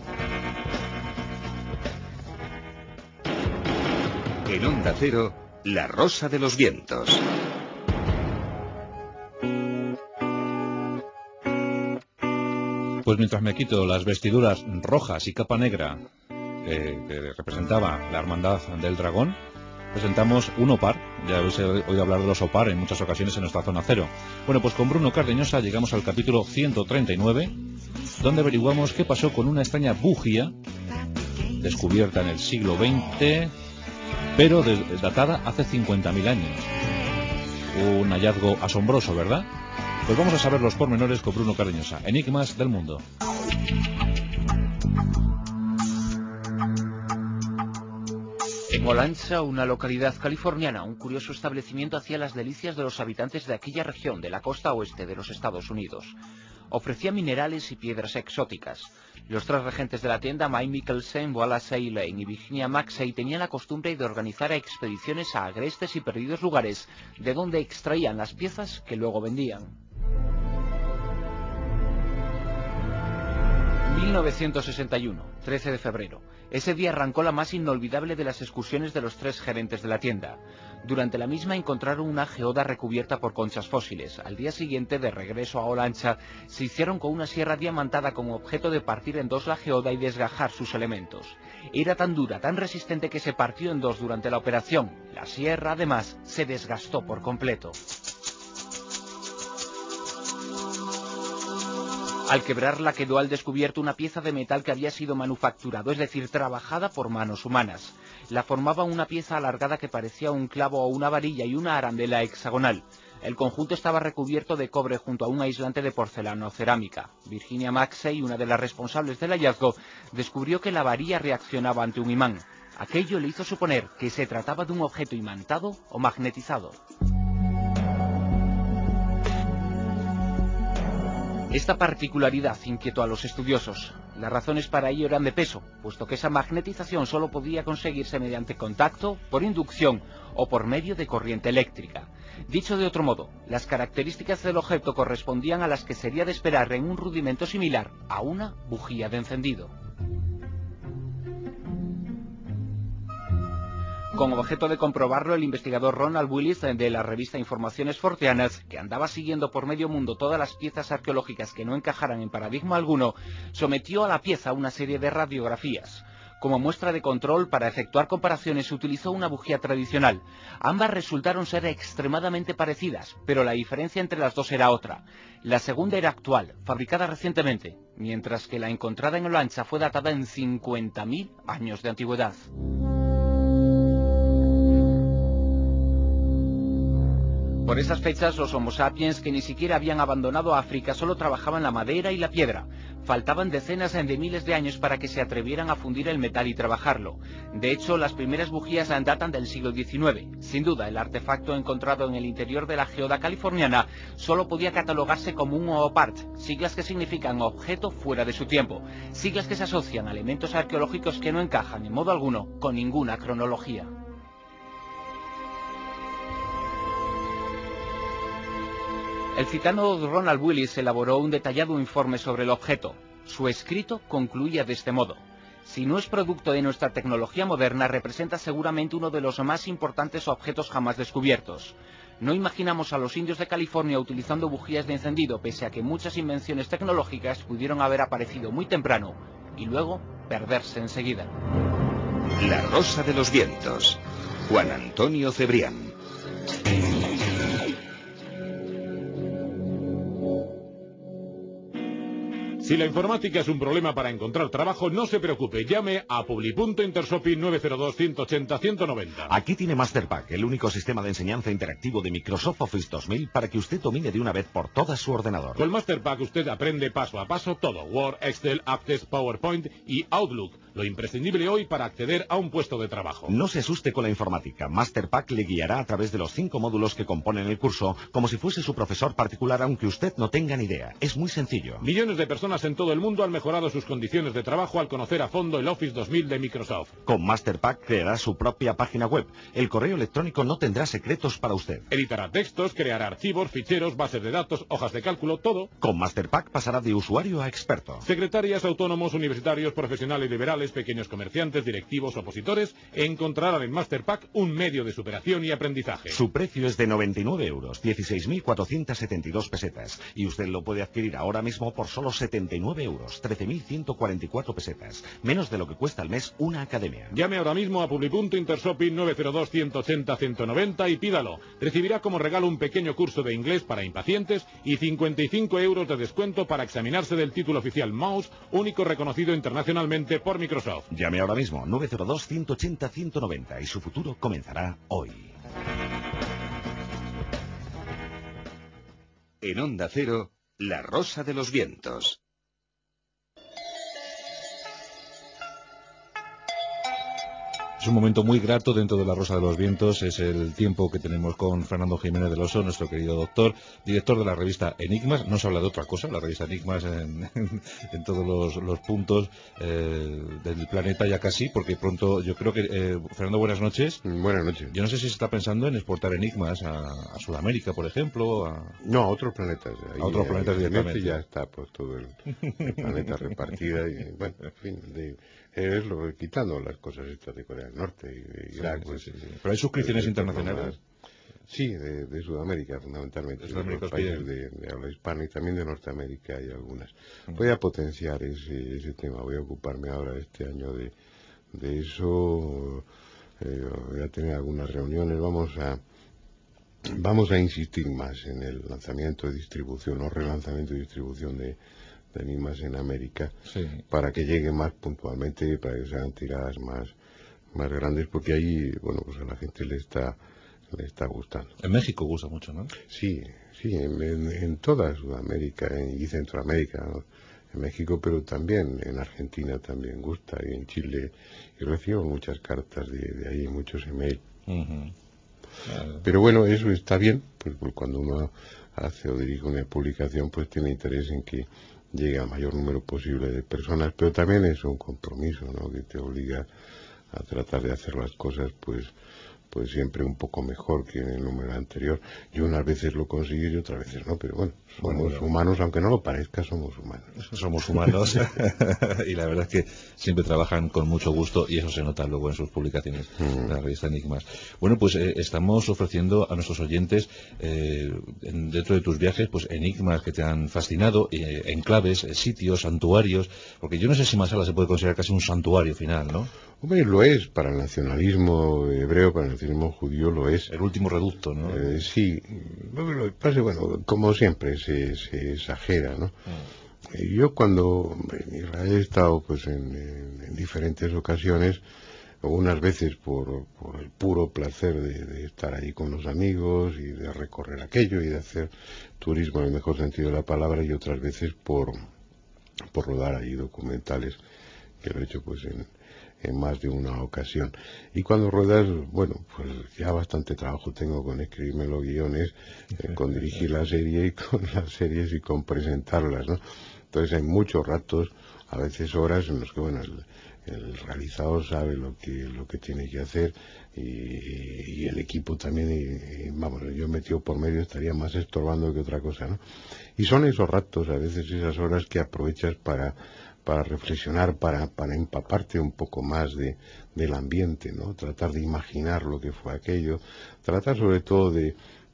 En Onda Cero, La Rosa de los Vientos. Pues mientras me quito las vestiduras rojas y capa negra que representaba la Hermandad del Dragón, presentamos un OPAR. Ya habéis oído hablar de los OPAR en muchas ocasiones en nuestra zona cero. Bueno, pues con Bruno Cardeñosa llegamos al capítulo 139, donde averiguamos qué pasó con una extraña bujía descubierta en el siglo XX, pero datada hace 50.000 años. Un hallazgo asombroso, ¿verdad? Pues vamos a saber los pormenores con Bruno Cardeñosa. Enigmas del mundo. En Olancha, una localidad californiana, un curioso establecimiento hacía las delicias de los habitantes de aquella región de la costa oeste de los Estados Unidos. Ofrecía minerales y piedras exóticas. Los 3 regentes de la tienda, Mike Mickelson, Wallace Lane y Virginia Maxey, tenían la costumbre de organizar expediciones a agrestes y perdidos lugares, de donde extraían las piezas que luego vendían. 1961, 13 de febrero. Ese día arrancó la más inolvidable de las excursiones de los 3 gerentes de la tienda. Durante la misma encontraron una geoda recubierta por conchas fósiles. Al día siguiente, de regreso a Olancha, se hicieron con una sierra diamantada con objeto de partir en 2 la geoda y desgajar sus elementos. Era tan dura, tan resistente que se partió en 2 durante la operación. La sierra, además, se desgastó por completo. Al quebrarla quedó al descubierto una pieza de metal que había sido manufacturado, es decir, trabajada por manos humanas. La formaba una pieza alargada que parecía un clavo o una varilla y una arandela hexagonal. El conjunto estaba recubierto de cobre junto a un aislante de porcelana o cerámica. Virginia Maxey, una de las responsables del hallazgo, descubrió que la varilla reaccionaba ante un imán. Aquello le hizo suponer que se trataba de un objeto imantado o magnetizado. Esta particularidad inquietó a los estudiosos. Las razones para ello eran de peso, puesto que esa magnetización solo podía conseguirse mediante contacto, por inducción o por medio de corriente eléctrica. Dicho de otro modo, las características del objeto correspondían a las que sería de esperar en un rudimento similar a una bujía de encendido. Con objeto de comprobarlo, el investigador Ronald Willis, de la revista Informaciones Forteanas, que andaba siguiendo por medio mundo todas las piezas arqueológicas que no encajaran en paradigma alguno, sometió a la pieza una serie de radiografías. Como muestra de control, para efectuar comparaciones, se utilizó una bujía tradicional. Ambas resultaron ser extremadamente parecidas, pero la diferencia entre las dos era otra. La segunda era actual, fabricada recientemente, mientras que la encontrada en Olancha fue datada en 50.000 años de antigüedad. Por esas fechas, los Homo sapiens, que ni siquiera habían abandonado África, solo trabajaban la madera y la piedra. Faltaban decenas de miles de años para que se atrevieran a fundir el metal y trabajarlo. De hecho, las primeras bujías datan del siglo XIX. Sin duda, el artefacto encontrado en el interior de la geoda californiana solo podía catalogarse como un OOPART, siglas que significan objeto fuera de su tiempo, siglas que se asocian a elementos arqueológicos que no encajan en modo alguno con ninguna cronología. El gitano Ronald Willis elaboró un detallado informe sobre el objeto. Su escrito concluía de este modo: si no es producto de nuestra tecnología moderna, representa seguramente uno de los más importantes objetos jamás descubiertos. No imaginamos a los indios de California utilizando bujías de encendido, pese a que muchas invenciones tecnológicas pudieron haber aparecido muy temprano y luego perderse enseguida. La Rosa de los Vientos. Juan Antonio Cebrián. Si la informática es un problema para encontrar trabajo, no se preocupe, llame a Publipunto Intershopping 902-180-190. Aquí tiene Masterpack, el único sistema de enseñanza interactivo de Microsoft Office 2000 para que usted domine de una vez por todas su ordenador. Con Masterpack usted aprende paso a paso todo: Word, Excel, Access, PowerPoint y Outlook, lo imprescindible hoy para acceder a un puesto de trabajo. No se asuste con la informática. Masterpack le guiará a través de los 5 módulos que componen el curso, como si fuese su profesor particular, aunque usted no tenga ni idea. Es muy sencillo. Millones de personas en todo el mundo han mejorado sus condiciones de trabajo al conocer a fondo el Office 2000 de Microsoft. Con Masterpack creará su propia página web. El correo electrónico no tendrá secretos para usted. Editará textos, creará archivos, ficheros, bases de datos, hojas de cálculo, todo. Con Masterpack pasará de usuario a experto. Secretarias, autónomos, universitarios, profesionales liberales, pequeños comerciantes, directivos, opositores, encontrarán en Masterpack un medio de superación y aprendizaje. Su precio es de 99 euros, 16.472 pesetas. Y usted lo puede adquirir ahora mismo por solo 79 euros, 13.144 pesetas. Menos de lo que cuesta al mes una academia. Llame ahora mismo a Publipunto Intershopping 902-180-190 y pídalo. Recibirá como regalo un pequeño curso de inglés para impacientes y 55 euros de descuento para examinarse del título oficial Mouse, único reconocido internacionalmente por Microsoft. Llame ahora mismo 902-180-190 y su futuro comenzará hoy. En Onda Cero, La Rosa de los Vientos. Es un momento muy grato dentro de La Rosa de los Vientos. Es el tiempo que tenemos con Fernando Jiménez del Oso, nuestro querido doctor, director de la revista Enigmas. No se habla de otra cosa, la revista Enigmas en todos los puntos del planeta ya casi, porque pronto, yo creo que... Fernando, buenas noches. Buenas noches. Yo no sé si se está pensando en exportar Enigmas a Sudamérica, por ejemplo. No, a otros planetas. A otros planetas directamente. Ya está pues todo el planeta repartida y, bueno, en fin, es lo quitando las cosas estas de Corea del Norte y de Irak. Sí, sí. Pero hay suscripciones internacionales. Sí, de Sudamérica fundamentalmente, de los países de habla hispana y también de Norteamérica hay algunas. Voy a potenciar ese tema, voy a ocuparme ahora este año de eso, voy a tener algunas reuniones, vamos a insistir más en el lanzamiento de distribución o relanzamiento y distribución de Enigmas en América, sí, para que llegue más puntualmente, para que sean tiradas más grandes, porque ahí, bueno, pues a la gente le está gustando. En México gusta mucho, ¿no? Sí, en toda Sudamérica y Centroamérica, ¿no? En México, pero también en Argentina también gusta, y en Chile, y recibo muchas cartas de ahí, muchos emails. Pero bueno, eso está bien, pues cuando uno hace o dirige una publicación, pues tiene interés en que llegue al mayor número posible de personas, pero también es un compromiso, ¿no?, que te obliga a tratar de hacer las cosas pues pues siempre un poco mejor que en el número anterior. Y unas veces lo consigue y otras veces no, pero bueno, somos humanos, aunque no lo parezca, somos humanos. Somos humanos y la verdad es que siempre trabajan con mucho gusto y eso se nota luego en sus publicaciones de la revista Enigmas. Bueno, pues estamos ofreciendo a nuestros oyentes dentro de tus viajes pues enigmas que te han fascinado, enclaves, sitios, santuarios, porque yo no sé si Masada se puede considerar casi un santuario final, ¿no? Hombre, lo es, para el nacionalismo hebreo, para el nacionalismo judío lo es. El último reducto, ¿no? Sí, lo que pasa, bueno, como siempre se exagera, ¿no? Yo cuando en Israel he estado pues en diferentes ocasiones, unas veces por el puro placer de estar ahí con los amigos y de recorrer aquello y de hacer turismo en el mejor sentido de la palabra, y otras veces por rodar ahí documentales, que lo he hecho pues en más de una ocasión. Y cuando ruedas, bueno, pues ya bastante trabajo tengo con escribirme los guiones, con dirigir la serie y con las series y con presentarlas, ¿no? Entonces hay muchos ratos, a veces horas, en los que, bueno, el realizador sabe lo que tiene que hacer y el equipo también, y vamos, yo metido por medio estaría más estorbando que otra cosa, ¿no? Y son esos ratos, a veces esas horas que aprovechas para reflexionar, para empaparte un poco más del ambiente, ¿no? Tratar de imaginar lo que fue aquello, tratar sobre todo de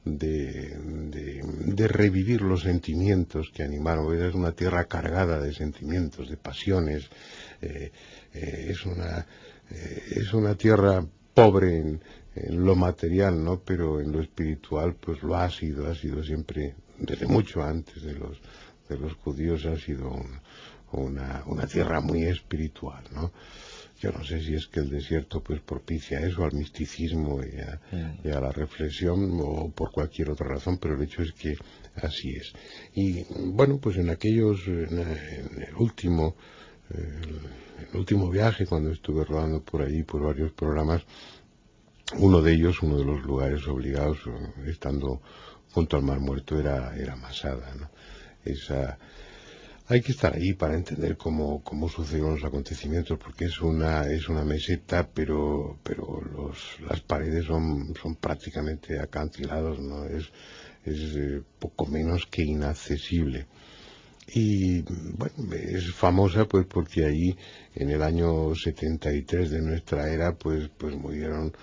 revivir los sentimientos que animaron. Es una tierra cargada de sentimientos, de pasiones, es una tierra pobre en lo material, ¿no? Pero en lo espiritual pues lo ha sido siempre, desde mucho antes de los judíos, ha sido una tierra muy espiritual, ¿no? Yo no sé si es que el desierto pues propicia eso, al misticismo y a la reflexión, o por cualquier otra razón, pero el hecho es que así es. Y bueno, pues en el último viaje, cuando estuve rodando por allí por varios programas, uno de los lugares obligados, estando junto al Mar Muerto, era Masada, ¿no? Hay que estar ahí para entender cómo sucedieron los acontecimientos, porque es una meseta, pero las paredes son prácticamente acantilados, ¿no? Es poco menos que inaccesible. Y bueno, es famosa pues porque ahí en el año 73 de nuestra era pues murieron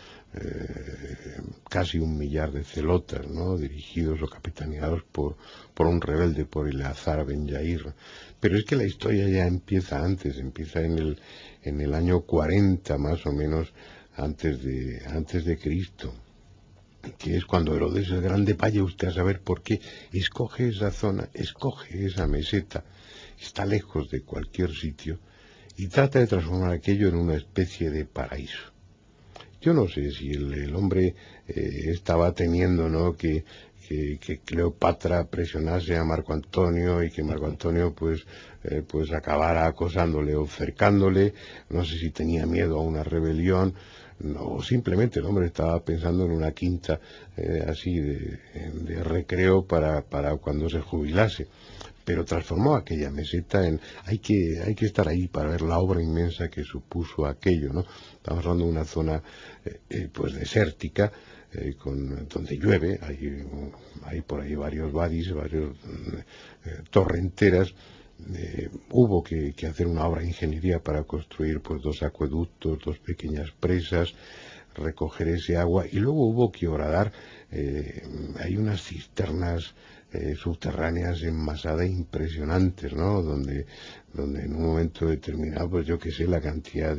casi 1 millar de celotas, ¿no? Dirigidos o capitaneados por un rebelde, por Eleazar Ben Yair. Pero es que la historia ya empieza antes, empieza en el año 40 más o menos antes de Cristo, que es cuando Herodes el Grande, vaya usted a saber por qué, escoge esa zona, escoge esa meseta, está lejos de cualquier sitio, y trata de transformar aquello en una especie de paraíso. Yo no sé si el hombre estaba temiendo, ¿no?, que Cleopatra presionase a Marco Antonio y que Marco Antonio pues acabara acosándole o cercándole. No sé si tenía miedo a una rebelión, o simplemente el hombre estaba pensando en una quinta así de recreo para cuando se jubilase. Pero transformó aquella meseta en... Hay que estar ahí para ver la obra inmensa que supuso aquello, ¿no? Estamos hablando de una zona pues desértica, donde llueve, hay por ahí varios vadis, varios torrenteras. Hubo que hacer una obra de ingeniería para construir pues 2 acueductos, 2 pequeñas presas, recoger ese agua, y luego hubo que horadar. Hay unas cisternas subterráneas en Masada impresionantes, ¿no? Donde en un momento determinado, pues yo que sé, la cantidad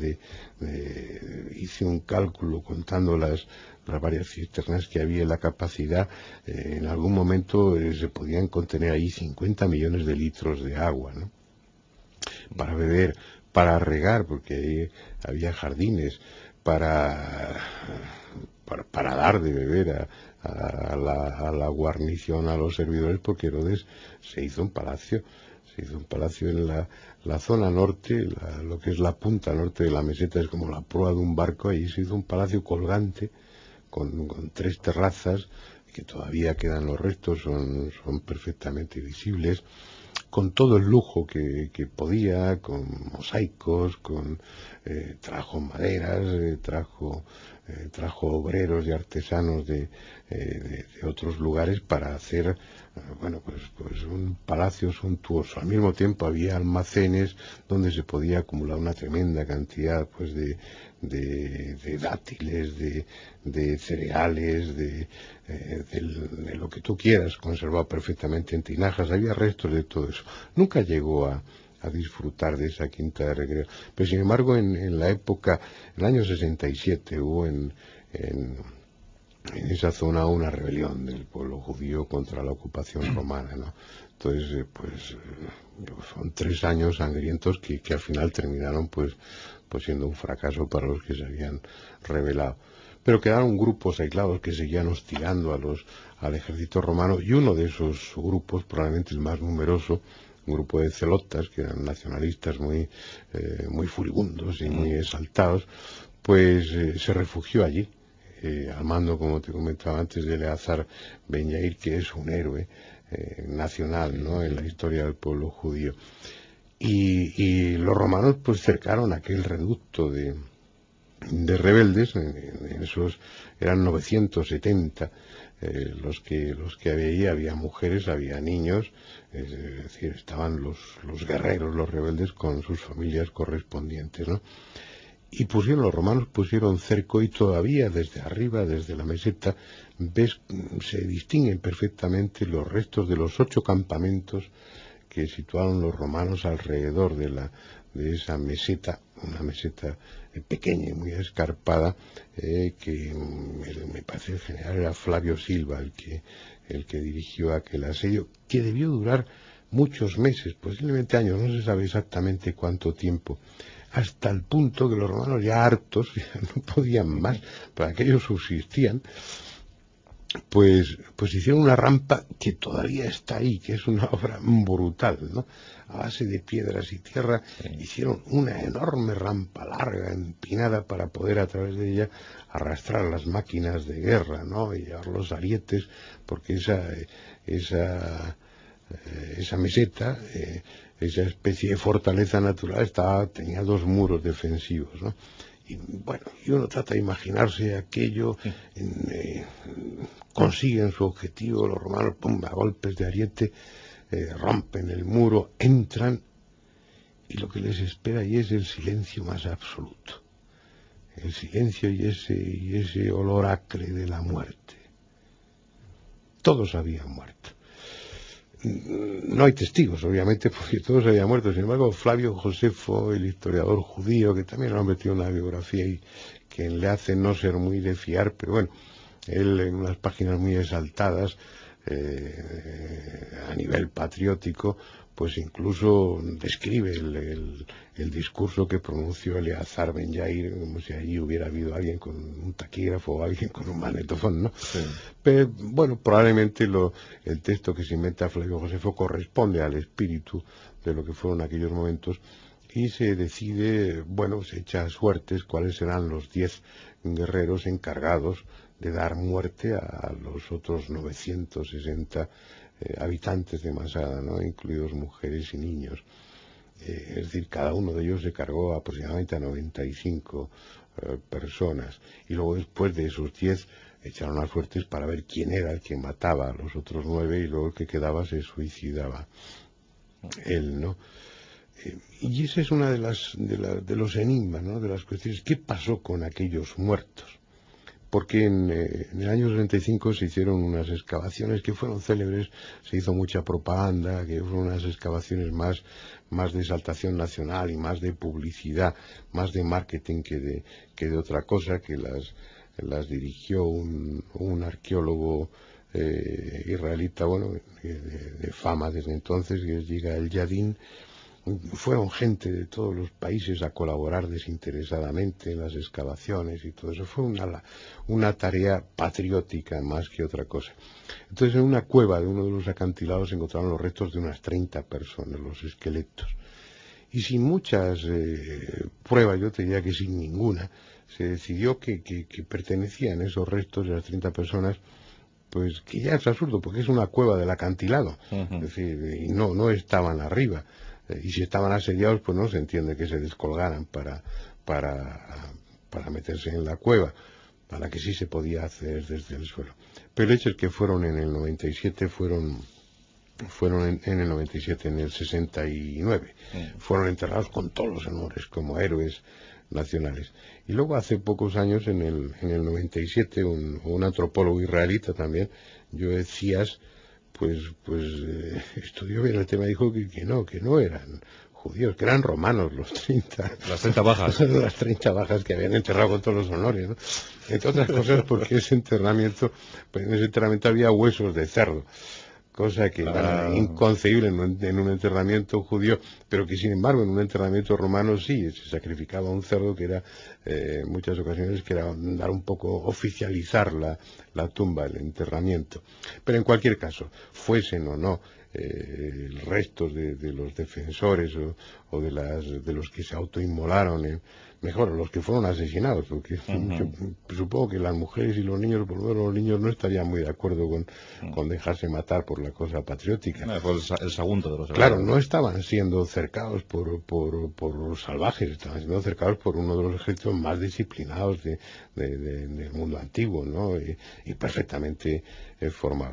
hice un cálculo contando las varias cisternas que había, la capacidad, en algún momento se podían contener ahí 50 millones de litros de agua, ¿no? Para beber, para regar, porque ahí había jardines, para dar de beber a la guarnición, a los servidores, porque Herodes se hizo un palacio en la zona norte, lo que es la punta norte de la meseta, es como la proa de un barco. Ahí se hizo un palacio colgante con 3 terrazas que todavía quedan los restos, son perfectamente visibles. con todo el lujo que podía, con mosaicos, trajo maderas, trajo obreros y artesanos de otros lugares para hacer pues un palacio suntuoso. Al mismo tiempo había almacenes donde se podía acumular una tremenda cantidad pues de dátiles, de cereales, de lo que tú quieras, conservado perfectamente en tinajas. Había restos de todo eso. Nunca llegó a disfrutar de esa quinta de recreo. Pero sin embargo, en la época, en el año 67, hubo en esa zona una rebelión del pueblo judío contra la ocupación romana, ¿no? Entonces, son 3 años sangrientos que al final terminaron pues siendo un fracaso para los que se habían rebelado. Pero quedaron grupos aislados que seguían hostigando al ejército romano, y uno de esos grupos, probablemente el más numeroso, un grupo de celotas, que eran nacionalistas muy furibundos y muy exaltados, pues se refugió allí, al mando, como te comentaba antes, de Eleazar Ben Yair, que es un héroe nacional, ¿no?, en la historia del pueblo judío. Y los romanos pues cercaron aquel reducto de rebeldes. En esos eran 970 los que había mujeres, había niños, es decir, estaban los guerreros, los rebeldes con sus familias correspondientes, ¿no? Y los romanos pusieron cerco, y todavía desde arriba, desde la meseta, se distinguen perfectamente los restos de los 8 campamentos que situaron los romanos alrededor de esa meseta, una meseta pequeña y muy escarpada, que me parece en general era Flavio Silva el que dirigió aquel asedio, que debió durar muchos meses, posiblemente años, no se sabe exactamente cuánto tiempo, hasta el punto que los romanos, ya hartos, ya no podían más, para que ellos subsistían, pues hicieron una rampa que todavía está ahí, que es una obra brutal, ¿no? A base de piedras y tierra, hicieron una enorme rampa larga, empinada, para poder a través de ella arrastrar las máquinas de guerra, ¿no?, y llevar los arietes, porque esa meseta, esa especie de fortaleza natural, tenía 2 muros defensivos, ¿no? Y bueno, y uno trata de imaginarse aquello, consiguen su objetivo, los romanos, pum, a golpes de ariete, rompen el muro, entran, y lo que les espera ahí es el silencio más absoluto, el silencio y ese olor acre de la muerte. Todos habían muerto. No hay testigos, obviamente, porque todos habían muerto. Sin embargo, Flavio Josefo, el historiador judío, que también lo ha metido en una biografía y que le hace no ser muy de fiar, pero bueno, él en unas páginas muy exaltadas, a nivel patriótico, pues incluso describe el discurso que pronunció Eleazar Ben Yair, como si allí hubiera habido alguien con un taquígrafo o alguien con un magnetofón, ¿no? Sí. Pero bueno, probablemente el texto que se inventa Flavio Josefo corresponde al espíritu de lo que fueron aquellos momentos, y se decide, se echa suertes cuáles serán los 10 guerreros encargados de dar muerte a los otros 960 habitantes de Masada, ¿no?, incluidos mujeres y niños. Es decir, cada uno de ellos se cargó aproximadamente a 95 personas, y luego después de esos 10 echaron las suertes para ver quién era el que mataba a los otros 9, y luego el que quedaba se suicidaba él, ¿no? Y esa es una de los enigmas, ¿no?, de las cuestiones. ¿Qué pasó con aquellos muertos? Porque en el año 65 se hicieron unas excavaciones que fueron célebres, se hizo mucha propaganda, que fueron unas excavaciones más de exaltación nacional y más de publicidad, más de marketing que de otra cosa, que las dirigió un arqueólogo israelita, de fama desde entonces, que es Yigal Yadin. Fueron gente de todos los países a colaborar desinteresadamente en las excavaciones y todo eso. Fue una tarea patriótica más que otra cosa. Entonces, en una cueva de uno de los acantilados se encontraron los restos de unas 30 personas, los esqueletos. Y sin muchas pruebas, yo te diría que sin ninguna, se decidió que pertenecían esos restos de las 30 personas pues que ya es absurdo, porque es una cueva del acantilado, es decir, y no estaban arriba, y si estaban asediados, pues no se entiende que se descolgaran para meterse en la cueva, para que sí se podía hacer desde el suelo. Pero el hecho es que fueron en el 97, fueron en el 97, en el 69, fueron enterrados con todos los honores, como héroes nacionales. Y luego hace pocos años, en el 97, un antropólogo israelita también, Joe Zias, pues estudió bien el tema y dijo que no eran judíos, que eran romanos los 30. Las 30 bajas. Las 30 bajas que habían enterrado con todos los honores, ¿no? Entre otras cosas porque en ese enterramiento había huesos de cerdo, cosa que era inconcebible en un enterramiento judío, pero que sin embargo en un enterramiento romano sí se sacrificaba un cerdo, que era en muchas ocasiones que era dar un poco, oficializar la tumba, el enterramiento. Pero en cualquier caso, fuesen o no restos de los defensores o de los que se autoinmolaron, mejor los que fueron asesinados, porque yo supongo que las mujeres y los niños, por lo menos los niños, no estarían muy de acuerdo con dejarse matar por la cosa patriótica. Por el segundo de los Claro, no estaban siendo cercados por los salvajes, estaban siendo cercados por uno de los ejércitos más disciplinados del mundo antiguo, ¿no? Y perfectamente formados.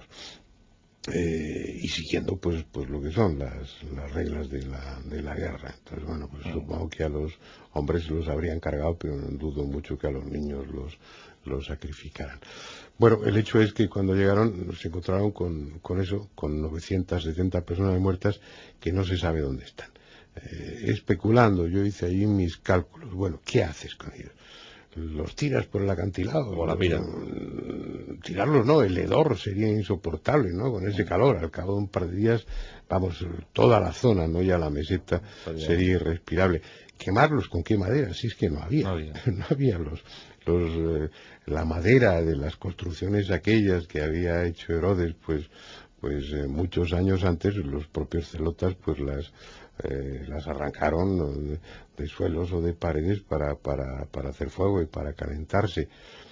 Y siguiendo pues lo que son las reglas de la guerra. Entonces, bueno, pues supongo que a los hombres se los habrían cargado, pero dudo mucho que a los niños los sacrificaran. Bueno, el hecho es que cuando llegaron se encontraron con 970 personas muertas que no se sabe dónde están. Especulando, yo hice ahí mis cálculos. Bueno, ¿qué haces con ellos? ¿Los tiras por el acantilado? O la pira. Tirarlos no, el hedor sería insoportable, ¿no? Con ese calor, al cabo de un par de días, vamos, toda la zona, no ya la meseta, sería irrespirable. ¿Quemarlos con qué madera? Si es que no había. No había la madera de las construcciones aquellas que había hecho Herodes, pues muchos años antes los propios celotas pues las arrancaron de suelos o de paredes para hacer fuego y para calentarse.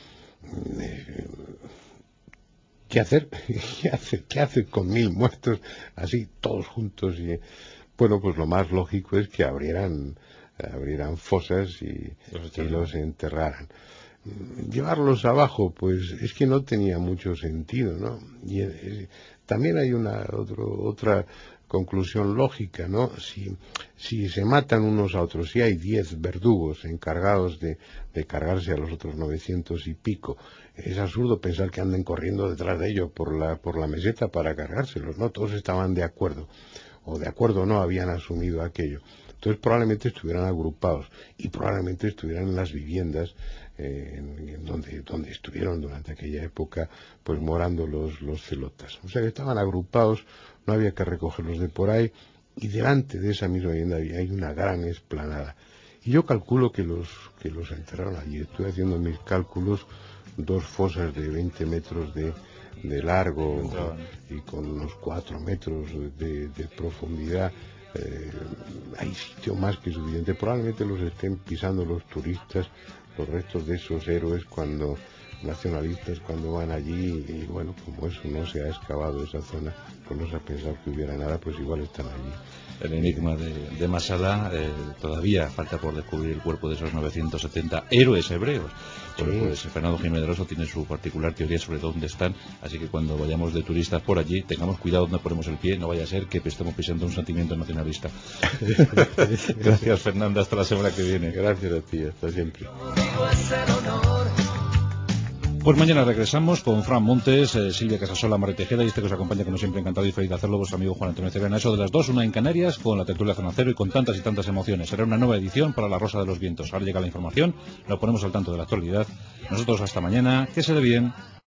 ¿Qué hacer? ¿Qué hacer con 1000 muertos así todos juntos? Y bueno, pues lo más lógico es que abrieran fosas y los enterraran. Llevarlos abajo, pues es que no tenía mucho sentido, ¿no? Y también hay otra conclusión lógica, ¿no? Si se matan unos a otros, si hay 10 verdugos encargados de cargarse a los otros 900 y pico, es absurdo pensar que anden corriendo detrás de ellos por la meseta para cargárselos, ¿no? Todos estaban de acuerdo, o de acuerdo no, habían asumido aquello. Entonces probablemente estuvieran agrupados y probablemente estuvieran en las viviendas donde estuvieron durante aquella época pues morando los celotas. O sea que estaban agrupados, no había que recogerlos de por ahí, y delante de esa misma vivienda hay una gran explanada. Y yo calculo que los enterraron allí. Estoy haciendo mis cálculos, 2 fosas de 20 metros de largo y con unos 4 metros de profundidad. Hay sitio más que suficiente. Probablemente los estén pisando los turistas, los restos de esos héroes nacionalistas cuando van allí, y bueno, como eso no se ha excavado esa zona, pues no se ha pensado que hubiera nada, pues igual están allí. El enigma de Masada, todavía falta por descubrir el cuerpo de esos 970 héroes hebreos. Pues Fernando Jiménez Rosso tiene su particular teoría sobre dónde están, así que cuando vayamos de turistas por allí, tengamos cuidado donde ponemos el pie, no vaya a ser que estemos pisando un sentimiento nacionalista. Gracias, Fernando, hasta la semana que viene. Gracias a ti, hasta siempre. Pues mañana regresamos con Fran Montes, Silvia Casasola, Mari Tejeda, y que os acompaña como siempre, encantado y feliz de hacerlo, vuestro amigo Juan Antonio Cebrián. A eso de las 2, 1 en Canarias, con la tertulia Zona Cero y con tantas y tantas emociones. Será una nueva edición para La Rosa de los Vientos. Ahora llega la información, lo ponemos al tanto de la actualidad. Nosotros hasta mañana, que se dé bien.